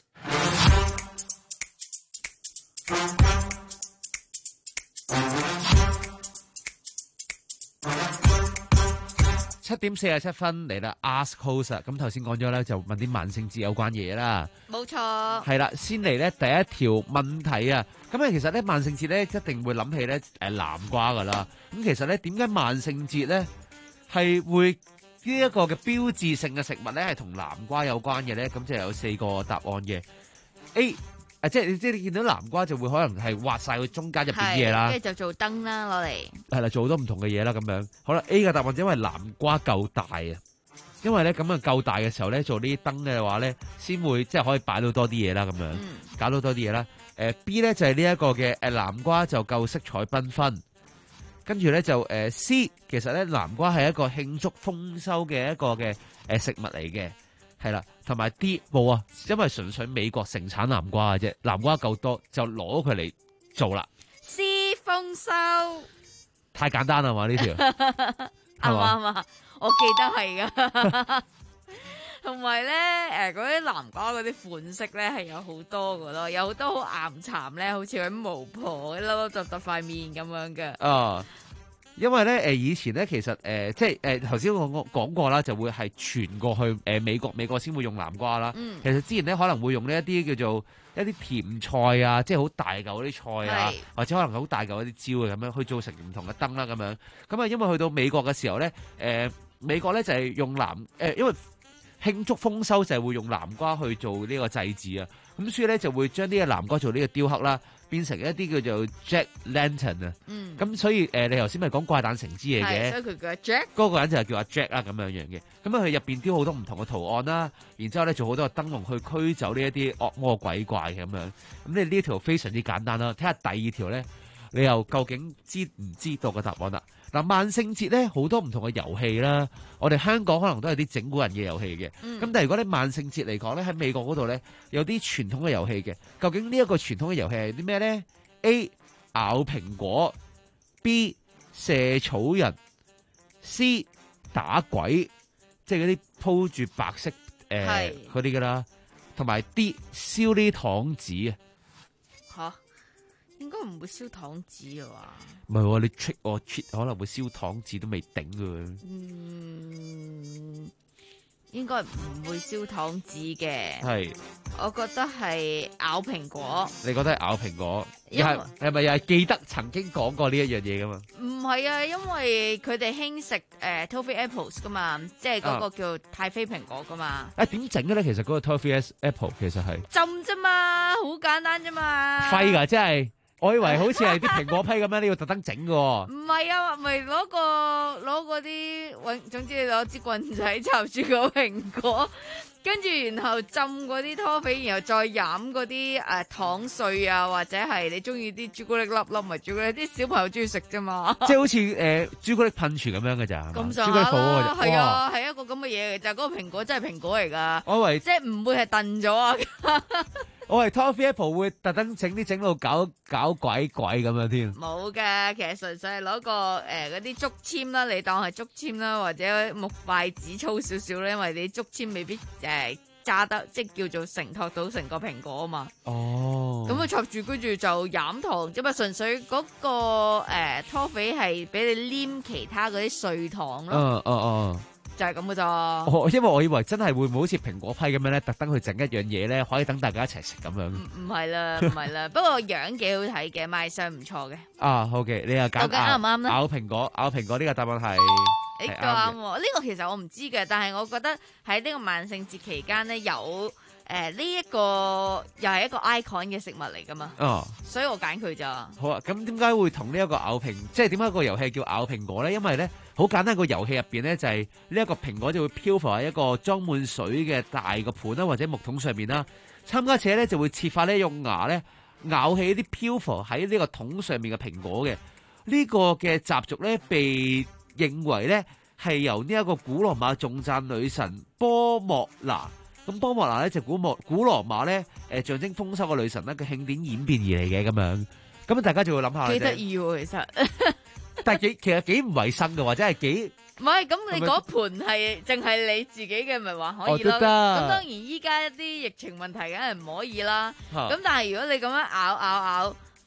[SPEAKER 11] 點四十七分嚟啦 ，Ask Host 咁頭先講咗咧，就問啲萬聖節有關嘢啦。
[SPEAKER 28] 冇錯。
[SPEAKER 11] 係啦，先嚟咧第一條問題啊。咁啊，其實咧萬聖節咧一定會諗起咧誒南瓜噶啦。咁其實咧點解萬聖節咧係會呢一個嘅標誌性嘅食物咧係同南瓜有關嘅咧？咁就有四個答案嘅。A 啊，即係即係你見到南瓜就會可能係挖晒佢中間入邊啲嘢啦，
[SPEAKER 28] 跟住就做燈啦，攞嚟
[SPEAKER 11] 係啦，做好多唔同嘅嘢啦咁樣。好啦 ，A 嘅答案就因為南瓜夠大啊，因為咧咁啊夠大嘅時候咧做呢啲燈嘅話咧，先會即係可以擺到多啲嘢啦咁樣，嗯、搞到多啲嘢啦。誒、呃、B 咧就係呢一個嘅誒南瓜就夠色彩繽紛，跟住咧就誒、呃、C 其實咧南瓜係一個慶祝豐收嘅一個嘅誒食物嚟嘅。係啦，同埋啲冇啊，因為純粹美國盛產南瓜嘅啫，南瓜夠多就攞佢嚟做啦。
[SPEAKER 28] C 豐收
[SPEAKER 11] 太簡單啦嘛呢條，
[SPEAKER 28] 啱唔啱啊？我記得係噶，同埋咧誒嗰啲南瓜嗰啲款式咧係有好多噶咯，有好多好岩巉咧，好似嗰啲巫婆粒粒揼揼塊面咁樣嘅。
[SPEAKER 11] 啊。因為咧，誒以前咧，其實誒、呃、即係誒頭先我我講過啦，就會係傳過去誒、呃、美國，美國先會用南瓜啦。嗯、其實之前咧可能會用呢一啲叫做一啲甜菜啊，即係好大嚿嗰啲菜啊，或者可能好大嚿嗰啲椒啊咁樣去做成唔同嘅燈啦咁樣。咁啊，因為去到美國嘅時候咧，誒、呃、美國咧就係、是、用南誒、呃，因為慶祝豐收就係會用南瓜去做呢個祭祀啊。咁所以咧就會將呢個南瓜做呢個雕刻啦。變成一啲叫做 Jack Lantern 啊，咁、嗯、所以誒、呃，你頭先咪講怪誕城之夜嘅，
[SPEAKER 28] 所以佢叫阿 Jack，
[SPEAKER 11] 嗰個人就係叫阿 Jack 啦，咁樣樣嘅，咁啊佢入邊雕好多唔同嘅圖案啦，然之後咧做好多個燈籠去驅走呢一啲惡魔鬼怪嘅咁樣，咁你呢條非常之簡單啦，睇下第二條咧，你又究竟知唔知道個答案啦？嗱，萬聖節咧好多唔同嘅遊戲啦，我哋香港可能都係啲整蠱人嘅遊戲嘅，咁、嗯、但係如果你萬聖節嚟講咧，喺美國嗰度咧有啲傳統嘅遊戲嘅，究竟呢一個傳統嘅遊戲係啲咩咧 ？A 咬蘋果 ，B 射草人 ，C 打鬼，即係嗰啲鋪住白色誒嗰啲噶啦，同埋 D 燒啲糖紙啊！
[SPEAKER 28] 吓？應該唔會燒糖紙啊嘛？
[SPEAKER 11] 唔係喎，你 trick 我 trick 可能會燒糖紙都未頂㗎。
[SPEAKER 28] 嗯，應該唔會燒糖紙嘅。
[SPEAKER 11] 係，
[SPEAKER 28] 我覺得係咬蘋果。
[SPEAKER 11] 你覺得係咬蘋果？又係係咪又係記得曾經講過呢一樣嘢㗎嘛？
[SPEAKER 28] 唔係啊，因為佢哋興食誒 toffee apples 㗎嘛，即係嗰個叫太妃蘋果㗎嘛。
[SPEAKER 11] 誒點整嘅咧？其實嗰個 toffee apple 其實係
[SPEAKER 28] 浸啫嘛，好簡單啫嘛。
[SPEAKER 11] 廢㗎，真係。我以為好似係啲蘋果批咁樣，你要特登整嘅喎。
[SPEAKER 28] 唔係啊，咪攞個攞嗰啲搵，總之你攞支棍仔插住個蘋果，跟住然後浸嗰啲拖肥，然後再飲嗰啲誒糖碎啊，或者係你中意啲朱古力粒粒，咪朱古力啲小朋友中意食啫嘛。
[SPEAKER 11] 即係好似誒朱古力噴泉咁樣嘅咋？
[SPEAKER 28] 咁上下啦，係啊，係一個咁嘅嘢嘅，就係嗰個蘋果真係蘋果嚟㗎。
[SPEAKER 11] 我以為
[SPEAKER 28] 即係唔會係燉咗啊。
[SPEAKER 11] 我係 Toffee Apple 會特登整啲整到搞搞鬼鬼咁樣添。
[SPEAKER 28] 冇嘅，其實純粹係攞個誒嗰啲竹籤啦，你當係竹籤啦，或者木筷子粗少少咧，因為你竹籤未必誒揸、呃、得，即係叫做承托到成個蘋果啊嘛。哦。咁啊插住跟住就飲糖，只不過純粹嗰、嗰個誒 Toffee 係俾你黏其他嗰啲碎糖咯。
[SPEAKER 11] 嗯嗯嗯。
[SPEAKER 28] 就係咁嘅咋。
[SPEAKER 11] 哦，因為我以為真係會唔會好似蘋果批咁樣咧，特登去整一樣嘢咧，可以等大家一齊食咁樣。
[SPEAKER 28] 唔唔係啦，唔係啦，不過樣幾好睇嘅，賣相唔錯嘅。
[SPEAKER 11] 啊，OK，你又揀
[SPEAKER 28] 啱唔啱咧？
[SPEAKER 11] 咬蘋果，咬蘋果呢個答案係
[SPEAKER 28] 誒都啱喎。呢個其實我唔知嘅，但係我覺得喺呢個萬聖節期間咧有。誒呢一個又係一個 icon 嘅食物嚟噶嘛，哦，所以我揀佢咋。
[SPEAKER 11] 好啊，咁點解會同呢一個咬蘋，即係點解個遊戲叫咬蘋果咧？因為咧好簡單，個遊戲入邊咧就係呢一個蘋果就會漂浮喺一個裝滿水嘅大個盤啦，或者木桶上面啦。參加者咧就會設法咧用牙咧咬起啲漂浮喺呢個桶上面嘅蘋果嘅。呢個嘅習俗咧被認為咧係由呢一個古羅馬頌讚女神波莫娜。咁波莫娜咧就古莫古羅馬咧誒象徵豐收嘅女神咧嘅慶典演變而嚟嘅咁樣，咁啊大家就會諗下，
[SPEAKER 28] 幾得意喎其實，
[SPEAKER 11] 但係幾其實幾唔衞生嘅，或者係幾
[SPEAKER 28] 唔係咁你嗰盤係淨係你自己嘅，咪話可以咯。咁、哦、當然依家一啲疫情問題梗係唔可以啦。咁、啊、但係如果你咁樣咬咬咬，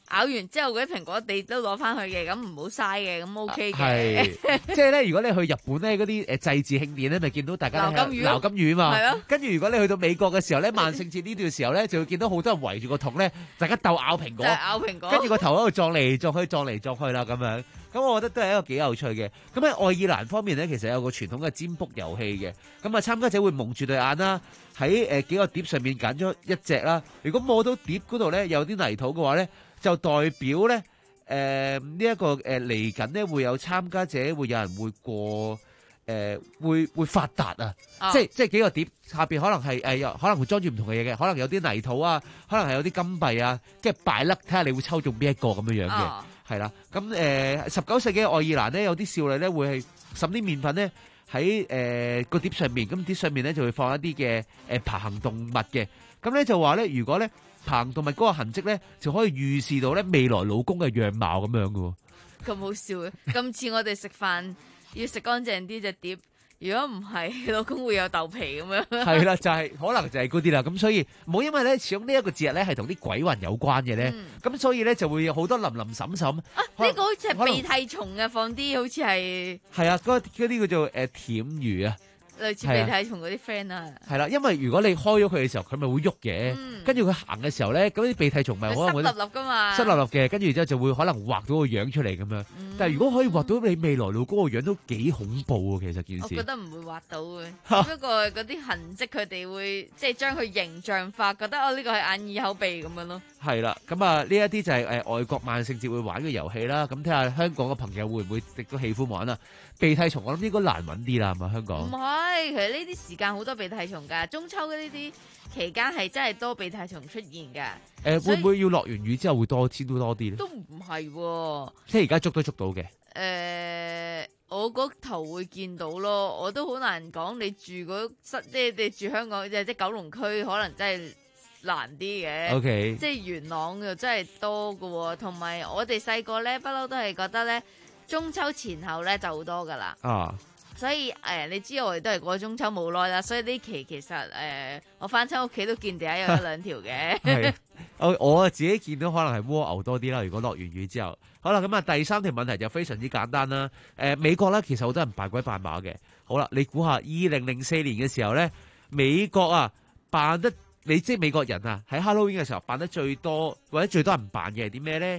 [SPEAKER 28] 咬完之後嗰啲蘋果你都攞翻去嘅，咁唔好嘥嘅，咁 OK 嘅。
[SPEAKER 11] 係，即係咧，如果你去日本咧嗰啲誒祭祀慶典咧，咪見到大家
[SPEAKER 28] 撈金魚，
[SPEAKER 11] 撈金魚嘛。
[SPEAKER 28] 係咯。
[SPEAKER 11] 跟住如果你去到美國嘅時候咧，萬聖節呢段時候咧，就會見到好多人圍住個桶咧，大家鬥咬蘋果。
[SPEAKER 28] 就係咬蘋果。
[SPEAKER 11] 跟住個頭喺度撞嚟撞去，撞嚟撞去啦咁樣。咁我覺得都係一個幾有趣嘅。咁喺愛爾蘭方面咧，其實有個傳統嘅占卜遊戲嘅。咁啊，參加者會蒙住對眼啦，喺誒幾個碟上面揀咗一隻啦。如果摸到碟嗰度咧有啲泥土嘅話咧，就代表咧誒呢一個誒嚟緊咧會有參加者會有人會過誒、呃、會會發達啊！哦、即係即係幾個碟下邊可能係誒有可能會裝住唔同嘅嘢嘅，可能有啲泥土啊，可能係有啲金幣啊，跟住擺粒睇下你會抽中邊一個咁樣樣嘅。哦係啦，咁誒十九世紀嘅愛爾蘭咧，有啲少女咧會係滲啲麵粉咧喺誒個碟上面，咁碟上面咧就會放一啲嘅誒爬行動物嘅，咁咧就話咧，如果咧爬行動物嗰個痕跡咧，就可以預示到咧未來老公嘅樣貌咁樣嘅喎。咁
[SPEAKER 28] 好笑嘅，咁似我哋食飯要食乾淨啲隻碟。如果唔係，老公會有豆皮咁樣。係啦，
[SPEAKER 11] 就係、是、可能就係嗰啲啦。咁所以冇，因為咧，始終呢一個節日咧係同啲鬼魂有關嘅咧。咁、嗯、所以咧就會有好多林林沈沈。啊，呢、這個好似係鼻涕蟲啊，放啲好似係。係啊，嗰啲叫做誒舔魚啊。類似鼻涕蟲嗰啲 friend 啊，係啦，因為如果你開咗佢嘅時候，佢咪會喐嘅，跟住佢行嘅時候咧，咁啲鼻涕蟲咪可能會濕立立噶嘛，濕立立嘅，跟住之後就會可能畫到個樣出嚟咁樣。嗯、但係如果可以畫到你未來老公個樣都幾恐怖啊，其實件事。我覺得唔會畫到嘅，只不過嗰啲痕跡佢哋會即係將佢形象化，覺得哦呢個係眼耳口鼻咁樣咯。係啦，咁啊呢一啲就係誒外國萬聖節會玩嘅遊戲啦。咁睇下香港嘅朋友會唔會亦都喜歡玩啊？鼻涕蟲我諗應該難揾啲啦，係咪香港？唔係，其實呢啲時間好多鼻涕蟲㗎。中秋嘅呢啲期間係真係多鼻涕蟲出現㗎。誒、呃、會唔會要落完雨之後會多先都多啲咧？都唔係喎，即係而家捉都捉到嘅。誒、呃，我嗰頭會見到咯，我都好難講。你住嗰室，即係你住香港，即係即係九龍區，可能真係難啲嘅。OK，即係元朗又真係多㗎喎。同埋我哋細個咧，不嬲都係覺得咧。中秋前後咧就好多噶啦，啊，所以誒、呃，你知道我哋都係過中秋冇耐啦，所以呢期其實誒、呃，我翻親屋企都見地下有一兩條嘅。係，我我自己見到可能係蝸牛多啲啦。如果落完雨之後，好啦，咁啊第三條問題就非常之簡單啦。誒、呃，美國咧其實好多人扮鬼扮馬嘅。好啦，你估下二零零四年嘅時候咧，美國啊扮得你即係美國人啊喺 Halloween 嘅時候扮得最多或者最多人扮嘅係啲咩咧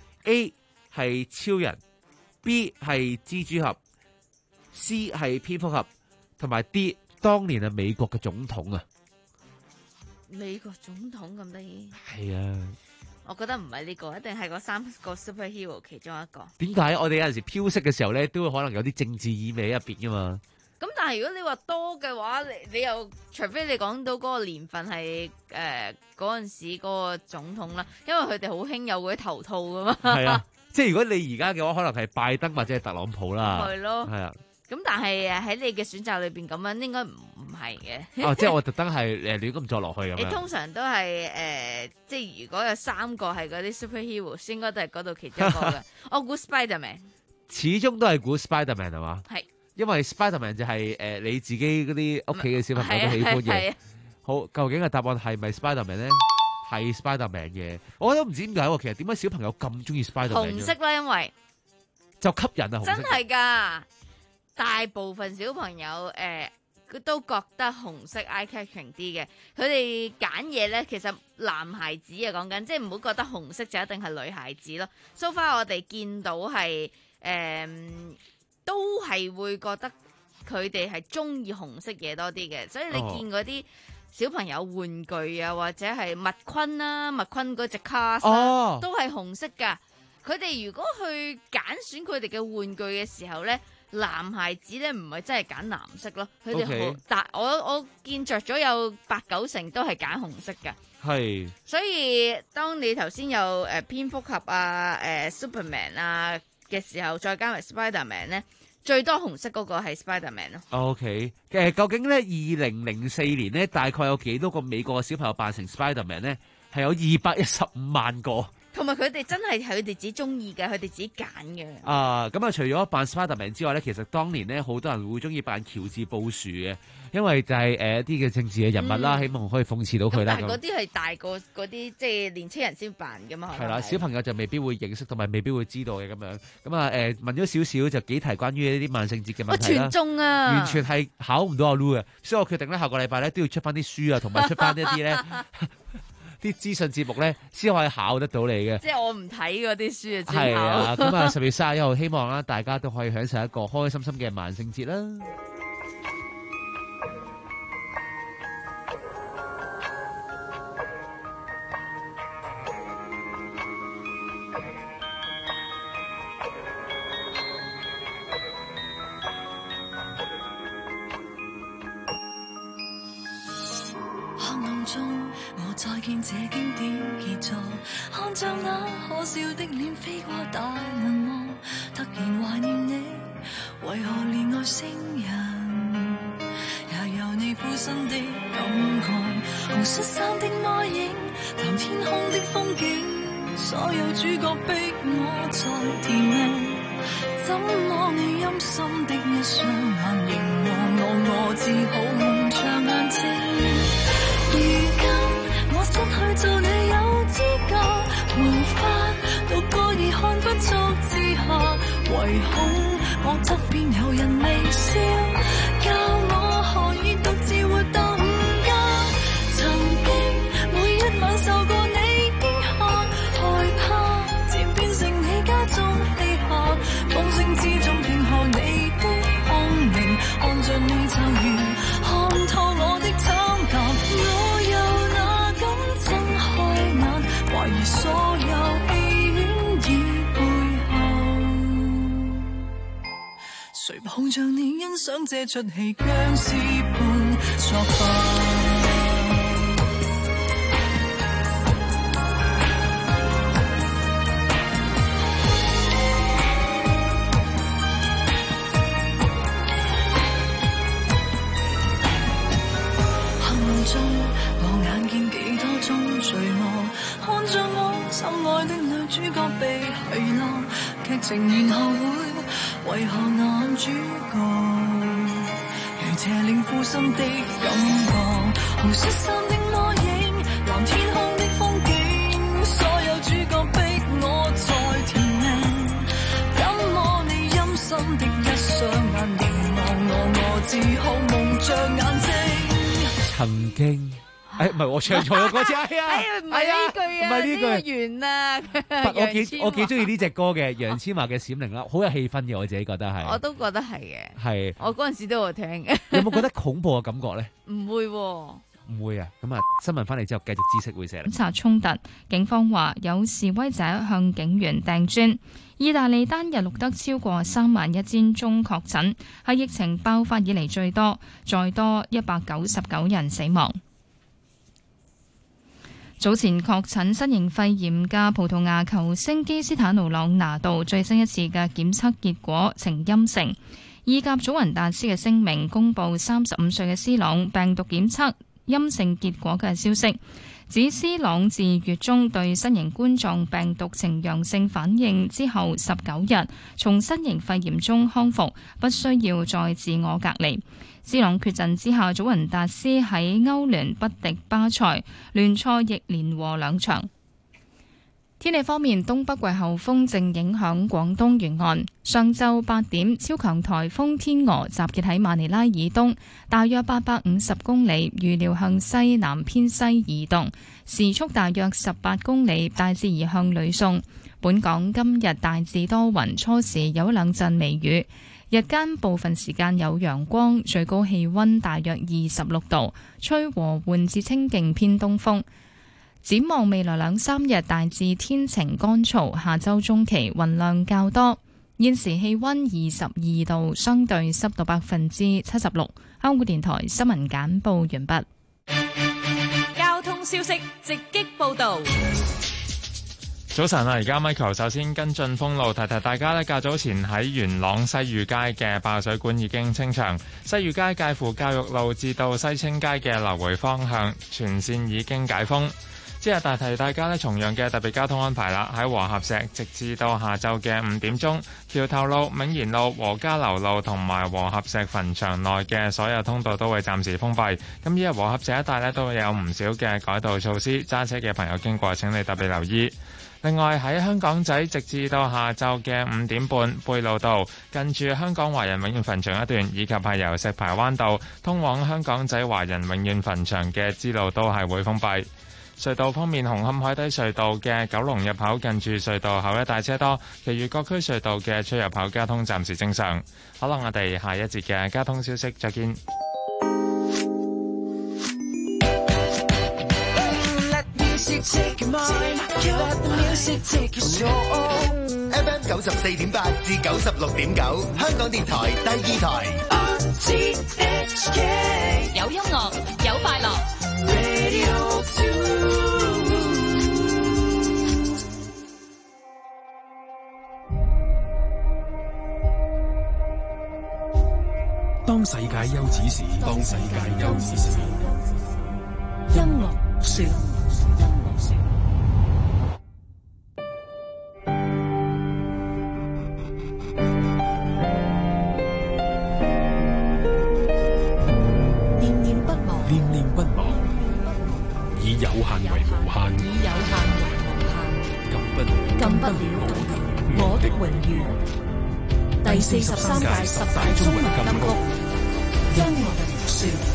[SPEAKER 11] ？A 係超人。B 係蜘蛛俠 ，C 係蝙蝠俠，同埋 D 當年係美國嘅總統啊！美國總統咁得意？係啊，我覺得唔係呢個，一定係嗰三個 superhero 其中一個。點解我哋有陣時飄色嘅時候咧，都會可能有啲政治意味喺入邊噶嘛？咁但係如果你話多嘅話，你你又除非你講到嗰個年份係誒嗰陣時嗰個總統啦，因為佢哋好興有嗰啲頭套噶嘛。係啊。即係如果你而家嘅話，可能係拜登或者係特朗普啦。係咯，係啊。咁但係喺你嘅選擇裏邊咁樣，應該唔唔係嘅。哦，即係我特登係誒亂咁作落去咁樣。你通常都係誒、呃，即係如果有三個係嗰啲 superhero， 應該都係嗰度其中一個嘅。我估 Spiderman。始終都係估 Spiderman 係嘛？係。因為 Spiderman 就係、是、誒、呃、你自己嗰啲屋企嘅小朋友都喜歡嘅。好，究竟嘅答案係咪 Spiderman 咧？係 Spiderman 嘅，我都唔知點解喎。其實點解小朋友咁中意 Spiderman？紅色啦，因為就吸引啊！紅色真係㗎，大部分小朋友誒，佢、呃、都覺得紅色 eye catching 啲嘅。佢哋揀嘢咧，其實男孩子啊講緊，即係唔好覺得紅色就一定係女孩子咯。So far 我哋見到係誒、呃，都係會覺得佢哋係中意紅色嘢多啲嘅，所以你見嗰啲。哦小朋友玩具啊，或者係麥昆啦，麥昆嗰隻卡啊，都係紅色噶。佢哋如果去揀選佢哋嘅玩具嘅時候咧，男孩子咧唔係真係揀藍色咯，佢哋好，但我我見着咗有八九成都係揀紅色噶。係，所以當你頭先有誒、呃、蝙蝠俠啊、誒、呃、Superman 啊嘅時候，再加埋 Spiderman 咧。最多紅色嗰個係 Spiderman 咯。OK，誒，究竟咧二零零四年咧，大概有幾多個美國嘅小朋友扮成 Spiderman 咧？係有二百一十五萬個。佢
[SPEAKER 28] 同埋佢哋真係係佢哋自己中意嘅，佢哋自己揀嘅。
[SPEAKER 11] 啊，咁啊，除咗扮 Spiderman 之外咧，其實當年咧好多人會中意扮喬治布殊嘅，因為就係誒一啲嘅政治嘅人物啦，
[SPEAKER 28] 嗯、
[SPEAKER 11] 希望可以諷刺到佢啦。
[SPEAKER 28] 但係嗰啲係大個嗰啲即係年青人先扮噶嘛。
[SPEAKER 11] 係啦，小朋友就未必會認識同埋未必會知道嘅咁樣。咁啊誒問咗少少就幾題關於呢啲萬聖節嘅問題啦。
[SPEAKER 28] 全中啊！
[SPEAKER 11] 完全係考唔到阿 Lu 嘅，所以我決定咧下個禮拜咧都要出翻啲書啊，同埋出翻一啲咧啲資訊節目咧，先可以考得到你嘅。
[SPEAKER 28] 即係我唔睇嗰啲書啊，
[SPEAKER 11] 係啊，咁啊十月三十一號，希望啦大家都可以享受一個開開心心嘅萬聖節啦。
[SPEAKER 23] 再見這經典傑作，看着那可笑的臉飛過大銀幕，突然懷念你，為何憐愛星人也有你附身的感覺，紅恤衫的魔影，藍天空的風景，所有主角逼我再甜蜜，怎麼你陰森的一雙眼凝望我，我只好蒙着眼睛。如今我失去做你有資格，無法獨個而看不足之下，唯恐我側邊有人微笑，教我何以獨自活到午夜。曾經每一晚受過你驚嚇，害怕漸變成你家中戲客，風聲之中聽學你的空明，看着你就如看透我的醜格。我又哪敢睜開眼，懷疑所有戲院已背後，誰抱着你欣賞這出戲僵屍般作法。我眼見幾多宗罪惡，看着我心愛的女主角被遺落，劇情然後會為何男主角如邪靈附身的感覺，紅恤衫的魔影，藍天空的風景，所有主角逼我再甜命，怎麼你陰森的一雙眼凝望我，我只好蒙着眼睛。
[SPEAKER 11] 曾經，誒唔係我唱錯咗嗰次，哎呀，
[SPEAKER 28] 唔係呢句啊，
[SPEAKER 11] 唔係呢
[SPEAKER 28] 句完啦。
[SPEAKER 11] 我幾我幾中意呢隻歌嘅，楊千嬅嘅《閃靈》啦，好有氣氛嘅，我自己覺得係。
[SPEAKER 28] 我都覺得係嘅。
[SPEAKER 11] 係。
[SPEAKER 28] 我嗰陣時都有聽嘅。
[SPEAKER 11] 有冇覺得恐怖嘅感覺咧？
[SPEAKER 28] 唔會喎。
[SPEAKER 11] 唔會啊！咁啊，新聞翻嚟之後繼續知識會社啦。
[SPEAKER 5] 檢查衝突，警方話有示威者向警員掟磚。意大利單日錄得超過三萬一千宗確診，係疫情爆發以嚟最多，再多一百九十九人死亡。早前確診新型肺炎嘅葡萄牙球星基斯坦奴朗拿度最新一次嘅檢測結果呈陰性。意甲祖雲達斯嘅聲明公佈三十五歲嘅斯朗病毒檢測陰性結果嘅消息，指斯朗自月中對新型冠狀病毒呈陽性反應之後十九日，從新型肺炎中康復，不需要再自我隔離。斯朗缺陣之下，祖雲達斯喺歐聯不敵巴塞，聯賽亦連和兩場。天氣方面，東北季候風正影響廣東沿岸。上晝八點，超強颱風天鵝集結喺馬尼拉以東，大約八百五十公里，預料向西南偏西移動，時速大約十八公里，大致移向呂宋。本港今日大致多雲，初時有一兩陣微雨，日間部分時間有陽光，最高氣溫大約二十六度，吹和緩至清勁偏東風。展望未來兩三日大致天晴乾燥，下周中期雲量較多。現時氣溫二十二度，相對濕度百分之七十六。香港電台新聞簡報完畢。
[SPEAKER 19] 交通消息直擊報道。
[SPEAKER 7] 早晨啊，而家 Michael 首先跟進封路，提提大家呢，較早前喺元朗西裕街嘅爆水管已經清場，西裕街介乎教育路至到西青街嘅來回方向全線已經解封。 之後大提大家呢，重陽嘅特別交通安排啦，喺和合石直至到下晝嘅五點鐘，橋頭路、銘賢路、和家樓路同埋和合石墳場內嘅所有通道都會暫時封閉。咁依日和合石一帶呢，都會有唔少嘅改道措施，揸車嘅朋友經過請你特別留意。另外喺香港仔直至到下晝嘅五點半，貝路道近住香港華人永遠墳場一段，以及係由石排灣道通往香港仔華人永遠墳場嘅支路都係會封閉。隧道方面，紅磡海底隧道嘅九龍入口近住隧道口一帶車多，其餘各區隧道嘅出入口交通暫時正常。好啦，我哋下一節嘅交通消息再見。
[SPEAKER 20] F M 九十四點八至九十六點九，香港電台第二台。
[SPEAKER 2] 有音樂，有快樂。
[SPEAKER 6] 當世界休止時，當世界休止時，
[SPEAKER 17] 音樂說。
[SPEAKER 6] 以有限為無限，
[SPEAKER 17] 以有限為無限，
[SPEAKER 6] 禁不了，
[SPEAKER 17] 禁不了我的榮譽。第四十三屆十大中文金曲音樂說。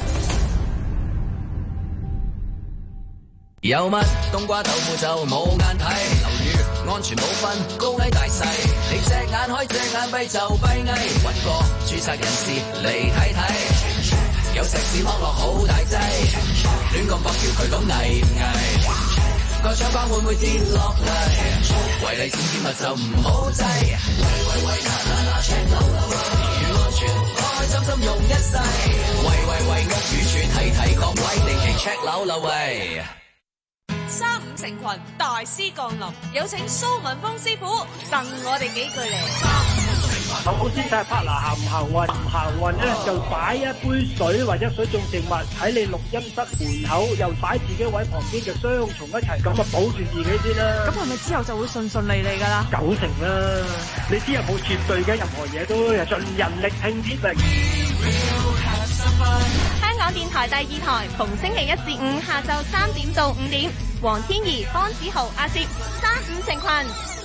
[SPEAKER 9] 有乜冬瓜豆腐就冇眼睇，樓宇安全冇分高矮大細，你隻眼開隻眼閉就閉翳，揾個註冊人士嚟睇睇，有石屎剝落好大劑，亂咁搏橋佢講危唔危，個窗框會唔會跌落嚟，違例僭建物就唔好制，喂喂喂嗱嗱嗱 check 樓樓，如安全開開心心用一世，喂喂喂屋宇署睇睇各位定期 check 樓樓喂。
[SPEAKER 10] 三五成群大師降臨，有請蘇文峰師傅贈我哋幾句嚟。
[SPEAKER 12] 首先睇下 partner 行唔行運，唔行運咧就擺一杯水或者水種植物喺你錄音室門口，又擺自己位旁邊就雙重一齊，咁啊保住自己先啦。
[SPEAKER 10] 咁係咪之後就會順順利利噶啦？
[SPEAKER 12] 九成啦，你知有冇絕對嘅，任何嘢都係盡人力拼貼力。
[SPEAKER 22] 香港電台第二台，逢星期一至五下晝三點到五點，黃天怡、方子豪、阿攝，三五成群。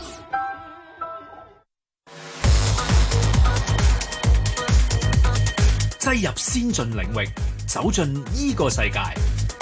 [SPEAKER 13] 擠入先進領域，走進依個世界。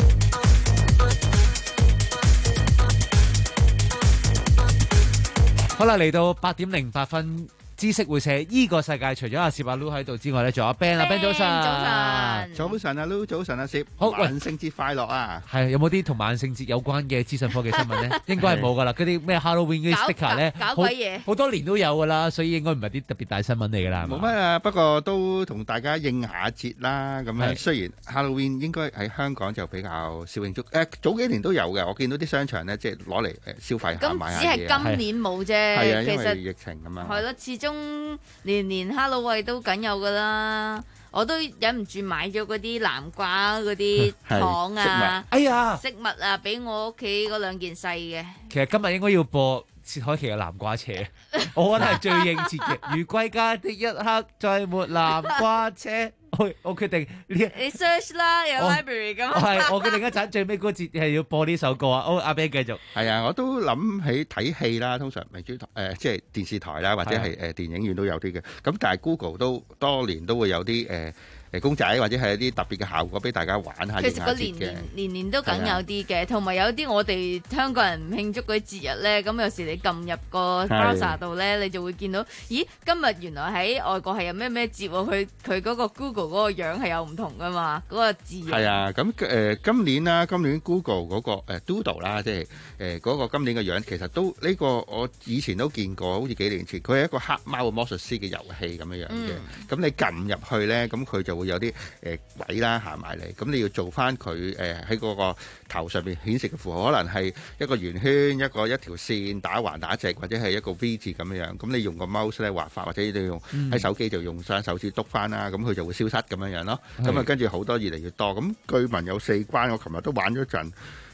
[SPEAKER 11] 好啦，嚟到八點零八分。知識會社依個世界，除咗阿攝阿 Lu 喺度之外咧，仲有 Ben 啊 Ben 早晨，
[SPEAKER 14] 早晨，早晨阿 Lu 早晨阿攝，
[SPEAKER 11] 好
[SPEAKER 14] 萬聖節快樂啊！
[SPEAKER 11] 係有冇啲同萬聖節有關嘅資訊科技新聞咧？應該係冇噶啦，嗰啲咩 Halloween 嗰啲 sticker 咧，
[SPEAKER 28] 搞鬼嘢，
[SPEAKER 11] 好多年都有噶啦，所以應該唔係啲特別大新聞嚟噶啦。
[SPEAKER 14] 冇乜啊，不過都同大家應下節啦。咁樣雖然 Halloween 應該喺香港就比較少慶祝，誒早幾年都有嘅，我見到啲商場咧即係攞嚟誒消費下買下嘢。
[SPEAKER 28] 咁只係今年冇啫，
[SPEAKER 14] 係啊，因
[SPEAKER 28] 其實
[SPEAKER 14] 為疫情咁樣。
[SPEAKER 28] 係咯，始終。年年哈囉喂都梗有噶啦，我都忍唔住買咗嗰啲南瓜嗰啲糖啊，
[SPEAKER 11] 哎呀，
[SPEAKER 28] 飾物啊，俾我屋企嗰兩件細嘅。
[SPEAKER 11] 其實今日應該要播薛凱琪嘅南瓜車，我覺得係最應節嘅。如歸家的一刻，再沒南瓜車。我我決定呢，
[SPEAKER 28] 你 search 啦，有 library 咁。
[SPEAKER 11] 我係我決定一陣最尾嗰節係要播呢首歌啊！好，阿 Ben 繼續。
[SPEAKER 14] 係啊，我都諗起睇戲啦，通常明珠台誒，即係電視台啦，或者係誒電影院都有啲嘅。咁但係 Google 都多年都會有啲誒。誒公仔或者係一啲特別嘅效果俾大家玩下。
[SPEAKER 28] 其實個年年年年都梗有啲嘅，同埋有啲我哋香港人唔慶祝嗰啲節日咧，咁有時你撳入個 browser 度咧，你就會見到，咦，今日原來喺外國係有咩咩節喎？佢佢嗰個 Google 嗰個樣係有唔同噶嘛，嗰、嗰個字。係
[SPEAKER 14] 啊，咁誒、呃、今年啦，今年 Google 嗰、嗰個、呃、Doodle 啦，即係誒嗰個今年嘅樣，其實都呢、呢個我以前都見過，好似幾年前，佢係一個黑貓嘅魔術師嘅遊戲咁樣樣嘅。咁、嗯、你撳入去咧，咁佢就會有啲誒、呃、位啦行埋嚟，咁你要做翻佢誒喺嗰個頭上面顯示嘅符號，可能係一個圓圈、一個一條線打橫打直，或者係一個 V 字咁樣樣。咁你用個 mouse 咧畫法，或者你用喺、嗯、手機就用雙手指篤翻啦，咁佢就會消失咁樣樣咯。咁啊跟住好多越嚟越多。咁據聞有四關，我琴日都玩咗陣。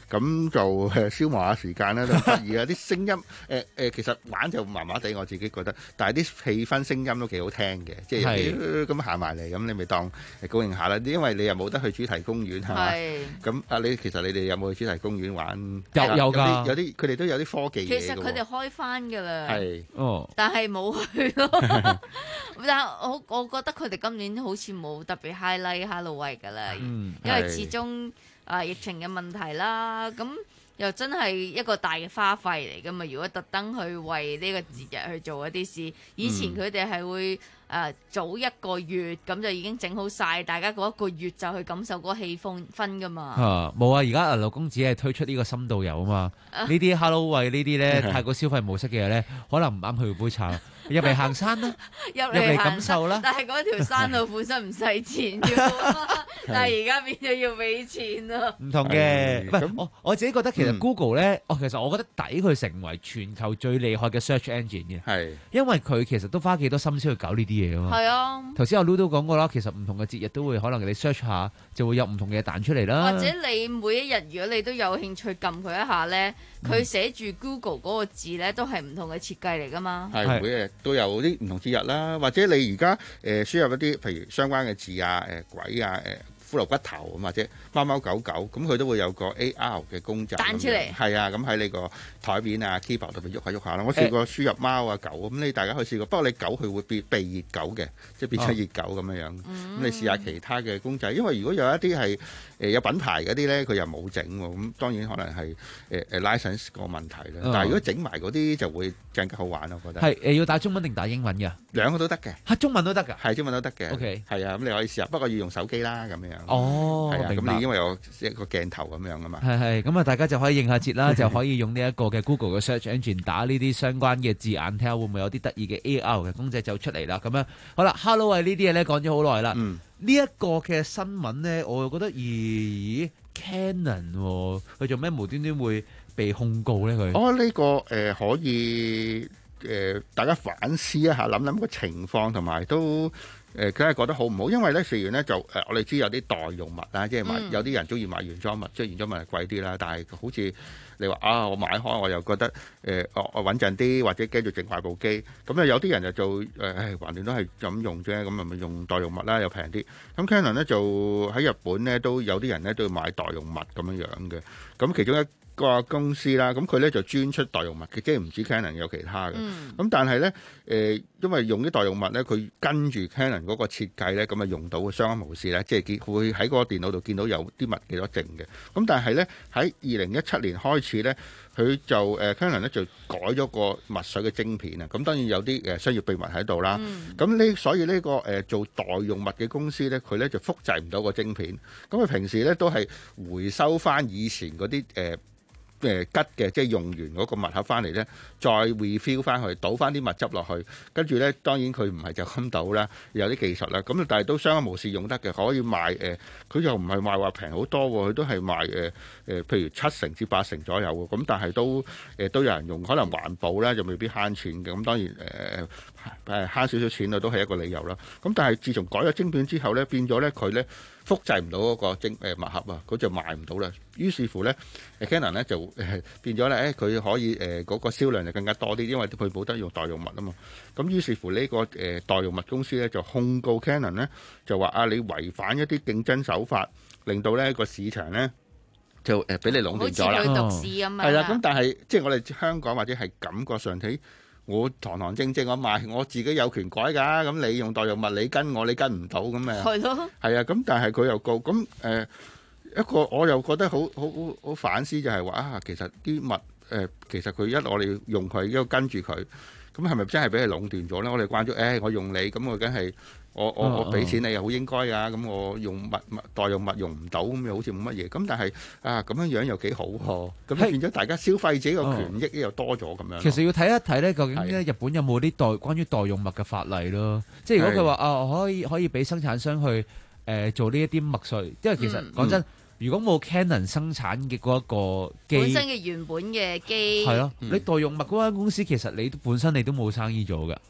[SPEAKER 14] 咁就誒消磨下時間啦，都得意啊！啲聲音誒誒、呃呃，其實玩就麻麻地，我自己覺得，但係啲氣氛聲音都幾好聽嘅，即係咁行埋嚟，咁你咪當誒高興下啦。因為你又冇得去主題公園係嘛？咁啊，你其實你哋有冇去主題公園玩？
[SPEAKER 11] 有有㗎，
[SPEAKER 14] 有啲佢哋都有啲科技嘢。
[SPEAKER 28] 其實佢哋開翻㗎啦，
[SPEAKER 14] 係
[SPEAKER 28] 哦，但係冇去咯。但係我我覺得佢哋今年好似冇特別 highlight Halloween 㗎啦，嗯、因為始終啊、呃、疫情嘅問題啦，咁又真係一個大嘅花費嚟㗎嘛。如果特登去為呢個節日去做一啲事，以前佢哋係會。誒、呃、早一個月咁就已經整好晒，大家嗰一個月就去感受嗰個氣氛氛噶嘛。啊，
[SPEAKER 11] 冇啊！而家牛公子係推出呢個深度遊啊嘛。呢啲 Halloween 呢啲咧太過消費模式嘅嘢咧，可能唔啱佢杯茶。入嚟行山啦，入嚟感受啦。
[SPEAKER 28] 但係嗰條山路本身唔使錢嘅，但係而家變咗要俾錢咯。
[SPEAKER 11] 唔同嘅，唔係我我自己覺得其實 Google 咧，哦、嗯、其實我覺得抵佢成為全球最厲害嘅 search engine 嘅，係因為佢其實都花幾多心思去搞呢啲嘢啊嘛。係啊，頭先阿 Lu 都講過啦，其實唔同嘅節日都會可能你 search 下就會有唔同嘅嘢彈出嚟啦。
[SPEAKER 28] 或者你每一日如果你都有興趣撳佢一下咧，佢寫住 Google 嗰個字咧都係唔同嘅設計嚟㗎嘛。
[SPEAKER 14] 係每日都有啲唔同節日啦，或者你而家誒輸入一啲譬如相關嘅字啊、誒、呃、鬼啊、誒、呃、骷髏骨頭咁或者貓貓狗狗，咁佢都會有個 A R 嘅公仔彈出嚟。係啊，咁喺你個台面啊 keyboard 度邊喐下喐下啦。我試過輸入貓啊狗，咁你大家可以試過。不過你狗佢會變被熱狗嘅，即係變出熱狗咁樣樣。咁、哦、你試下其他嘅公仔，因為如果有一啲係誒有品牌嗰啲咧，佢又冇整喎，咁當然可能係誒誒 license 個問題啦。嗯、但係如果整埋嗰啲就會更加好玩，我覺得。係誒要打中文定打英文㗎？兩個都得嘅。嚇，中文都得㗎？係中文都得嘅。OK。係啊，咁你可以試下，不過要用手機啦咁樣。哦，係啊，咁你因為有一個鏡頭咁樣啊嘛。係係，咁啊大家就可以應下節啦，就可以用呢一個嘅 Google 嘅 Search Engine 打呢啲相關嘅字眼，睇下會唔會有啲得意嘅 A R 嘅公仔走出嚟啦。咁樣好啦 ，Halloween 呢啲嘢咧講咗好耐啦。嗯。呢一個嘅新聞咧，我覺得咦 Canon 喎，佢做咩無端端會被控告咧？佢哦呢、呢個誒、呃、可以誒、呃、大家反思一下，諗諗個情況，同埋都誒梗係覺得好唔好？因為咧，事緣咧就誒、呃、我哋知有啲代用物啦，即係買、嗯、有啲人中意買原裝物，即係原裝物係貴啲啦，但係好似你話啊，我買開我又覺得誒我我穩陣啲，或者驚住整壞部機，咁啊有啲人就做誒，橫掂都係咁用啫，咁咪用代用物啦，又平啲。咁 Canon 咧就喺日本咧都有啲人咧都要買代用物咁樣樣嘅，咁其中一個公司啦，咁佢咧就專出代用物嘅，即係唔止 Canon 有其他嘅。咁、嗯、但係咧誒，因為用啲代用物咧，佢跟住 Canon 嗰個設計咧，咁啊用到嘅相安無事咧，即係見會喺嗰個電腦度見到有啲物幾多剩嘅。咁但係咧喺二零一七年開始咧，佢就誒、呃、Canon 咧就改咗個墨水嘅晶片啊。咁當然有啲誒商業秘密喺度啦。咁呢、嗯，所以呢、這個誒、呃、做代用物嘅公司咧，佢咧就複製唔到個晶片。咁佢平時咧都係回收翻以前嗰啲誒。呃誒吉嘅，即係用完嗰個物盒翻嚟咧，再 refill 翻去，倒翻啲物質落去，跟住咧當然佢唔係就咁倒啦，有啲技術啦。咁但係都相安無事用得嘅，可以賣誒，佢又唔係賣話平好多喎，佢都係賣誒誒，譬如七成至八成左右喎。咁但係都誒、呃、都有人用，可能環保咧就未必慳錢嘅。咁當然誒誒慳少少錢啊，都係一個理由啦。咁但係自從改咗晶片之後咧，變咗咧佢咧。複製唔到嗰個晶誒墨盒啊，佢就賣唔到啦。於是乎咧，Canon 咧就誒變咗咧，誒佢可以誒嗰、呃那個銷量就更加多啲，因為佢冇得用代用物啊嘛。咁於是乎呢、這個誒、呃、代用物公司咧就控告 Canon 咧，就話啊你違反一啲競爭手法，令到咧個市場咧就誒俾、呃、你壟斷咗啦。好似佢獨市咁啊。係啦，咁但係即係我哋香港或者係感覺上睇。我堂堂正正我賣，我自己有權改㗎。咁你用代用物，你跟我，你跟唔到咁誒。係咯。係啊，咁但係佢又告咁誒、呃、一個，我又覺得好好好好反思就係話啊，其實啲物誒、呃，其實佢一我哋用佢，一個跟住佢，咁係咪真係俾佢壟斷咗咧？我哋慣咗誒、欸，我用你，咁我梗係我我我俾錢你又好應該㗎。咁我用物物代用物用唔到，咁又好似冇乜嘢。咁但係啊，咁樣樣又幾好喎。咁變咗大家消費者個權益又多咗咁樣。其實要睇一睇咧，究竟咧日本有冇啲代關於代用物嘅法例咯？即係如果佢話啊，可以可以俾生產商去誒、呃、做呢一啲墨水，因為其實講、嗯、真，如果冇 Canon 生產嘅嗰一個機本身嘅原本嘅機，係咯，你代用物嗰間公司其實你本身你都冇生意做㗎。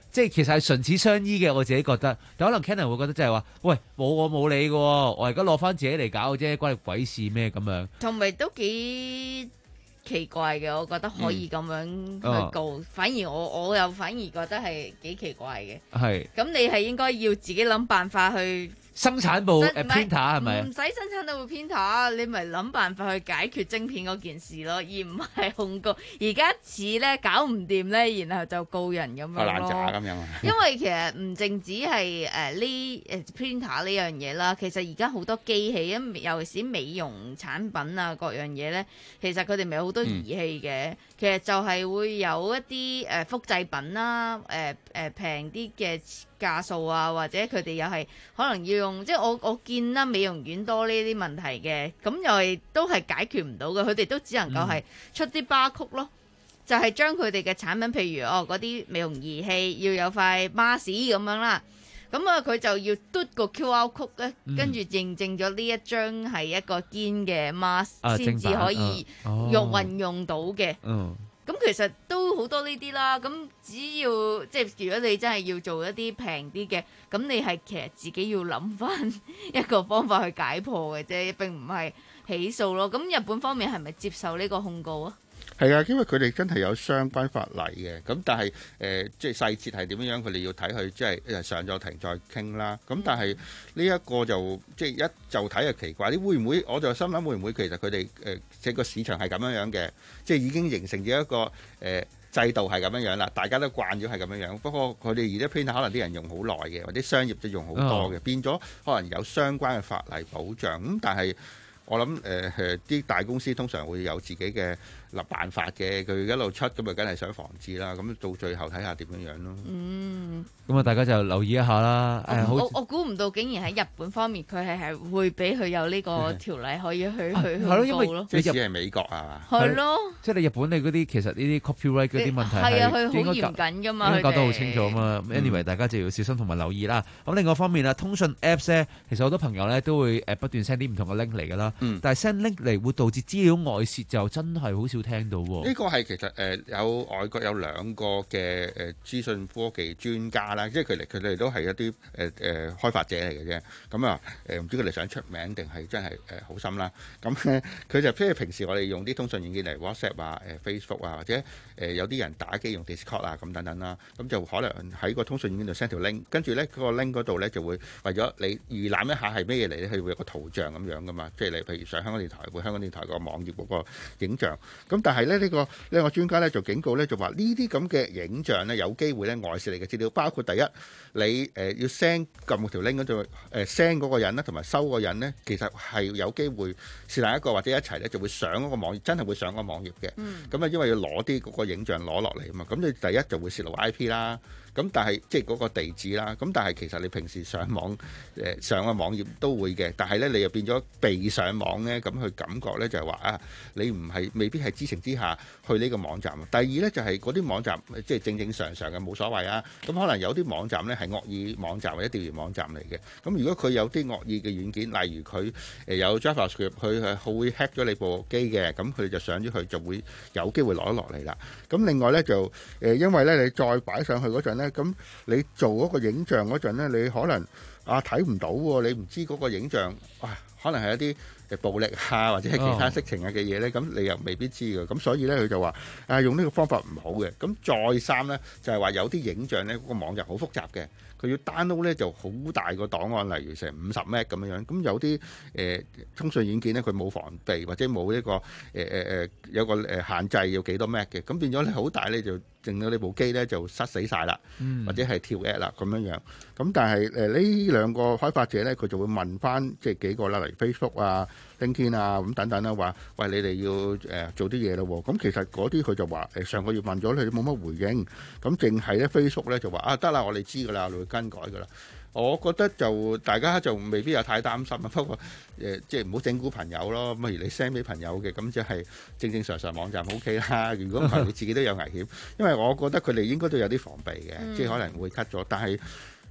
[SPEAKER 11] 即係其實係唇齒相依嘅，我自己覺得。但可能 Cannon 會覺得即係話，喂，冇我冇你嘅喎，我而家攞翻自己嚟搞嘅啫，關你鬼事咩咁樣？
[SPEAKER 28] 同埋都幾奇怪嘅，我覺得可以咁樣去告，嗯哦、反而我我又反而覺得係幾奇怪嘅。係是。咁你係應該要自己諗辦法去。
[SPEAKER 11] 生產部 printer 係咪？
[SPEAKER 28] 唔使生產到部 printer，你咪諗辦法去解決晶片嗰件事咯，而唔係控告。而家似咧搞唔掂咧，然後就告人咁樣咯。
[SPEAKER 14] 爛渣咁樣啊！
[SPEAKER 28] 因為其實唔淨止係誒呢誒 printer 呢樣嘢啦，其實而家好多機器，因尤其是美容產品啊各樣嘢咧，其實佢哋咪好多儀器嘅。嗯、其實就係會有一啲誒、呃、複製品啦，誒誒平啲嘅價數啊，或者佢哋又係可能要用，即係我我見啦，美容院多呢啲問題嘅，咁又係都係解決唔到嘅，佢哋都只能夠係出啲巴曲咯，嗯、就係將佢哋嘅產品，譬如哦嗰啲美容儀器要有塊 mask 咁樣啦，咁啊佢就要嘟個 Q R code 咧，嗯、跟住認證咗呢一張係一個堅嘅 mask 先至可以用運用到嘅。嗯咁其實都好多呢啲啦，咁只要即係如果你真係要做一啲平啲嘅，咁你係其實自己要諗翻一個方法去解破嘅啫，並唔係起訴咯。咁日本方面係咪接受呢個控告啊？
[SPEAKER 14] 係啊，因為佢哋真係有相關法例嘅，咁但係誒、呃、即係細節係點樣，佢哋要睇佢即係上咗庭再傾啦。咁但係呢一個就即係一就睇就奇怪，你會唔會？我就心諗會唔會其實佢哋誒即係個市場係咁樣樣嘅，即係已經形成咗一個誒、呃、制度係咁樣樣啦，大家都慣咗係咁樣樣。不過佢哋而家 printer 可能啲人用好耐嘅，或者商業都用好多嘅，哦、變咗可能有相關嘅法例保障。咁但係我諗誒誒啲大公司通常會有自己嘅立辦法嘅，佢一路出咁啊，梗係想防止啦。咁到最後睇下點樣樣咯。嗯，咁啊，大家就留意一下啦。誒，好，
[SPEAKER 28] 我我估唔到竟然喺日本方面，佢係係會俾佢有呢個條例可以去去去
[SPEAKER 14] 係咯，因為即係係美國啊嘛。係咯，
[SPEAKER 11] 即係你日本你嗰啲其實呢啲 copyright 嗰啲問題係
[SPEAKER 28] 啊，佢好嚴謹㗎嘛，佢哋
[SPEAKER 11] 講得好清楚啊嘛。Anyway，大家就要小心同埋留意啦。咁另外一方面啦，通訊 Apps 咧，其實好多朋友咧都會誒不斷 send 啲唔同嘅 link 嚟㗎啦。但係 send link 嚟會導致資料外泄，就真係好少聽到喎。
[SPEAKER 14] 呢個係其實誒、呃、有外國有兩個嘅誒資訊科技專家啦，即係佢哋佢哋都係一啲誒誒開發者嚟嘅啫。咁啊誒唔知佢哋想出名定係真係誒好心啦。咁咧佢就即係平時我哋用啲通訊軟件嚟 WhatsApp 啊、誒、呃、Facebook 啊，或者誒、呃、有啲人打機用 Discord 啊咁等等啦。咁就可能喺個通訊軟件度 send 條 link，跟住咧嗰個 link 嗰度咧就會為咗你預覽一下係咩嘢嚟咧，佢會有個圖像咁樣噶嘛。即係你譬如上香港電台會香港電台個網頁嗰個影像。咁但係咧呢個呢個專家咧就警告咧，就話呢啲咁嘅影像咧有機會咧外泄嚟嘅資料，包括第一你誒、呃、要 send 撳條 link 嗰度誒 send 嗰個人咧，同埋收嗰個人咧，其實係有機會是但一個或者一齊咧就會上嗰個網頁，真係會上嗰個網頁嘅。咁啊、嗯，因為要攞啲嗰個影像攞落嚟啊嘛，咁你第一就會泄露 I P 啦。咁但係即係嗰個地址啦，咁但係其實你平時上網誒、呃、上個網頁都會嘅，但係咧你又變咗被上網咧，咁佢感覺咧就係話啊，你唔係未必係知情之下去呢個網站。第二咧就係嗰啲網站即係正正常常嘅冇所謂啊。咁可能有啲網站咧係惡意網站或者釣魚網站嚟嘅。咁如果佢有啲惡意嘅軟件，例如佢誒有 JavaScript，佢係會 hack 咗你部機嘅，咁佢哋就上咗去就會有機會攞得落嚟啦。咁另外咧就誒、呃，因為咧你再擺上去嗰陣咧。咁你做嗰個影像嗰陣咧，你可能啊睇唔到喎，你唔知嗰個影像啊，可能係一啲誒暴力啊，或者係其他色情啊嘅嘢咧，咁、oh. 你又未必知嘅。咁所以咧，佢就話啊，用呢個方法唔好嘅。咁再三咧，就係、是、話有啲影像咧，嗰、那個網站好複雜嘅，佢要 download 咧就好大個檔案，例如成五十 meg 咁樣樣。咁有啲誒、呃、通訊軟件咧，佢冇防備或者冇一個誒誒誒有個誒限制要幾多 meg 嘅，咁變咗你好大咧就。令到你部機咧就塞死晒啦，嗯、或者係跳 at 啦咁樣樣。咁但係誒呢兩個開發者咧，佢就會問翻即係幾個啦，例如 Facebook 啊、LinkedIn 啊咁等等啦，話喂，你哋要誒、呃、做啲嘢咯。咁其實嗰啲佢就話誒上個月問咗你，冇乜回應。咁淨係咧 Facebook 咧就話啊得啦，我哋知㗎啦，我哋會更改㗎啦。我覺得就大家就未必有太擔心啊。不過誒、呃，即係唔好整蠱朋友咯。咁如你 send 俾朋友嘅，咁即係正正常常網站 O K 啦。如果唔係，佢自己都有危險。因為我覺得佢哋應該都有啲防備嘅，嗯、即係可能會 cut 咗。但係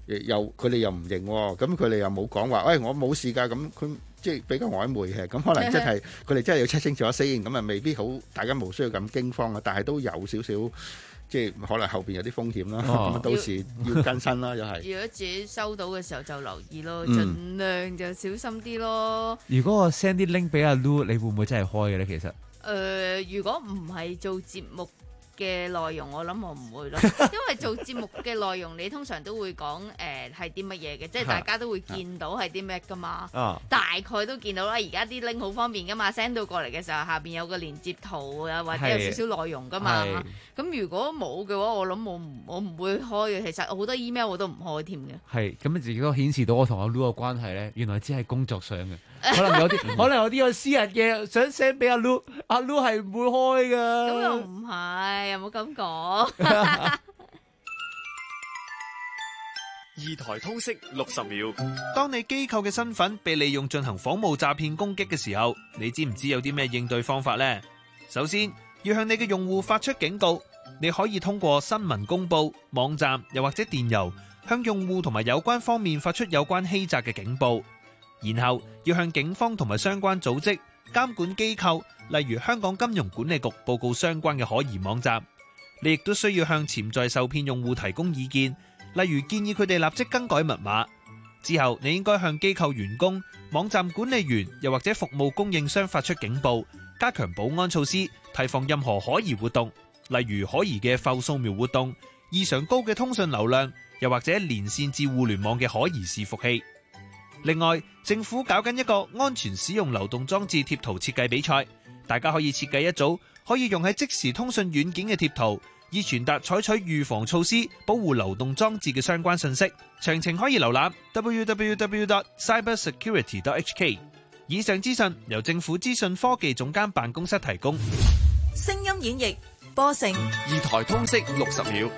[SPEAKER 14] 又佢哋又唔認喎，咁佢哋又冇講話，喂我冇事㗎，咁佢即係比較曖昧嘅，咁可能真係佢哋真係要 check 清楚先，咁啊未必好，大家冇需要咁驚慌啊，但係都有少少。即係可能後邊有啲風險啦，咁啊、哦、到時要更新啦，又係。如果自己收到嘅時候就留意咯，盡、嗯、量就小心啲咯。
[SPEAKER 11] 如果我 send 啲 link 俾阿 Lu， 你會唔會真係開嘅咧？其實，誒、
[SPEAKER 28] 呃，如果唔係做節目嘅內容，我諗我唔會咯，因為做節目嘅內容你通常都會講誒係啲乜嘢嘅，即係大家都會見到係啲咩噶嘛，啊、大概都見到啦。而家啲 link 好方便噶嘛 ，send 到過嚟嘅時候下邊有個連接圖啊，或者有少少內容噶嘛。咁如果冇嘅話，我諗我唔我唔會開嘅。其實好多 email 我都唔開添嘅。係咁，自己都顯示到我同阿 Lu 嘅關係咧，原來只係工作上嘅。可能有啲，可能有啲有私人嘅想 send 俾阿 Lu， 阿 Lu 係唔會開噶。咁又唔係，又冇咁講。
[SPEAKER 3] 二台通識六十秒。
[SPEAKER 4] 當你機構嘅身份被利用進行仿冒詐騙攻擊嘅時候，你知唔知有啲咩應對方法呢？首先，要向你嘅用戶發出警告，你可以通過新聞公佈、網站又或者電郵，向用戶同埋有關方面發出有關欺詐嘅警報。然後要向警方同埋相關組織、監管機構，例如香港金融管理局報告相關嘅可疑網站。你亦都需要向潛在受騙用戶提供意見，例如建議佢哋立即更改密碼。之後你應該向機構員工、網站管理員又或者服務供應商發出警報，加強保安措施，提防任何可疑活動，例如可疑嘅浮掃描活動、異常高嘅通訊流量，又或者連線至互聯網嘅可疑伺服器。另外，政府搞緊一個安全使用流動裝置貼圖設計比賽，大家可以設計一組可以用喺即時通訊軟件嘅貼圖，以傳達採取預防措施保護流動裝置嘅相關信息。詳情可以瀏覽 double-u double-u double-u dot cyber security dot h k。 以上資訊由政府資訊科技總監辦公室提供。
[SPEAKER 10] 聲音演繹播成
[SPEAKER 3] 二台通識六十秒。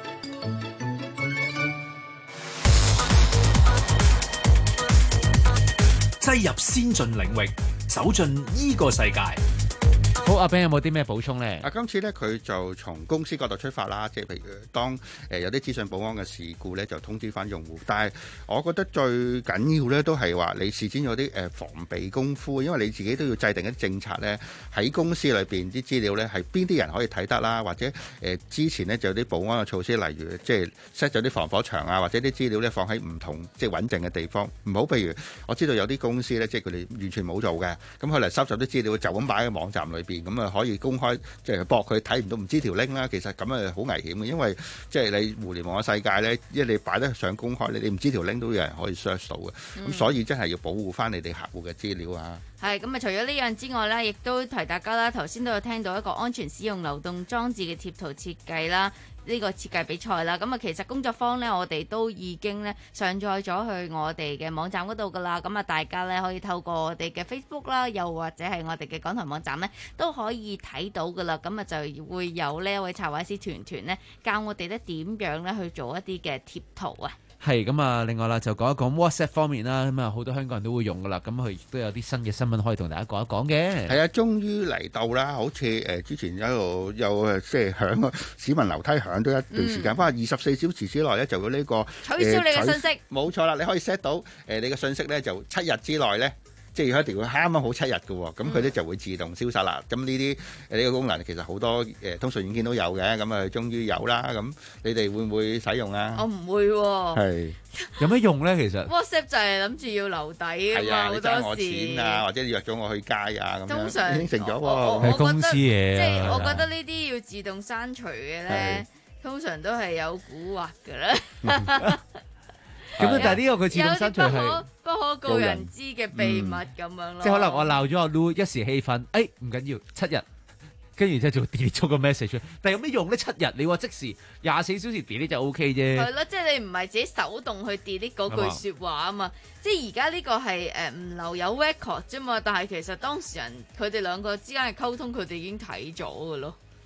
[SPEAKER 3] 擠入先進領域，走進呢個世界。
[SPEAKER 11] 好，阿 Ben 有冇啲咩補充呢？
[SPEAKER 14] 啊，今次呢，佢就從公司角度出發啦，即係譬如當誒、呃、有啲資訊保安嘅事故呢，就通知翻用戶。但係我覺得最緊要呢，都係話你事先有啲誒防備功夫，因為你自己都要制定一啲政策呢，喺公司裏邊啲資料呢，係邊啲人可以睇得啦，或者誒、呃、之前呢，就有啲保安嘅措施，例如即係 set 咗啲防火牆啊，或者啲資料呢放喺唔同即係穩陣嘅地方，唔好譬如我知道有啲公司呢，即係佢哋完全冇做嘅，咁佢嚟收集啲資料就咁擺喺網站裏邊。咁啊可以公開，即係駁佢睇唔到，唔知條 link 啦。其實咁啊好危險嘅，因為即係你互聯網嘅世界咧，因為你擺得上公開，你你唔知條 link 都有人可以 search 到嘅。咁、嗯、所以真係要保護翻你哋客戶嘅資料啊。係咁啊！除咗呢樣之外咧，亦都提大家啦。頭先都有聽到一個安全使用流動裝置嘅貼圖設計啦。呢個設計比賽啦，咁啊其實工作坊呢，我哋都已經咧上載咗去我哋嘅網站嗰度噶啦，咁啊大家咧可以透過我哋嘅 Facebook 啦，又或者係我哋嘅港台網站咧，都可以睇到噶啦，咁啊就會有呢一位插畫師團團咧教我哋咧點樣咧去做一啲嘅貼圖啊。
[SPEAKER 11] 係咁啊！另外啦，就講一講 WhatsApp 方面啦。咁啊，好多香港人都會用噶啦。咁佢亦都有啲新嘅新聞可以同大家講一講嘅。係啊，終於嚟到啦！好似誒、呃、之前一路有誒即係響市民樓梯響咗一段時間，不過二十四小時之內咧就會呢、這個
[SPEAKER 28] 取消你嘅信息。冇、
[SPEAKER 14] 呃、錯啦，你可以 set 到誒、呃、你嘅信息咧就七日之內咧。即係要一定要啱啱好七日嘅喎，咁佢咧就會自動消失啦。咁呢啲誒呢個功能其實好多誒、呃、通訊軟件都有嘅，咁啊終於有啦。咁你哋會唔會使用啊？
[SPEAKER 28] 我唔會喎、哦。
[SPEAKER 14] 係
[SPEAKER 11] 有咩用咧？其實
[SPEAKER 28] WhatsApp 就係諗住要留底啊嘛，好多時。你爭我錢啊，或者你約咗我去街啊咁樣。通常應承咗喎，
[SPEAKER 11] 係公司嘢。
[SPEAKER 28] 即係我覺得呢啲要自動刪除嘅咧，通常都係有蠱惑嘅啦。
[SPEAKER 11] 咁但係呢個佢自動刪除係
[SPEAKER 28] 不可告人知嘅秘密咁、嗯、樣咯。
[SPEAKER 11] 即係可能我鬧咗阿 Lu 一時氣憤，誒唔緊要，七日，跟住之後就 delete 咗個 message。但係有咩用咧？七日你話即時廿四小時 delete 就 OK 啫。係咯，即係你唔係自己手動去 delete 嗰句説話啊嘛。即係而家呢個係誒唔留有 record 啫嘛。但係其實當事人佢哋兩個之間嘅溝通，佢哋已經睇咗㗎咯。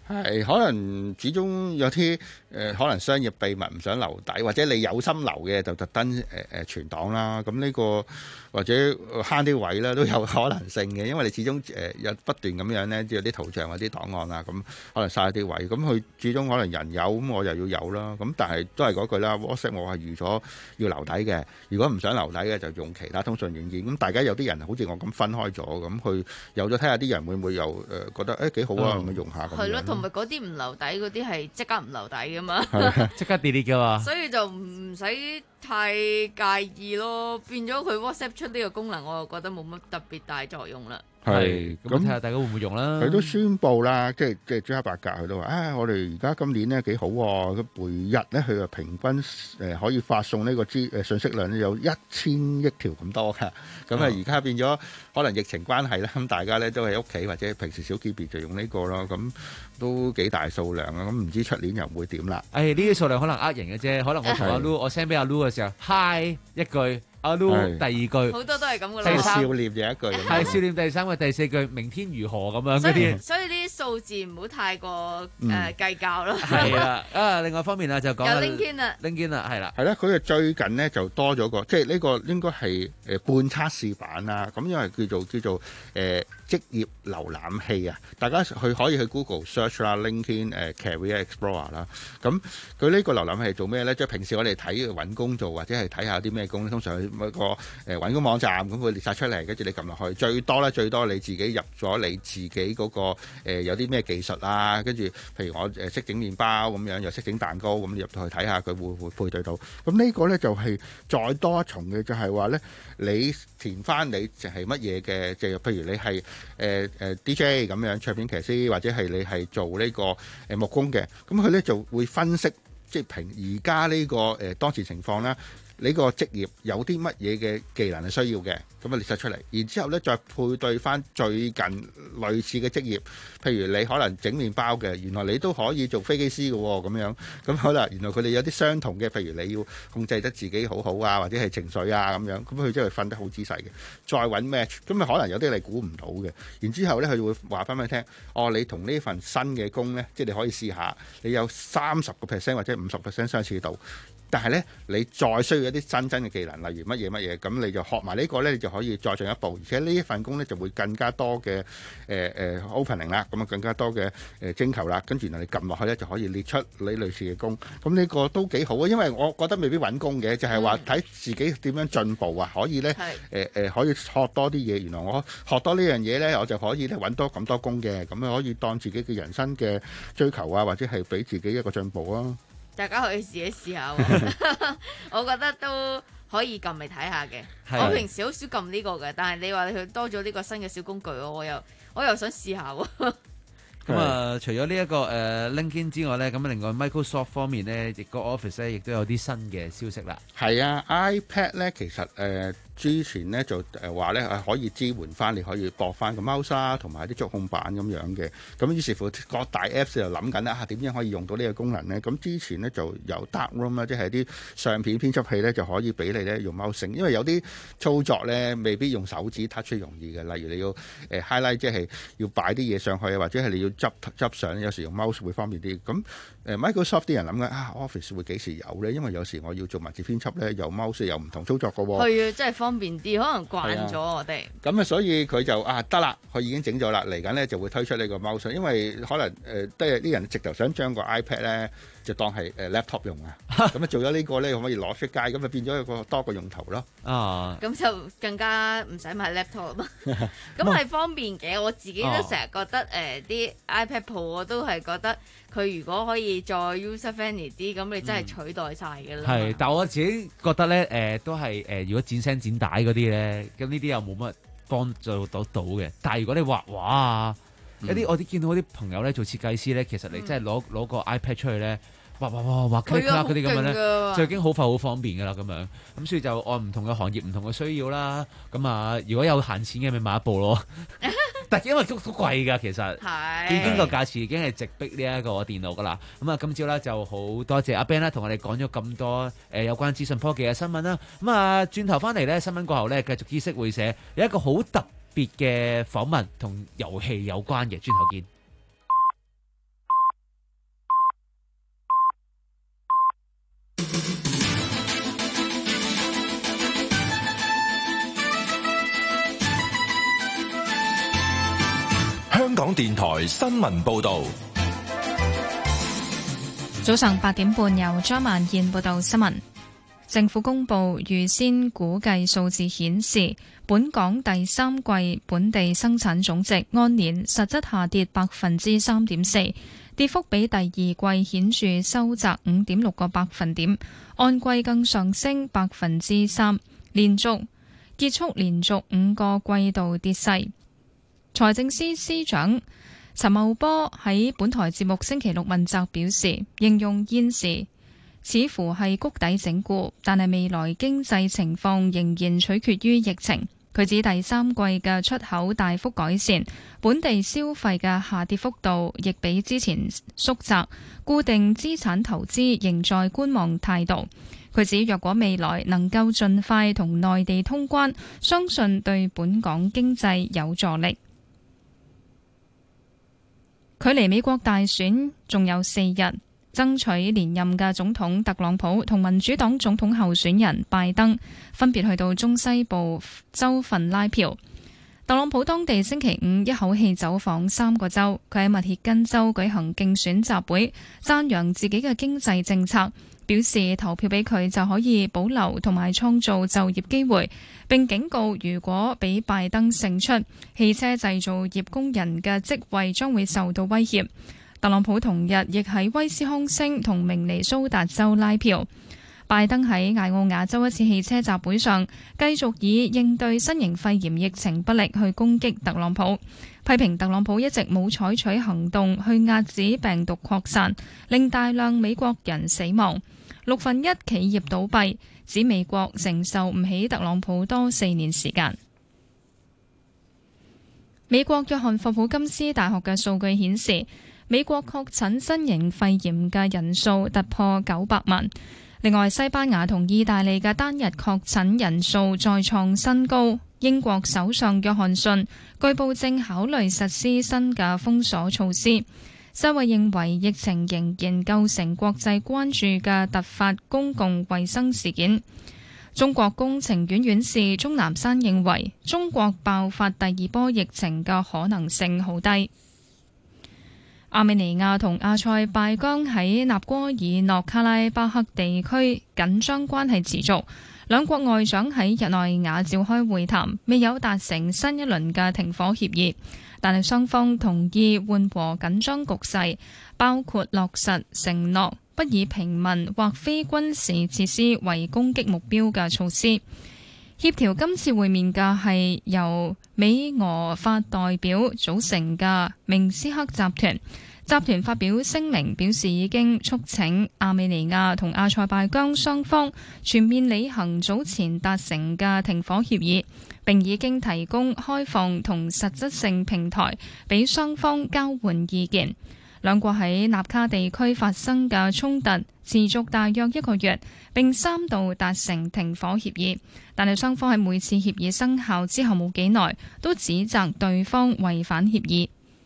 [SPEAKER 14] 係可能始終有啲誒、呃，可能商業秘密唔想留底，或者你有心留嘅就特登誒誒存檔啦。咁呢、這個或者慳啲位啦，都有可能性嘅。因為你始終誒有、呃、不斷咁樣咧，有啲圖像或啲檔案啊，咁可能嘥啲位。咁佢始終可能人有，咁我又要有啦。咁但係都係嗰句啦 ，WhatsApp 我係預咗要留底嘅。如果唔想留底嘅，就用其他通訊軟件。咁大家有啲人好似我咁分開咗，咁佢有咗睇下啲人會唔會又誒、呃、覺得誒幾、欸、好啊，咁、嗯、用下咁樣。係咯，
[SPEAKER 28] 同埋嗰啲唔留底嗰啲係即刻唔留底噶嘛，
[SPEAKER 11] 即刻 delete 噶嘛。
[SPEAKER 28] 所以就唔使太介意咯。變咗佢 WhatsApp 出呢個功能，我又覺得冇乜特別大作用啦。
[SPEAKER 11] 係咁睇下大家會唔會用啦。
[SPEAKER 14] 佢都宣布啦，即係即係朱克伯格佢都話：啊、哎，我哋而家今年咧幾好喎、啊，每日咧佢話平均誒、呃、可以發送呢個資誒信息量咧有一千億條咁多㗎。咁啊而家變咗可能疫情關係啦，咁大家咧都喺屋企或者平時少見別就用呢個咯。咁都幾大數量啊！咁唔知出年又會點啦？
[SPEAKER 11] 誒呢啲數量可能呃人嘅啫，可能我同阿 Lu 我 send 俾阿 Lu 嘅時候 ，hi 一句。阿 Lu 第二句，
[SPEAKER 28] 好多都係咁噶啦。
[SPEAKER 14] 第笑臉有一句，
[SPEAKER 11] 係笑臉第三句，第四句明天如何咁樣嗰啲。
[SPEAKER 28] 所以呢啲數字唔好太過誒計較咯。
[SPEAKER 11] 係啦，啊另外一方面啊就講
[SPEAKER 28] 有 LinkedIn 啦
[SPEAKER 11] ，LinkedIn 啦，係啦。
[SPEAKER 14] 係啦，佢啊最近咧就多咗個，即係呢個應該係誒半測試版啦。咁因為叫做叫做誒職業瀏覽器啊，大家去可以去 Google search 啦 ，LinkedIn 誒 Career Explorer 啦。咁佢呢個瀏覽器係做咩咧？即係平時我哋睇揾工做或者係睇下啲咩工咧，通常去每個誒揾工網站咁會列晒出嚟，跟住你撳落去，最多咧最多你自己入咗你自己嗰、嗰個、呃、有啲咩技術啊，跟住譬如我誒識整麵包咁樣，又識整蛋糕咁，你入到去睇下佢會唔會配對到。咁呢個咧就係、是、再多一重嘅，就係話咧你填翻你就係乜嘢嘅，即係譬如你係誒誒 D J 咁樣唱片騎師，或者係你係做呢個誒木工嘅，咁佢咧就會分析即係平而家呢個誒、呃、當時情況啦。呢個職業有啲乜嘢嘅技能係需要嘅，咁啊列晒出嚟，然之後咧再配對翻最近類似嘅職業，譬如你可能整麵包嘅，原來你都可以做飛機師嘅喎，咁樣咁好啦，原來佢哋有啲相同嘅，譬如你要控制得自己好好啊，或者係情緒啊咁樣，咁佢真係分得好仔細嘅，再揾 match，咁啊可能有啲你估唔到嘅，然之後咧佢會話翻俾你聽，哦你同呢份新嘅工咧，即係你可以試下，你有三十個 percent 或者五十 percent 相似度。但係咧，你再需要一啲真真嘅技能，例如乜嘢乜嘢，咁你就學埋呢個咧，你就可以再進一步。而且呢一份工咧就會更加多嘅誒誒 opening 啦，咁啊更加多嘅誒徵求啦。跟住然後你撳落去咧就可以列出你類似嘅工。咁呢個都幾好啊，因為我覺得未必揾工嘅，就係話睇自己點樣進步啊。可以咧誒誒可以學多啲嘢。原來我學多呢樣嘢咧，我就可以咧揾多咁多工嘅。咁啊可以當自己嘅人生嘅追求啊，或者係俾自己一個進步啊。
[SPEAKER 28] 大家可以自己試下喎，我覺得都可以撳嚟睇下嘅。我平時好少撳呢個嘅，但係你話佢多咗呢個新嘅小工具，我又我又想試下喎。
[SPEAKER 11] 咁啊，除咗呢一個誒 LinkedIn 之外咧，咁另外 Microsoft 方面咧，亦個 Office 咧，亦都有啲新嘅消息啦。
[SPEAKER 14] 係啊 ，iPad 咧其實誒。呃之前咧就誒話咧可以支援翻，你可以駁翻個 mouse 啦，同埋啲觸控板咁樣嘅。咁於是乎各大 Apps 就諗緊啦，點樣可以用到呢個功能咧？咁之前咧就有 Darkroom 啦，即係啲相片編輯器咧就可以俾你咧用 mouse，因為有啲操作咧未必用手指 touch 容易嘅。例如你要誒 highlight，即係要擺啲嘢上去，或者係你要執執相，有時用 mouse 會方便啲。咁誒 Microsoft 啲人諗緊啊 Office 會幾時有咧？因為有時我要做文字編輯咧，有 mouse 有唔同操作嘅喎。
[SPEAKER 28] 係啊，真係方便啲，可能慣咗我哋。
[SPEAKER 14] 咁啊，所以佢就啊得啦，佢已經整咗啦，嚟緊咧就會推出呢個 mouse，因為可能誒都係啲人直頭想將個 iPad 咧就當係誒 laptop 用啊。咁啊做咗呢個咧可唔可以攞出街？咁啊變咗一個多個用途咯。
[SPEAKER 11] 啊，
[SPEAKER 28] 咁就更加唔使買 laptop 嘛。咁係方便嘅，我自己都成日覺得誒啲、呃、iPad Pro 我都係覺得佢如果可以再 user friendly 啲，咁你真係取代晒㗎啦。係、
[SPEAKER 11] 嗯，但我自己覺得咧誒、呃、都係誒、呃，如果剪聲剪帶嗰啲咧，咁呢啲又冇乜幫助到到嘅。但係如果你畫畫啊，嗯、一啲我啲見到啲朋友咧做設計師咧，其實你真係攞攞個 iPad 出去咧。畫畫畫畫 click click 嗰啲咁樣咧，就已經好快好方便噶啦咁樣，咁所以就按唔同嘅行業唔同嘅需要啦。咁啊，如果有閒錢嘅咪買一部咯。但係因為都都貴㗎，其實已經個價錢已經係直逼呢一個電腦㗎啦。咁啊，今朝咧就好多謝阿 Ben 啦，同我哋講咗咁多誒、呃、有關資訊科技嘅新聞啦。咁啊，轉頭翻嚟咧，新聞過後咧，繼續知識會社有一個好特別嘅訪問，同遊戲有關嘅，轉頭見。
[SPEAKER 1] 港電台新聞報道。
[SPEAKER 5] 早上八點半，由張萬燕報道新聞。政府公布預先估計數字顯示，本港第三季本地生產總值按年實質下跌百分之三點四，跌幅比第二季顯著收窄五點六個百分點，按季更上升百分之三，連續結束連續五個季度跌勢。財政司司長陳茂波喺本台節目星期六問責表示，形容現時似乎係谷底整固，但係未來經濟情況仍然取決於疫情。佢指第三季嘅出口大幅改善，本地消費嘅下跌幅度亦比之前縮窄，固定資產投資仍在觀望態度。佢指若果未來能夠盡快同內地通關，相信對本港經濟有助力。距離美國大選仲有四日，爭取連任嘅總統特朗普同民主黨總統候選人拜登分別去到中西部州份拉票。特朗普當地星期五一口氣走訪三個州，佢喺密歇根州舉行競選集會，讚揚自己嘅經濟政策，表示投票俾佢就可以保留同埋創造就業機會，並警告如果俾拜登勝出，汽車製造業工人嘅職位將會受到威脅。特朗普同日亦喺威斯康星同明尼蘇達州拉票。拜登喺艾奧瓦州一次汽車集會上，繼續以應對新型肺炎疫情不力去攻擊特朗普，批評特朗普一直冇採取行動去遏止病毒擴散，令大量美國人死亡。六分一企業倒閉，指美國承受唔起特朗普多四年時間。美國約翰霍普金斯大學嘅數據顯示，美國確診新型肺炎嘅人數突破九百萬。另外，西班牙同意大利嘅單日確診人數再創新高。英國首相約翰遜據報正考慮實施新嘅封鎖措施。世衛認為疫情仍然構成國際關注嘅突發公共衛生事件。中國工程院院士鍾南山認為，中國爆發第二波疫情嘅可能性好低。亞美尼亞同阿塞拜疆喺納戈爾諾卡拉巴克地區緊張關係持續，兩國外長喺日內瓦召開會談，未有達成新一輪嘅停火協議，但係雙方同意緩和緊張局勢，包括落實承諾不以平民或非軍事設施為攻擊目標嘅措施。協調今次會面嘅係由美俄法代表組成嘅明斯克集團。集團發表聲明表示，已經促請亞美尼亞同阿塞拜疆雙方全面履行早前達成嘅停火協議，並已經提供開放同實質性平台俾雙方交換意見。兩國喺納卡地區發生嘅衝突持續大約一個月，並三度達成停火協議，但係雙方喺每次協議生效之後冇幾耐，都指責對方違反協議。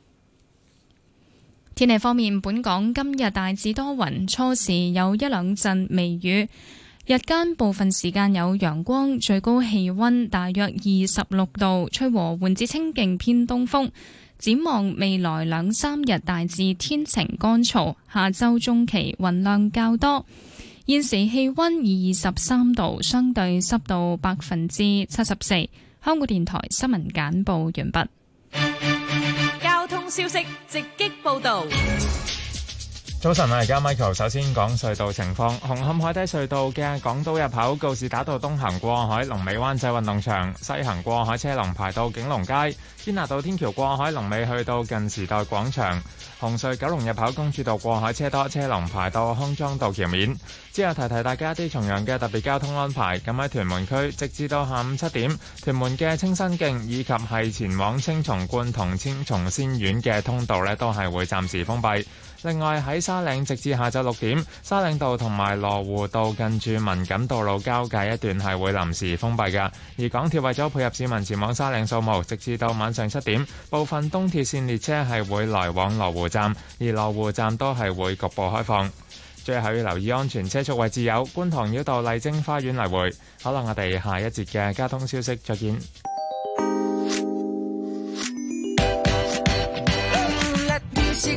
[SPEAKER 5] 天氣方面，本港今日大致多雲，初時有一兩陣微雨，日間部分時間有陽光，最高氣溫大約二十六度，吹和緩至清勁偏東風。展望未來兩三日大致天晴乾燥，下周中期雲量較多。現時氣溫二十三度，相對濕度百分之七十四。香港電台新聞簡報完畢。
[SPEAKER 10] 交通消息直擊報道。
[SPEAKER 7] 早晨啊，而家 Michael 首先講隧道情況。紅磡海底隧道嘅港島入口告士打道東行過海，龍尾灣仔運動場；西行過海車龍排到景隆街。堅拿道天橋過海龍尾去到近時代廣場。紅隧九龍入口公主道過海車多，車龍排到康莊道橋面。之後提提大家啲重陽嘅特別交通安排。咁喺屯門區，直至到下午七點，屯門嘅清新徑以及係前往青松觀同青松仙苑嘅通道呢，都係會暫時封閉。另外喺沙嶺，直至下晝六點，沙嶺道同埋羅湖道近住文錦道路交界一段係會臨時封閉㗎。而港鐵為咗配合市民前往沙嶺掃墓，直至到晚上七點，部分東鐵線列車係會來往羅湖站，而羅湖站都係會局部開放。最後要留意安全車速位置有觀塘繞道麗晶花園來回。好啦，我哋下一節嘅交通消息再見。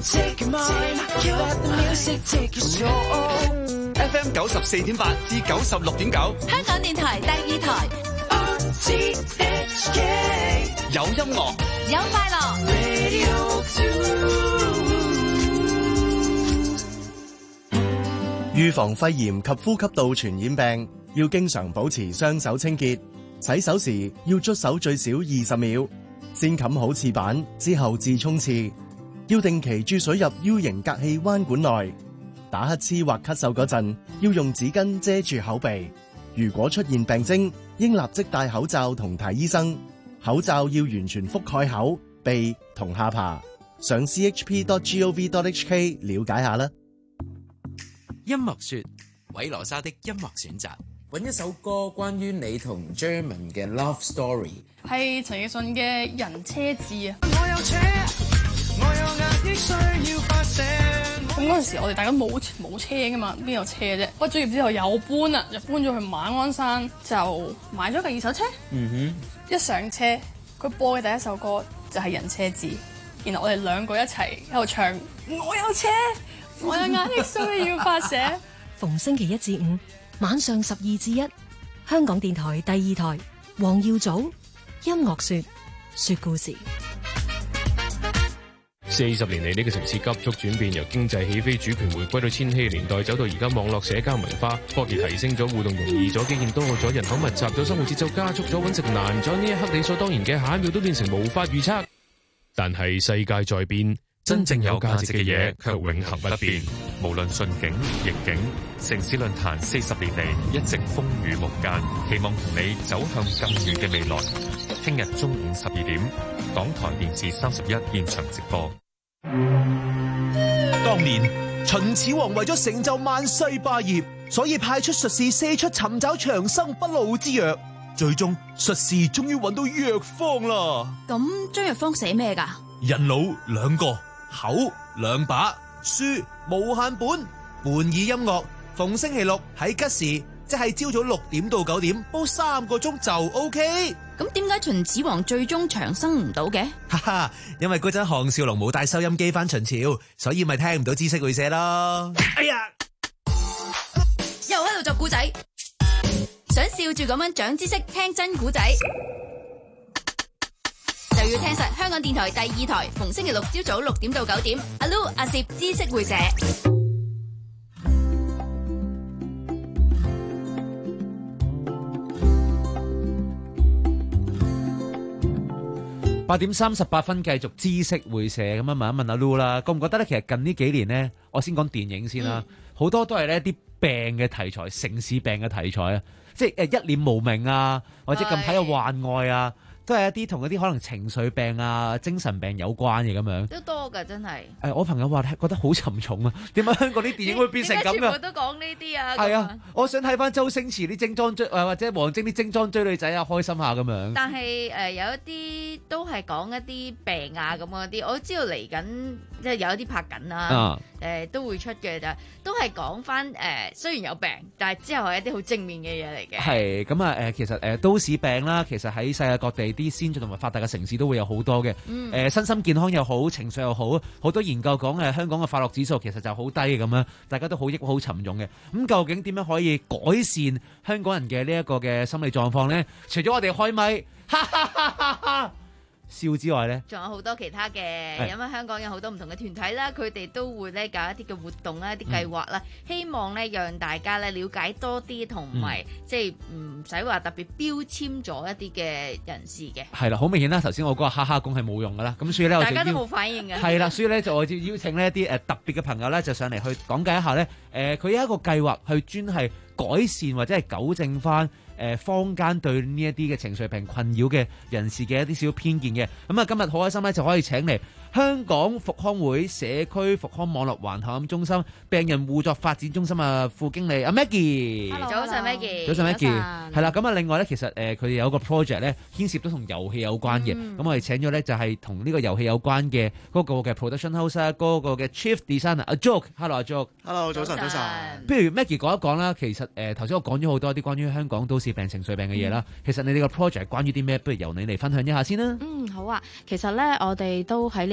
[SPEAKER 23] Take your mind, you let the music take your soul.
[SPEAKER 1] F M 九十四點八至九十六點九，
[SPEAKER 2] 香港電台第二台
[SPEAKER 23] R T H K
[SPEAKER 1] 有音樂，
[SPEAKER 2] 有快樂。
[SPEAKER 23] Radio two。
[SPEAKER 8] 預防肺炎及呼吸道傳染病，要經常保持雙手清潔。洗手時要捽手最少二十秒，先冚好廁板之後至沖廁。要定期注水入 U 型隔氣彎管內。打乞嗤或咳嗽嗰陣，要用紙巾遮住口鼻。如果出現病徵，應立即戴口罩同睇醫生。口罩要完全覆蓋口、鼻同下巴。上 c h p dot gov dot h k 了解下啦。
[SPEAKER 15] 音樂說，韋羅莎的音樂選擇，揾一首歌關於你同 Jeremy 嘅 love story。
[SPEAKER 16] 係陳奕迅嘅《人車誌》啊！
[SPEAKER 23] 我有車，我有壓抑需要發射。
[SPEAKER 16] 咁嗰陣時，我哋大家冇冇車噶嘛，邊有車啫？畢咗業之後又搬啦，又搬咗去馬鞍山，就買咗架二手車。
[SPEAKER 15] 嗯哼，
[SPEAKER 16] 一上車，佢播嘅第一首歌就係《人車誌》，然後我哋兩個一齊喺度唱：我有車，我有壓抑需要發射。
[SPEAKER 18] 逢星期一至五晚上十二至一，香港電台第二台，黃耀祖音樂說說故事。
[SPEAKER 24] 四十年嚟，呢個城市急速轉變，由經濟起飛、主權回歸到千禧年代，走到而家網絡社交文化，科技提升咗，互動容易咗，基建多咗，人口密集咗，生活節奏加速咗，揾食難咗。呢一刻理所當然嘅下一秒都變成無法預測。但係世界在變，真正有價值嘅嘢卻永恆不變。無論順境逆境，城市論壇四十年嚟一直風雨無間，期望同你走向更遠嘅未來。聽日中午十二點，港台電視三十一現場直播。
[SPEAKER 21] 當年秦始皇為咗成就萬世霸業，所以派出術士四出尋找長生不老之藥。最終術士終於揾到藥方啦。
[SPEAKER 2] 咁張藥方寫咩㗎？
[SPEAKER 21] 人腦兩個，口兩把，書無限本，伴耳音樂。逢星期六喺吉時，即係朝早六點到九點，煲三個鐘就 OK。
[SPEAKER 2] 咁點解秦始皇最終長生唔到嘅？
[SPEAKER 21] 哈哈，因為嗰陣項少龍冇帶收音機返秦朝，所以咪聽唔到知識會社咯。哎呀，
[SPEAKER 2] 又喺度作古仔，想笑住咁樣長知識，聽真古仔，就要聽實香港電台第二台，逢星期六朝早六點到九點，阿 Lu 阿攝知識會社。
[SPEAKER 11] 八點三十八分，繼續知識會社咁樣問一問阿 Lu 啦，覺唔覺得咧？其實近呢幾年咧，我先講電影先啦，好、嗯、多都係呢啲病嘅題材，城市病嘅題材啊，即係誒一念無明啊，或者近排嘅幻愛啊，都係一啲同一啲可能情緒病啊、精神病有關嘅咁樣。
[SPEAKER 28] 都多㗎，真係。誒、
[SPEAKER 11] 呃，我朋友話覺得好沉重啊，點解香港啲電影會變成咁㗎？
[SPEAKER 28] 全部都講呢啲啊。係啊，
[SPEAKER 11] 我想睇翻周星馳啲精裝追，或者王晶啲精裝追女仔啊，開心下咁樣。
[SPEAKER 28] 但係誒、呃、有一啲都係講一啲病啊咁嗰啲，我知道嚟緊即係有一啲拍緊啦、啊，誒、啊呃、都會出嘅，就都係講翻誒雖然有病，但係之後係一啲好正面嘅嘢嚟嘅。係
[SPEAKER 11] 咁啊誒，其實誒、呃、都市病啦，其實喺世界各地啲先進同埋發達嘅城市都會有好多嘅。誒、嗯呃、身心健康又好，情緒又好，好多研究講誒、呃、香港嘅快樂指數其實就好低嘅咁樣，大家都好抑鬱好沉重嘅。咁究竟點樣可以改善香港人嘅呢一個嘅心理狀況咧？除咗我哋開咪哈哈哈哈哈笑之外咧，
[SPEAKER 28] 仲有好多其他嘅，因為香港有好多唔同嘅團體啦，佢哋都會咧搞一啲嘅活動啦、一啲計劃啦，希望咧讓大家咧了解多啲，同埋即係唔使話特別標籤咗一啲嘅人士嘅。係啦，好明顯啦，頭先我嗰個哈哈功係冇用噶啦，咁所以咧我就大家都冇反應嘅。係啦，所以咧就我要邀請呢一啲誒特別嘅朋友咧就上嚟去講解一下咧，誒佢有一個計劃去專係改善或者係糾正翻誒坊間對呢一啲嘅情緒病困擾嘅人士嘅一啲小偏見嘅。咁啊今日好開心咧就可以請嚟香港復康會社區復康網絡環談中心病人互助發展中心啊副經理阿 Maggie。 早晨 Maggie。早
[SPEAKER 11] 晨 Maggie。係啦，咁啊另外咧其實誒佢哋有一個 project 咧牽涉到同遊戲有關嘅，咁、嗯、我哋請咗咧就係同呢個遊戲有關嘅嗰個嘅 production house 嗰個嘅 chief designer 阿 Joke。Hello 阿 Joke。
[SPEAKER 25] Hello 早晨早晨。
[SPEAKER 11] 不如 Maggie 講一講啦，其實誒頭先我講咗好多啲關於香港都市病情緒病嘅嘢啦，其實你哋個 project 關於啲咩？不如由你嚟分享一下先啦。
[SPEAKER 26] 嗯，好啊。其實咧，我哋都喺呢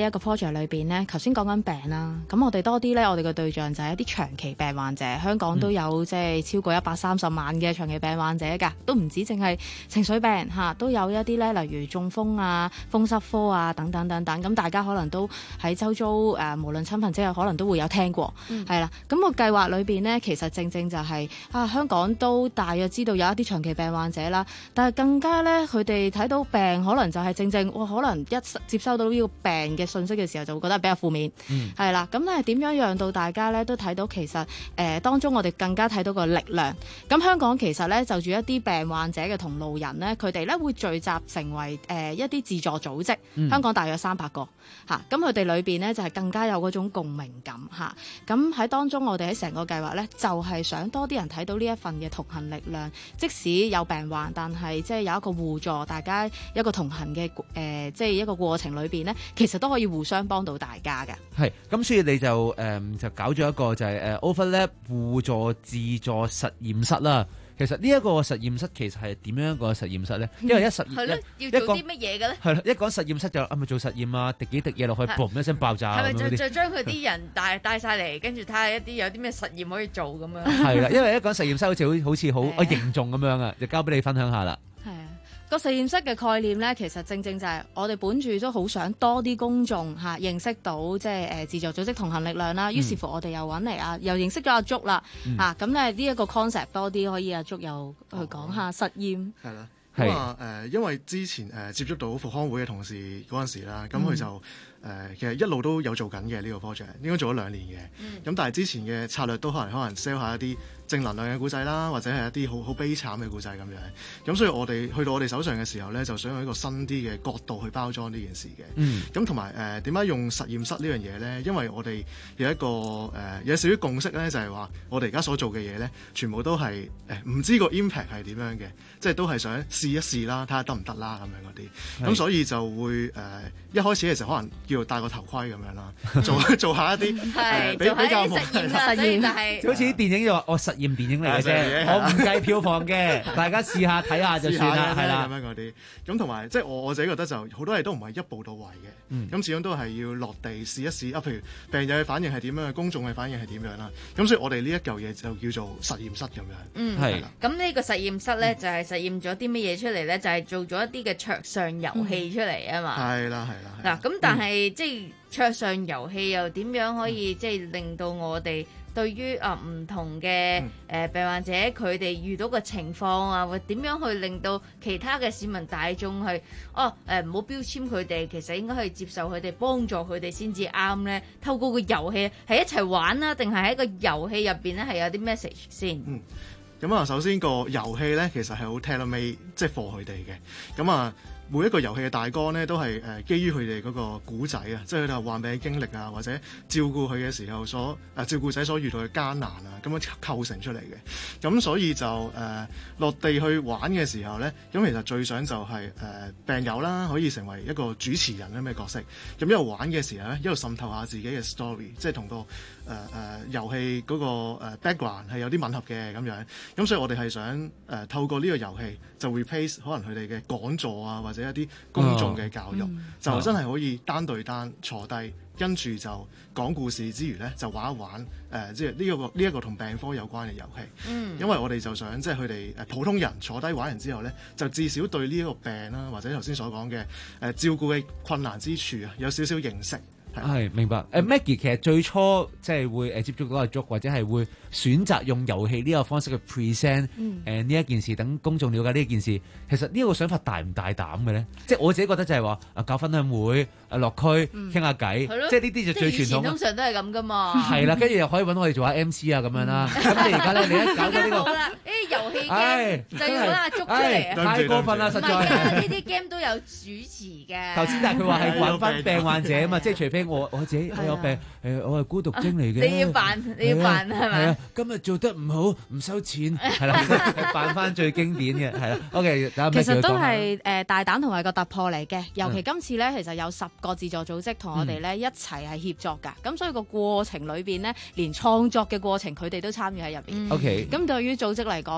[SPEAKER 6] 一個 project 裏邊咧，頭先講緊病啦，咁我哋多啲咧，我哋嘅對象就係一啲長期病患者，香港都有即係超過一百三十萬嘅長期病患者㗎，都唔止淨係情緒病嚇，都有一啲咧，例如中風啊、風濕科啊等等等等，咁大家可能都喺周遭誒、呃，無論親朋戚友可能都會有聽過，係啦、嗯。咁、那個計劃裏邊呢，其實正正就係、是、啊，香港都大約知道有一啲長期病患者啦，但係更加咧，佢哋睇到病可能就係正正，哇，可能一接收到呢個病嘅信息嘅時候，就會覺得比較負面，係啦、嗯。咁咧點樣讓到大家咧都睇到其實誒、呃、當中我哋更加睇到個力量。咁香港其實咧就住一啲病患者嘅同路人咧，佢哋咧會聚集成為誒、呃、一啲自助組織，嗯、香港大約三百個嚇。咁佢哋裏邊咧就係、是、更加有嗰種共鳴感嚇。咁、啊、喺當中我哋喺成個計劃咧就係、是、想多啲人睇到呢一份嘅同行力量，即使有病患，但係即係有一個互助，大家一個同行嘅誒、呃，即係一個過程裏邊咧，其實都可以互相幫到大家嘅。
[SPEAKER 11] 係咁，所以你就誒、嗯、就搞咗一個就係誒 Overlap 互助自助實驗室啦。其實呢一個實驗室其實係點樣一個實驗室咧？因為一實驗
[SPEAKER 28] 係咯，要做啲乜嘢嘅咧？
[SPEAKER 11] 係咯，一講實驗室就啊咪做實驗啊，滴幾滴嘢落去，嘣一聲爆炸。
[SPEAKER 28] 係咪就就將佢啲人帶帶曬嚟，跟住睇下一啲有啲咩實驗可以做咁樣？
[SPEAKER 11] 係啦，因為一講實驗室好似好好似好啊凝重咁樣啊，就交俾你分享下啦。
[SPEAKER 6] 係啊。個實驗室嘅概念咧，其實正正就係我哋本住都好想多啲公眾嚇認識到即係誒自助組織同行力量啦。於是乎我哋又揾嚟啊，又認識咗阿竹啦嚇。咁咧呢一個 concept 多啲可以阿竹又去講下實驗。
[SPEAKER 9] 係啦，咁啊誒，因為之前誒、呃、接觸到復康會嘅同事嗰陣時啦，咁佢就誒、呃、其實一路都有做緊嘅呢個 project，應該做咗兩年嘅。咁、嗯、但係之前嘅策略都可能可能 sell 下一啲正能量嘅故仔啦，或者係一啲好好悲慘嘅故仔咁樣。咁所以我哋去到我哋手上嘅時候咧，就想用一個新啲嘅角度去包裝呢件事嘅。咁同埋誒點解用實驗室呢樣嘢咧？因為我哋有一個誒、呃、有少少共識咧，就係、是、話我哋而家所做嘅嘢咧，全部都係誒唔知個 impact 係點樣嘅，即係都係想試一試啦，睇下得唔得啦咁樣嗰啲。咁所以就會誒、呃、一開始嘅時候可能叫戴個頭盔咁樣啦，做做下一啲誒比比較實驗啦，
[SPEAKER 28] 實驗就係
[SPEAKER 11] 好似啲電影就話我實驗電影嚟嘅啫，我唔計票房嘅，大家試下睇下就算啦，係啦咁樣嗰啲。咁同埋即係我我自己覺得就好多嘢都唔係一步到位嘅，咁、嗯、始終都係要落地試一試啊。譬如病友嘅反應係點樣，公眾嘅反應係點樣啦。咁所以我哋呢一嚿嘢就叫做實驗室咁樣。
[SPEAKER 28] 嗯，係。咁呢個實驗室咧就係實驗咗啲乜嘢出嚟咧？就係、是、做咗一啲嘅桌上遊戲出嚟啊嘛。係啦，係啦。嗱，咁但係、嗯、即係桌上遊戲又點樣可以、嗯、即係令到我哋對於啊唔同嘅誒病患者佢哋遇到嘅情況啊，或點樣去令到其他嘅市民大眾去哦誒唔好標籤佢哋，其實應該去接受佢哋，幫助佢哋先至啱咧。透過個遊戲係一齊玩啦，定係喺個遊戲入邊咧係有啲 message 先？嗯，
[SPEAKER 9] 咁啊，首先個遊戲咧其實係好 tailor-made，即係 for 佢哋嘅。咁啊。每一個遊戲嘅大綱咧，都係誒基於佢哋嗰個古仔啊，即係佢哋患病嘅經歷啊，或者照顧佢嘅時候所誒、呃、照顧者所遇到嘅艱難啊，咁樣構成出嚟嘅。咁所以就誒、呃、落地去玩嘅時候咧，咁其實最想就係、是、誒、呃、病友啦，可以成為一個主持人咁嘅角色。咁一路玩嘅時候咧，一路滲透下自己嘅 story，即係同個誒誒遊戲嗰個誒 background 係有啲吻合嘅咁樣。咁所以我哋係想誒、呃、透過呢個遊戲就 replace 可能佢哋嘅講座啊，或者一啲公眾嘅教育，哦嗯、就真係可以單對單坐低，跟住就講故事之餘咧，就玩一玩誒、呃，即係呢一個呢一、這個同病科有關嘅遊戲。嗯，因為我哋就想即係佢哋誒普通人坐低玩完之後咧，就至少對呢一個病啦，或者頭先所講嘅誒照顧嘅困難之處啊，有少少認識。
[SPEAKER 11] 係明白。誒、uh, Maggie 其實最初即係會誒接觸到阿 Joe，或者係會選擇用遊戲呢個方式去 present 誒呢一件事，等公眾了解呢件事。其實呢個想法大唔大膽嘅咧？即係我自己覺得就係話啊搞分享會啊落區傾下偈，即係呢啲就最傳統。
[SPEAKER 28] 通常都係咁噶嘛。係
[SPEAKER 11] 啦，跟住又可以揾我哋做下 M C 啊咁樣啦。咁你而家咧，你一搞咗呢個，
[SPEAKER 28] 好啦，誒遊戲 game 就要揾阿 Joe 出嚟。
[SPEAKER 11] 太過分啦，實在。
[SPEAKER 28] 因為呢啲 game 都有主持嘅。
[SPEAKER 11] 頭先但係佢話係揾翻病患者啊嘛，即係除非我我自己我有病，誒我係孤獨精嚟嘅。
[SPEAKER 28] 你要扮，你要扮係咪？
[SPEAKER 11] 係啊，今日做得唔好，唔收錢，係啦，扮翻最經典嘅，係啦。OK，其
[SPEAKER 6] 實都係誒大膽同埋個突破嚟嘅。尤其今次咧，其實有十個自助組織同我哋咧一齊係協作㗎。咁所以個過程裏邊咧，連創作嘅過程佢哋都參與喺入邊。OK。咁對於組織嚟講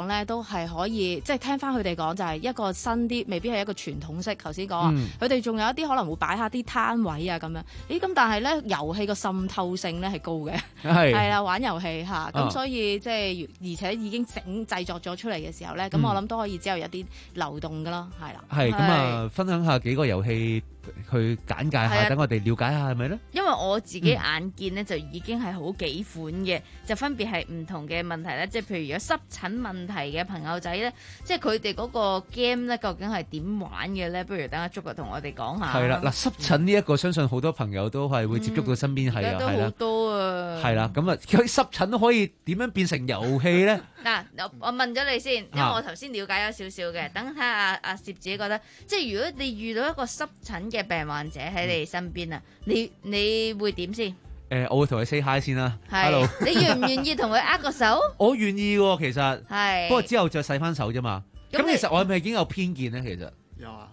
[SPEAKER 6] 咧，都係可以即係聽翻佢哋講，就係一個新啲，未必係一個傳統式。頭先講話，佢哋仲有一啲可能會擺下啲攤位啊咁樣。咦咁，但係咧遊戲個滲透性咧係高嘅，係係啦，玩遊戲嚇，咁、啊、所以即係而且已經整製作咗出嚟嘅時候咧，咁、嗯、我諗都可以之後有啲流動噶咯，係啦。
[SPEAKER 11] 係咁啊，分享下幾個遊戲去簡介下，等我哋了解下係咪咧？
[SPEAKER 28] 因為我自己眼見咧、嗯、就已經係好幾款嘅，就分別係唔同嘅問題咧，即係譬如有濕疹問題嘅朋友仔咧，即係佢哋嗰個 game 咧究竟係點玩嘅咧？不如等阿 Joker 同我哋講下。係
[SPEAKER 11] 啦，嗱濕疹呢一個，相信好多朋友都係會接觸到身邊係啊，係啦、
[SPEAKER 28] 嗯，都好多啊。
[SPEAKER 11] 係啦，咁啊，佢濕疹都可以點樣變成遊戲咧？嗱，
[SPEAKER 28] 我問咗你先，因為我頭先了解咗少少嘅，等睇下阿阿攝自己覺得，即係如果你遇到一個濕疹嘅病患者喺你身邊啊、嗯，你你會點先？誒、
[SPEAKER 11] 呃，我會同佢 say hi 先啦。
[SPEAKER 28] Hello，你願唔願意同佢握個手？
[SPEAKER 11] 我願意喎，其實。係。不過之後再洗翻手啫嘛。咁其實我係咪已經有偏見咧？其實。
[SPEAKER 9] 有啊。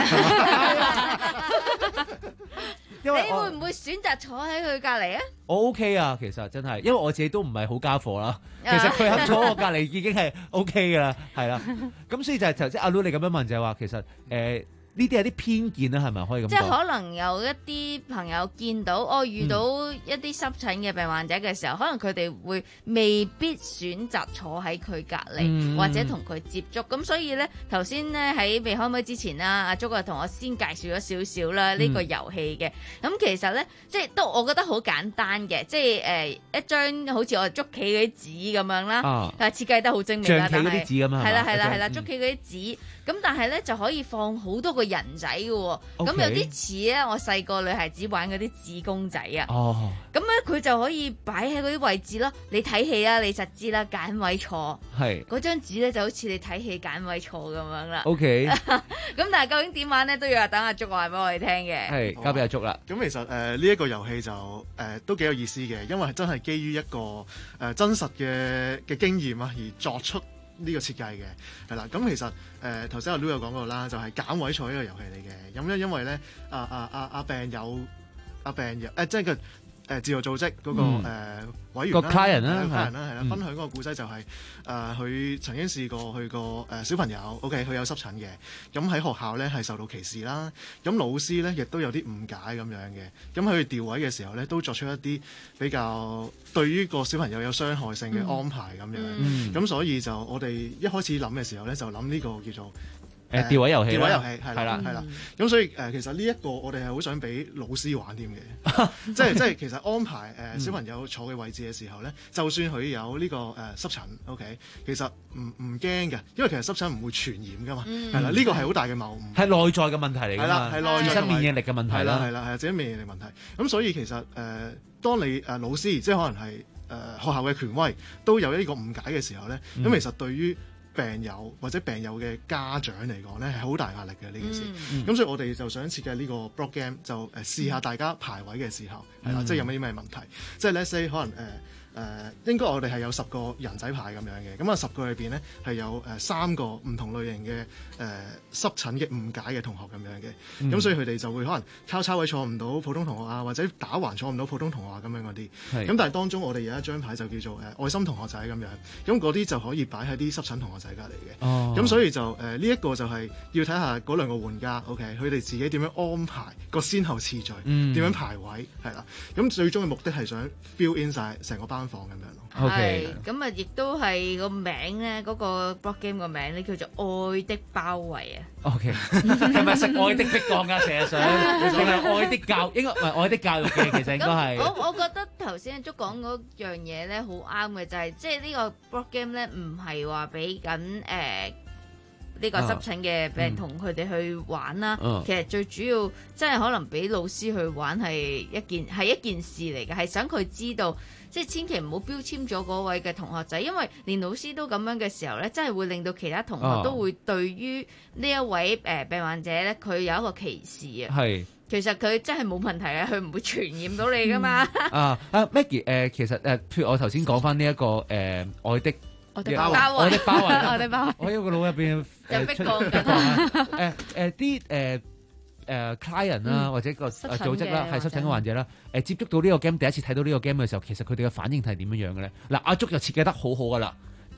[SPEAKER 28] 因為你會唔會選擇坐喺佢隔離啊？
[SPEAKER 11] 我 OK 啊，其實真係，因為我自己都唔係好家伙啦。其實佢肯坐我隔離已經係 OK 噶啦，係啦。咁所以就係頭先阿 Lu 你咁樣問就係話，其實誒。呃呢啲係啲偏見啦，係咪可以咁講？
[SPEAKER 28] 即係可能有一啲朋友見到我、哦、遇到一啲濕疹嘅病患者嘅時候，嗯、可能佢哋會未必選擇坐喺佢隔離，嗯、或者同佢接觸。咁所以咧，頭先咧喺未開麥之前啦，阿 Joker 同我先介紹咗少少啦呢個遊戲嘅。咁、嗯、其實咧，即係都我覺得好簡單嘅，即係誒、呃、一張好似我哋捉棋嗰啲紙咁樣啦，啊，設計得好精美啦，
[SPEAKER 11] 象棋嗰啲紙咁樣係
[SPEAKER 28] 啦係啦係啦，捉棋嗰啲紙。咁但係咧就可以放好多個人仔嘅喎、哦，咁、okay. 有啲似咧我細個女孩子玩嗰啲紙公仔啊，咁咧佢就可以擺喺嗰啲位置咯。你睇戲啦，你實知啦，揀位坐，係嗰張紙咧就好似你睇戲揀位坐咁樣啦。OK，咁但係究竟點玩咧，都要等阿竹話俾我哋聽嘅。係
[SPEAKER 11] 交俾阿竹啦。
[SPEAKER 9] 咁、哦、其實誒呢一個遊戲就誒、呃、都幾有意思嘅，因為係真係基於一個誒、呃、真實嘅嘅經驗啊而作出呢個設計嘅，係啦。咁其實誒頭先阿 Lu 有講過啦，就係、是、揀位坐呢個遊戲嚟嘅。咁咧因為咧，阿阿阿阿病友阿病友誒，即係個誒自由組織嗰、那個、嗯呃、委員啦，個 client 啦，係啦，係啦，分享嗰個故仔就係誒佢曾經試過佢個誒小朋友 ，OK， 佢有濕疹嘅，咁喺學校咧係受到歧視啦，咁老師咧亦都有啲誤解咁樣嘅，咁佢調位嘅時候咧都作出一啲比較對於個小朋友有傷害性嘅安排咁樣，咁、嗯、所以就我哋一開始諗嘅時候咧就諗呢個叫做
[SPEAKER 11] 誒調位遊戲，
[SPEAKER 9] 調位遊戲係啦係啦，咁所以誒、呃、其實呢一個我哋係好想俾老師玩添嘅，即係即係其實安排誒、呃、小朋友坐嘅位置嘅時候咧，就算佢有呢、這個誒、呃、濕疹 ，OK， 其實唔唔驚嘅，因為其實濕疹唔會傳染噶嘛，係、嗯、啦，呢、這個係好大嘅謬誤，
[SPEAKER 11] 係內在嘅問題嚟㗎嘛，係內在自身免疫力嘅問題啦，
[SPEAKER 9] 係啦係啦，自身免疫力問題。咁所以其實誒、呃，當你誒、呃、老師即係可能係誒、呃、學校嘅權威都有呢個誤解嘅時候咧，咁、嗯、其實對於病友或者病友嘅家長嚟講咧，係好大壓力嘅呢件事。咁、嗯、所以我哋就想設計呢個 board game，就誒試下大家排位嘅時候，係、嗯、啦，即係有冇啲咩問題？即係 let's say 可能誒。呃誒、呃、應該我哋係有十個人仔牌咁樣嘅，咁啊十個裏邊咧係有誒、呃、三個唔同類型嘅誒、呃、濕疹嘅誤解嘅同學咁樣嘅，咁、嗯、所以佢哋就會可能交叉位坐唔到普通同學啊，或者打橫坐唔到普通同學啊咁樣嗰啲。咁但係當中我哋有一張牌就叫做誒、呃、愛心同學仔咁樣，咁嗰啲就可以擺喺啲濕疹同學仔隔離嘅。咁、哦、所以就誒呢一個就係要睇下嗰兩個玩家 ，OK， 佢哋自己點樣安排個先後次序，點、嗯、樣排位係啦。咁最終嘅目的係想 fill in 晒成個班房咁樣咯。
[SPEAKER 28] 係，咁啊，亦都係個名咧，嗰、那個 board game 個名咧叫做愛的包圍啊。
[SPEAKER 11] OK， 係咪食愛的迫降啊？成日想定係愛的教，應該唔係愛的教育嘅，其實應該係。
[SPEAKER 28] 我我覺得頭先阿竹講嗰樣嘢咧，好啱嘅，就係即係呢個 board game 咧，唔係話俾緊誒。呃呢、這個濕疹嘅病同佢哋去玩啦、嗯，其實最主要真係可能俾老師去玩係一件係一件事嚟嘅，係想佢知道，即係千祈唔好標籤咗嗰位嘅同學仔，因為連老師都咁樣嘅時候咧，真係會令到其他同學都會對於呢一位誒病患者咧，佢有一個歧視啊。係，其實佢真係冇問題啊，佢唔會傳染到你噶嘛。嗯、啊啊 Maggie 誒、呃，其實誒、呃，譬如我頭先講翻呢一個誒、呃、愛的。我哋包圍，我哋包圍，我哋包圍。我喺個腦入邊有逼講緊。誒誒啲誒誒 client 啦，或者個組織啦，係濕疹嘅患者啦。誒接觸到呢個 game，第一次睇到呢個 game 嘅時候，其實佢哋嘅反應係點樣樣嘅咧？嗱，阿竹就設計得好好噶啦，但係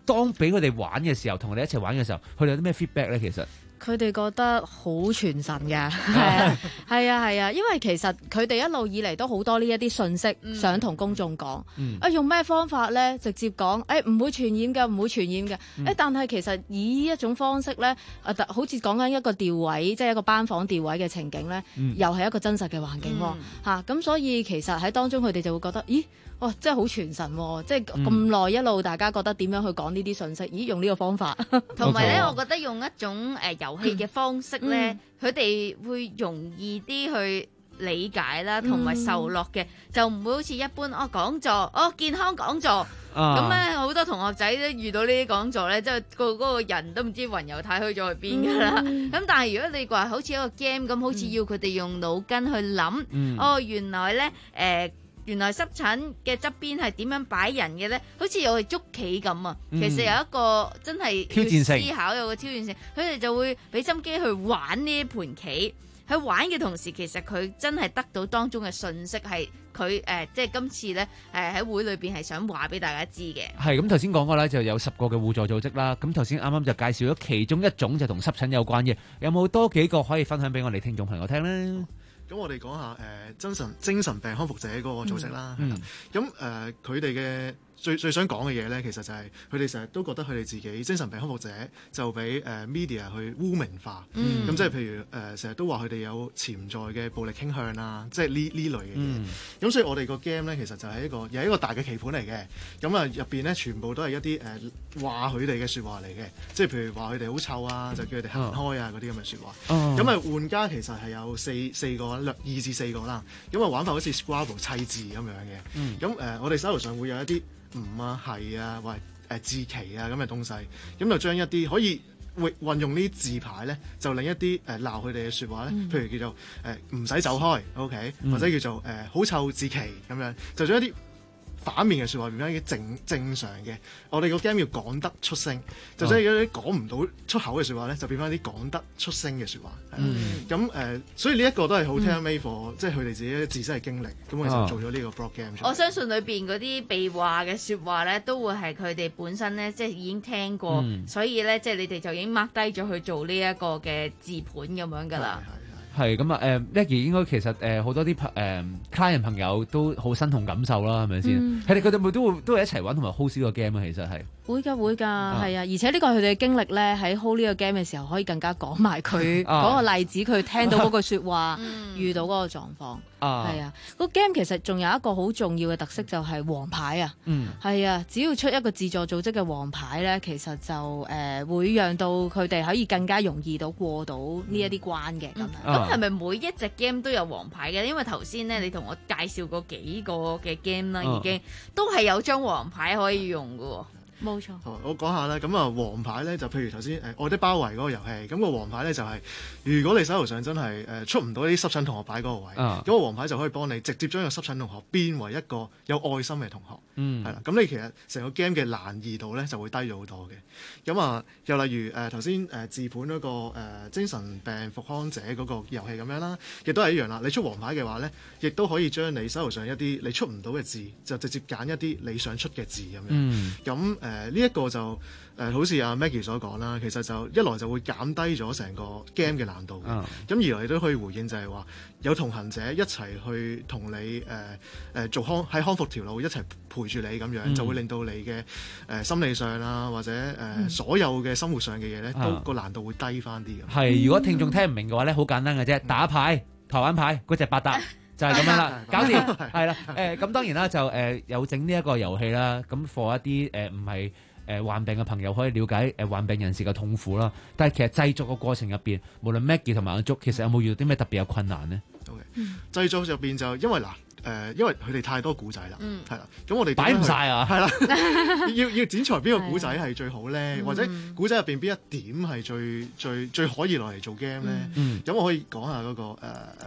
[SPEAKER 11] 當俾佢哋玩嘅時候，同佢哋一齊玩嘅時候，佢哋有啲咩 feedback 咧？其實
[SPEAKER 6] 佢哋覺得好傳神㗎，係啊，係啊，係啊，因為其實佢哋一路以嚟都好多呢一啲信息想同公眾講，
[SPEAKER 2] 嗯、
[SPEAKER 6] 啊用咩方法咧？直接講，誒唔會傳染嘅，唔會傳染嘅，誒、
[SPEAKER 2] 嗯、
[SPEAKER 6] 但係其實以呢一種方式咧，啊好似講緊一個調位，即係一個班房調位嘅情景咧，
[SPEAKER 2] 嗯、
[SPEAKER 6] 又係一個真實嘅環境喎，嚇咁、
[SPEAKER 2] 嗯
[SPEAKER 6] 啊、所以其實喺當中佢哋就會覺得，咦？哇！真係好傳神喎，即係咁耐一路，大家覺得點樣去講呢啲信息？咦，用呢個方法，
[SPEAKER 28] 同埋咧，我覺得用一種誒、呃、遊戲嘅方式咧，佢哋、嗯、會容易啲去理解啦，同埋受落嘅，嗯、就唔會好似一般哦講座，哦健康講座，咁咧好多同學仔都遇到呢啲講座咧，即係個嗰個人都唔知雲遊太虛咗去邊㗎啦。咁、嗯、但係如果你話好似一個 game 咁，好似要佢哋用腦筋去諗，嗯、哦原來咧誒。呃原來濕疹嘅側邊係點樣擺人嘅咧？好似我哋捉棋咁啊！嗯、其實有一個真係
[SPEAKER 11] 挑戰性，
[SPEAKER 28] 思考有個挑戰性，佢哋就會俾心機去玩呢一盤棋。喺玩嘅同時，其實佢真係得到當中嘅信息係佢誒，即係今次咧誒喺會裏邊係想話俾大家知嘅。係咁頭先講過啦，就有十個嘅互助組織啦。咁頭先啱啱就介紹咗其中一種就同濕疹有關嘅，有冇多幾個可以分享俾我哋聽眾朋友聽咧？
[SPEAKER 9] 咁我哋講下誒、呃、精神精神病康復者嗰個組織啦，係啦、嗯。咁誒佢哋嘅最最想講嘅嘢咧，其實就係佢哋成日都覺得佢哋自己精神病康復者就俾誒、呃、media 去污名化。咁、嗯、即係譬如誒成日都話佢哋有潛在嘅暴力傾向啊，即係呢呢類嘅嘢。咁、嗯、所以我哋個 game 咧，其實就係一個又係一個大嘅棋盤嚟嘅。咁啊入邊咧全部都係一啲誒話佢哋嘅説話嚟嘅，即係譬如話佢哋好臭啊，就叫佢哋行開啊嗰啲咁嘅説話。咁啊、哦、玩家其實係有四四個二至四個啦。咁啊玩法好似 Scrabble 砌字咁樣嘅。咁誒、嗯呃、我哋手頭上會有一啲唔啊係啊或誒字旗啊咁嘅東西，咁就將一啲可以運運用呢啲字牌咧，就令一啲誒鬧佢哋嘅説話咧，嗯、譬如叫做誒唔使走開 ，OK，、嗯、或者叫做誒好、呃、臭字旗咁樣，就將一啲反面嘅説話變翻啲正正常嘅，我哋個 game 要講得出聲，就將有啲講唔到出口嘅説話咧，就變翻啲講得出聲嘅説話。咁誒、嗯呃，所以呢一個都係好 tailor-made for，即係佢哋自己自身嘅經歷，咁我哋就做咗呢個 block game。
[SPEAKER 28] 我相信裏邊嗰啲被話嘅説話咧，都會係佢哋本身咧，即係已經聽過，嗯、所以咧，即係你哋就已經 mark 低咗去做呢一個嘅字盤咁樣㗎啦。
[SPEAKER 11] 係咁啊！誒 Maggie 應該其實誒好、呃、多啲誒 client 朋友都好身同感受啦，係咪先？係哋佢哋會都會都係一齊玩同埋 host 呢個 game 啊！其實係
[SPEAKER 6] 會㗎會㗎，係啊！而且呢個係佢哋嘅經歷咧，喺 hold 呢個 game 嘅時候，可以更加講埋佢嗰個例子，佢聽到嗰句説話，遇到嗰個狀況。係啊，個 game 其實仲有一個好重要嘅特色就係黃牌啊。嗯，係啊，只要出一個自助組織嘅黃牌咧，其實就誒、呃、會讓到佢哋可以更加容易到過到呢一啲關嘅咁樣。
[SPEAKER 28] 咁係咪每一隻 game 都有黃牌嘅？因為頭先咧你同我介紹過幾個嘅 game 啦，已經都係有張黃牌可以用㗎喎。
[SPEAKER 6] 冇錯，
[SPEAKER 9] 我講下啦。咁啊，黃牌咧就譬如頭先誒愛的包圍嗰個遊戲，咁、個黃牌咧就係、是、如果你手頭上真係誒、呃、出唔到啲濕疹同學擺嗰個位，咁、啊、個黃牌就可以幫你直接將個濕疹同學變為一個有愛心嘅同學，係啦、嗯。咁你其實成個 game 嘅難易度咧就會低咗好多嘅。咁啊，又例如誒頭先誒字盤嗰、那個、呃、精神病復康者嗰個遊戲咁樣啦，亦都係一樣啦。你出黃牌嘅話咧，亦都可以將你手頭上一啲你出唔到嘅字，就直接揀一啲你想出嘅字咁樣。咁、嗯誒呢一個就誒、呃、好似阿 Maggie 所講啦，其實就一來就會減低咗成個 game 嘅難度，咁、嗯、二來亦都可以回應就係話有同行者一齊去同你誒誒、呃、做康喺康復條路一齊陪住你咁樣，嗯、就會令到你嘅誒、呃、心理上啊或者誒、呃嗯、所有嘅生活上嘅嘢咧，都個難度會低翻啲嘅。係、
[SPEAKER 11] 嗯，如果聽眾聽唔明嘅話咧，好簡單嘅啫，打牌台灣牌嗰隻八達。就係咁樣啦，搞掂係啦。誒咁當然啦，就誒有整呢一個遊戲啦。咁 for 一啲誒唔係誒患病嘅朋友可以了解誒患病人士嘅痛苦啦。但係其實製作嘅過程入邊，無論 Maggie 同埋阿竹，其實有冇遇到啲咩特別有困難呢？
[SPEAKER 9] OK，製作入邊就因為嗱。誒、呃，因為佢哋太多古仔啦，係啦、嗯，咁我哋
[SPEAKER 11] 擺唔晒啊，
[SPEAKER 9] 係啦，要要剪裁邊個古仔係最好咧，或者古仔入邊邊一點係最最最可以攞嚟做 game 咧？咁、嗯、我可以講下嗰、那個誒誒、呃、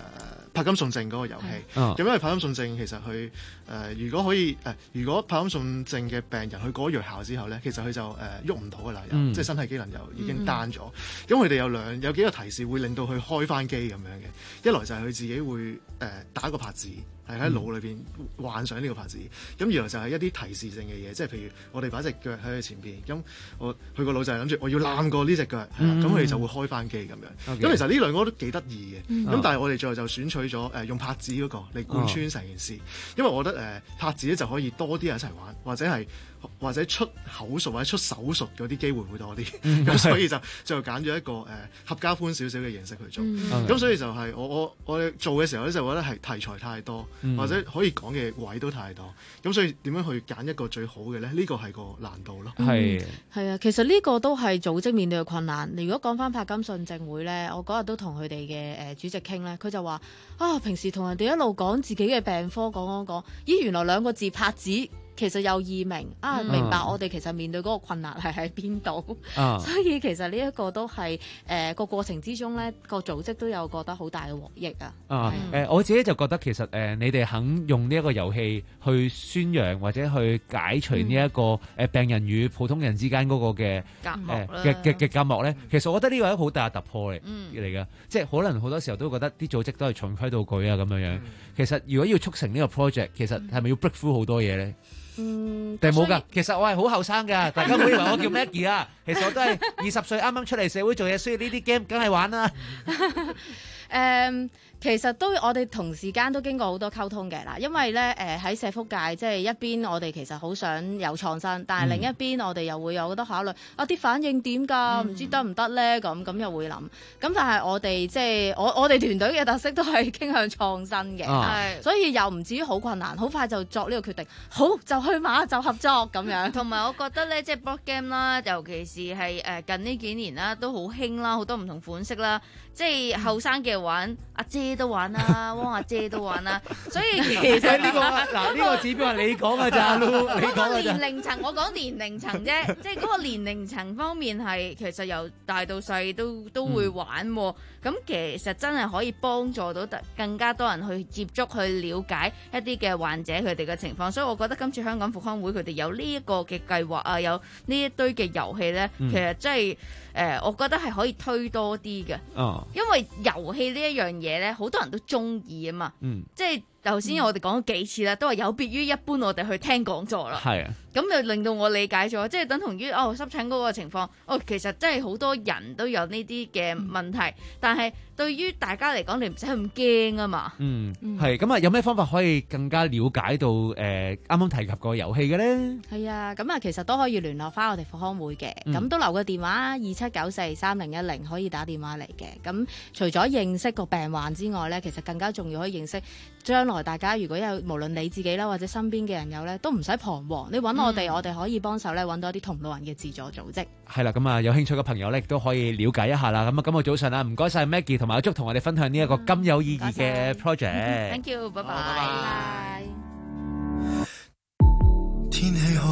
[SPEAKER 9] 柏金遜症嗰個遊戲。咁、
[SPEAKER 12] 哦、
[SPEAKER 9] 因為柏金遜症其實佢誒、呃、如果可以誒、呃，如果柏金遜症嘅病人去過咗藥效之後咧，其實佢就誒喐唔到噶啦，嗯、即係身體機能又已經 down 咗。咁佢哋有兩有幾個提示會令到佢開翻機咁樣嘅，一來就係佢自己會誒、呃、打個拍子。係喺腦裏邊幻想呢個拍子，咁二來就係一啲提示性嘅嘢，即係譬如我哋擺隻腳喺佢前邊，咁我佢個腦就係諗住我要攬過呢隻腳，咁佢哋就會開翻機咁樣。咁、okay. 其實呢兩個都幾得意嘅，咁、嗯、但係我哋最後就選取咗誒、呃、用拍子嗰個嚟貫穿成件事，哦、因為我覺得誒、呃、拍子咧就可以多啲人一齊玩，或者係或者出口述或者出手術嗰啲機會會多啲，咁、嗯、所以就就揀咗一個誒、呃、合家歡少少嘅形式去做，咁、嗯 okay. 所以就係我我我哋做嘅時候咧就覺得係題材太多。嗯、或者可以講嘅位都太多，咁所以點樣去揀一個最好嘅咧？呢個係個難度咯。
[SPEAKER 6] 係係啊，其實呢個都係組織面對嘅困難。如果講翻柏金遜症會咧，我嗰日都同佢哋嘅誒主席傾咧，佢就話啊，平時同人哋一路講自己嘅病科，講講講，咦，原來兩個字拍子。其實有意明啊，明白我哋其實面對嗰個困難係喺邊度，所以其實呢一個都係誒個過程之中咧，個組織都有覺得好大嘅獲益啊。
[SPEAKER 11] 啊誒、呃，我自己就覺得其實誒、呃，你哋肯用呢一個遊戲去宣揚或者去解除呢一個誒病人與普通人之間嗰個嘅
[SPEAKER 28] 隔膜
[SPEAKER 11] 嘅嘅嘅隔膜咧，其實我覺得呢個係一個好大嘅突破嚟嚟㗎，即係可能好多時候都覺得啲組織都係循規蹈矩啊咁樣樣。嗯、其實如果要促成呢個 project，其實係咪要 break through 好多嘢咧？
[SPEAKER 6] 嗯，
[SPEAKER 11] 定冇㗎。其實我係好後生㗎，大家唔好以為我叫 Maggie 啊。其實我都係二十歲啱啱出嚟社會做嘢，所以呢啲 game 梗係玩啦。
[SPEAKER 6] 誒、um,，其實都我哋同時間都經過好多溝通嘅啦，因為咧誒喺社福界，即係一邊我哋其實好想有創新，但係另一邊我哋又會有好多考慮，啊啲反應點㗎？唔知得唔得咧？咁咁又會諗。咁但係我哋即係我我哋團隊嘅特色都係傾向創新嘅，係、啊，所以又唔至於好困難，好快就作呢個決定，好就去馬就合作咁樣。
[SPEAKER 28] 同埋我覺得咧，即係 board game 啦，尤其是係誒近呢幾年啦，都好興啦，好多唔同款式啦，即係後生嘅玩，阿姐都玩啦，汪阿姐都玩啦，所以其實呢、這個
[SPEAKER 11] 嗱呢個指標係你講㗎咋，你講㗎咋。
[SPEAKER 28] 年齡層我講年齡層啫，即係嗰個年齡層方面係其實由大到細都都會玩喎。咁、嗯、其實真係可以幫助到更加多人去接觸、去了解一啲嘅患者佢哋嘅情況。所以我覺得今次香港復康會佢哋有呢一個嘅計劃啊，有呢一堆嘅遊戲咧、嗯，其實真係誒，我覺得係可以推多啲嘅。哦，因為遊戲呢一樣嘢咧，好多人都中意啊嘛。嗯，即係頭先我哋講咗幾次啦，都係有別於一般我哋去聽講座啦。係啊。咁就令到我理解咗，即係等同於哦濕疹嗰個情況，哦其實真係好多人都有呢啲嘅問題，嗯、但係對於大家嚟講，你唔使咁驚啊嘛。嗯，
[SPEAKER 11] 係咁啊，有咩方法可以更加了解到誒啱啱提及個遊戲嘅咧？
[SPEAKER 6] 係啊，咁啊其實都可以聯絡翻我哋復康會嘅，咁、嗯、都留個電話二七九四三零一零可以打電話嚟嘅。咁除咗認識個病患之外咧，其實更加重要可以認識將來大家如果有無論你自己啦或者身邊嘅人有咧，都唔使彷徨，你揾我哋、嗯，我哋可以幫手咧揾到一啲同路人嘅自助組織。
[SPEAKER 11] 係啦，咁啊有興趣嘅朋友咧，亦都可以了解一下啦。咁啊，今日早上啊，唔該晒 Maggie 同埋阿祝同我哋分享呢一個咁有意義嘅 project。
[SPEAKER 28] Thank you，拜拜。
[SPEAKER 23] 天氣好，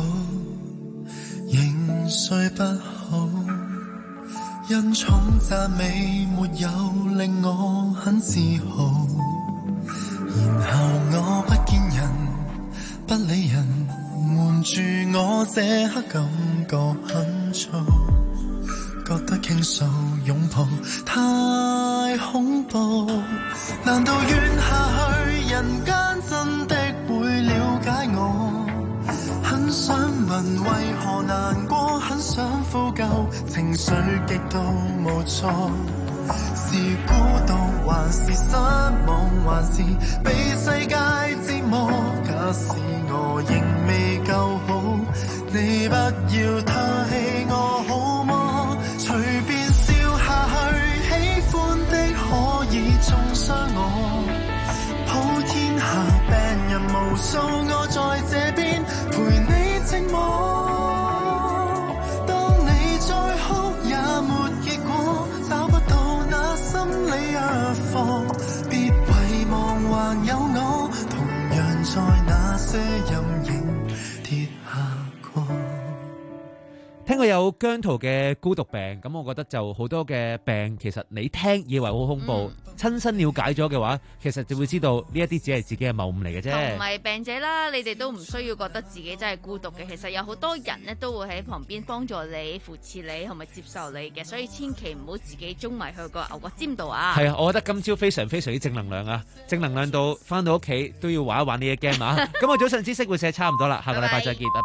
[SPEAKER 23] 仍睡不好，因重讚美沒有令我很自豪。然後我不見人，不理人，瞞住我這刻感覺很糟，覺得傾訴擁抱太恐怖。難道怨下去人間真的會了解我？很想問為何難過，很想呼救，情緒極度無助。是孤獨還是失望，還是被世界折磨？假使我仍未夠好，你不要唾棄我好嗎？隨便笑下去，喜歡的可以中傷我。普天下病人無數，我在這邊陪你寂寞。當你再哭也沒結果，找不到那心理藥方，別遺忘還有我，同樣在那些陰影跌下過。
[SPEAKER 11] 聽過有姜濤嘅孤獨病，咁我覺得就好多嘅病，其實你聽以為好恐怖，親、嗯、身了解咗嘅話，其實就會知道呢一啲只係自己嘅謬誤嚟嘅啫。
[SPEAKER 28] 同埋病者啦，你哋都唔需要覺得自己真係孤獨嘅，其實有好多人呢都會喺旁邊幫助你、扶持你同埋接受你嘅，所以千祈唔好自己中埋去個牛角尖度啊！係啊，
[SPEAKER 11] 我覺得今朝非常非常之正能量啊！正能量到翻到屋企都要玩一玩呢啲 game 啊！咁我早晨知識會寫差唔多啦，下個禮拜再見，拜拜。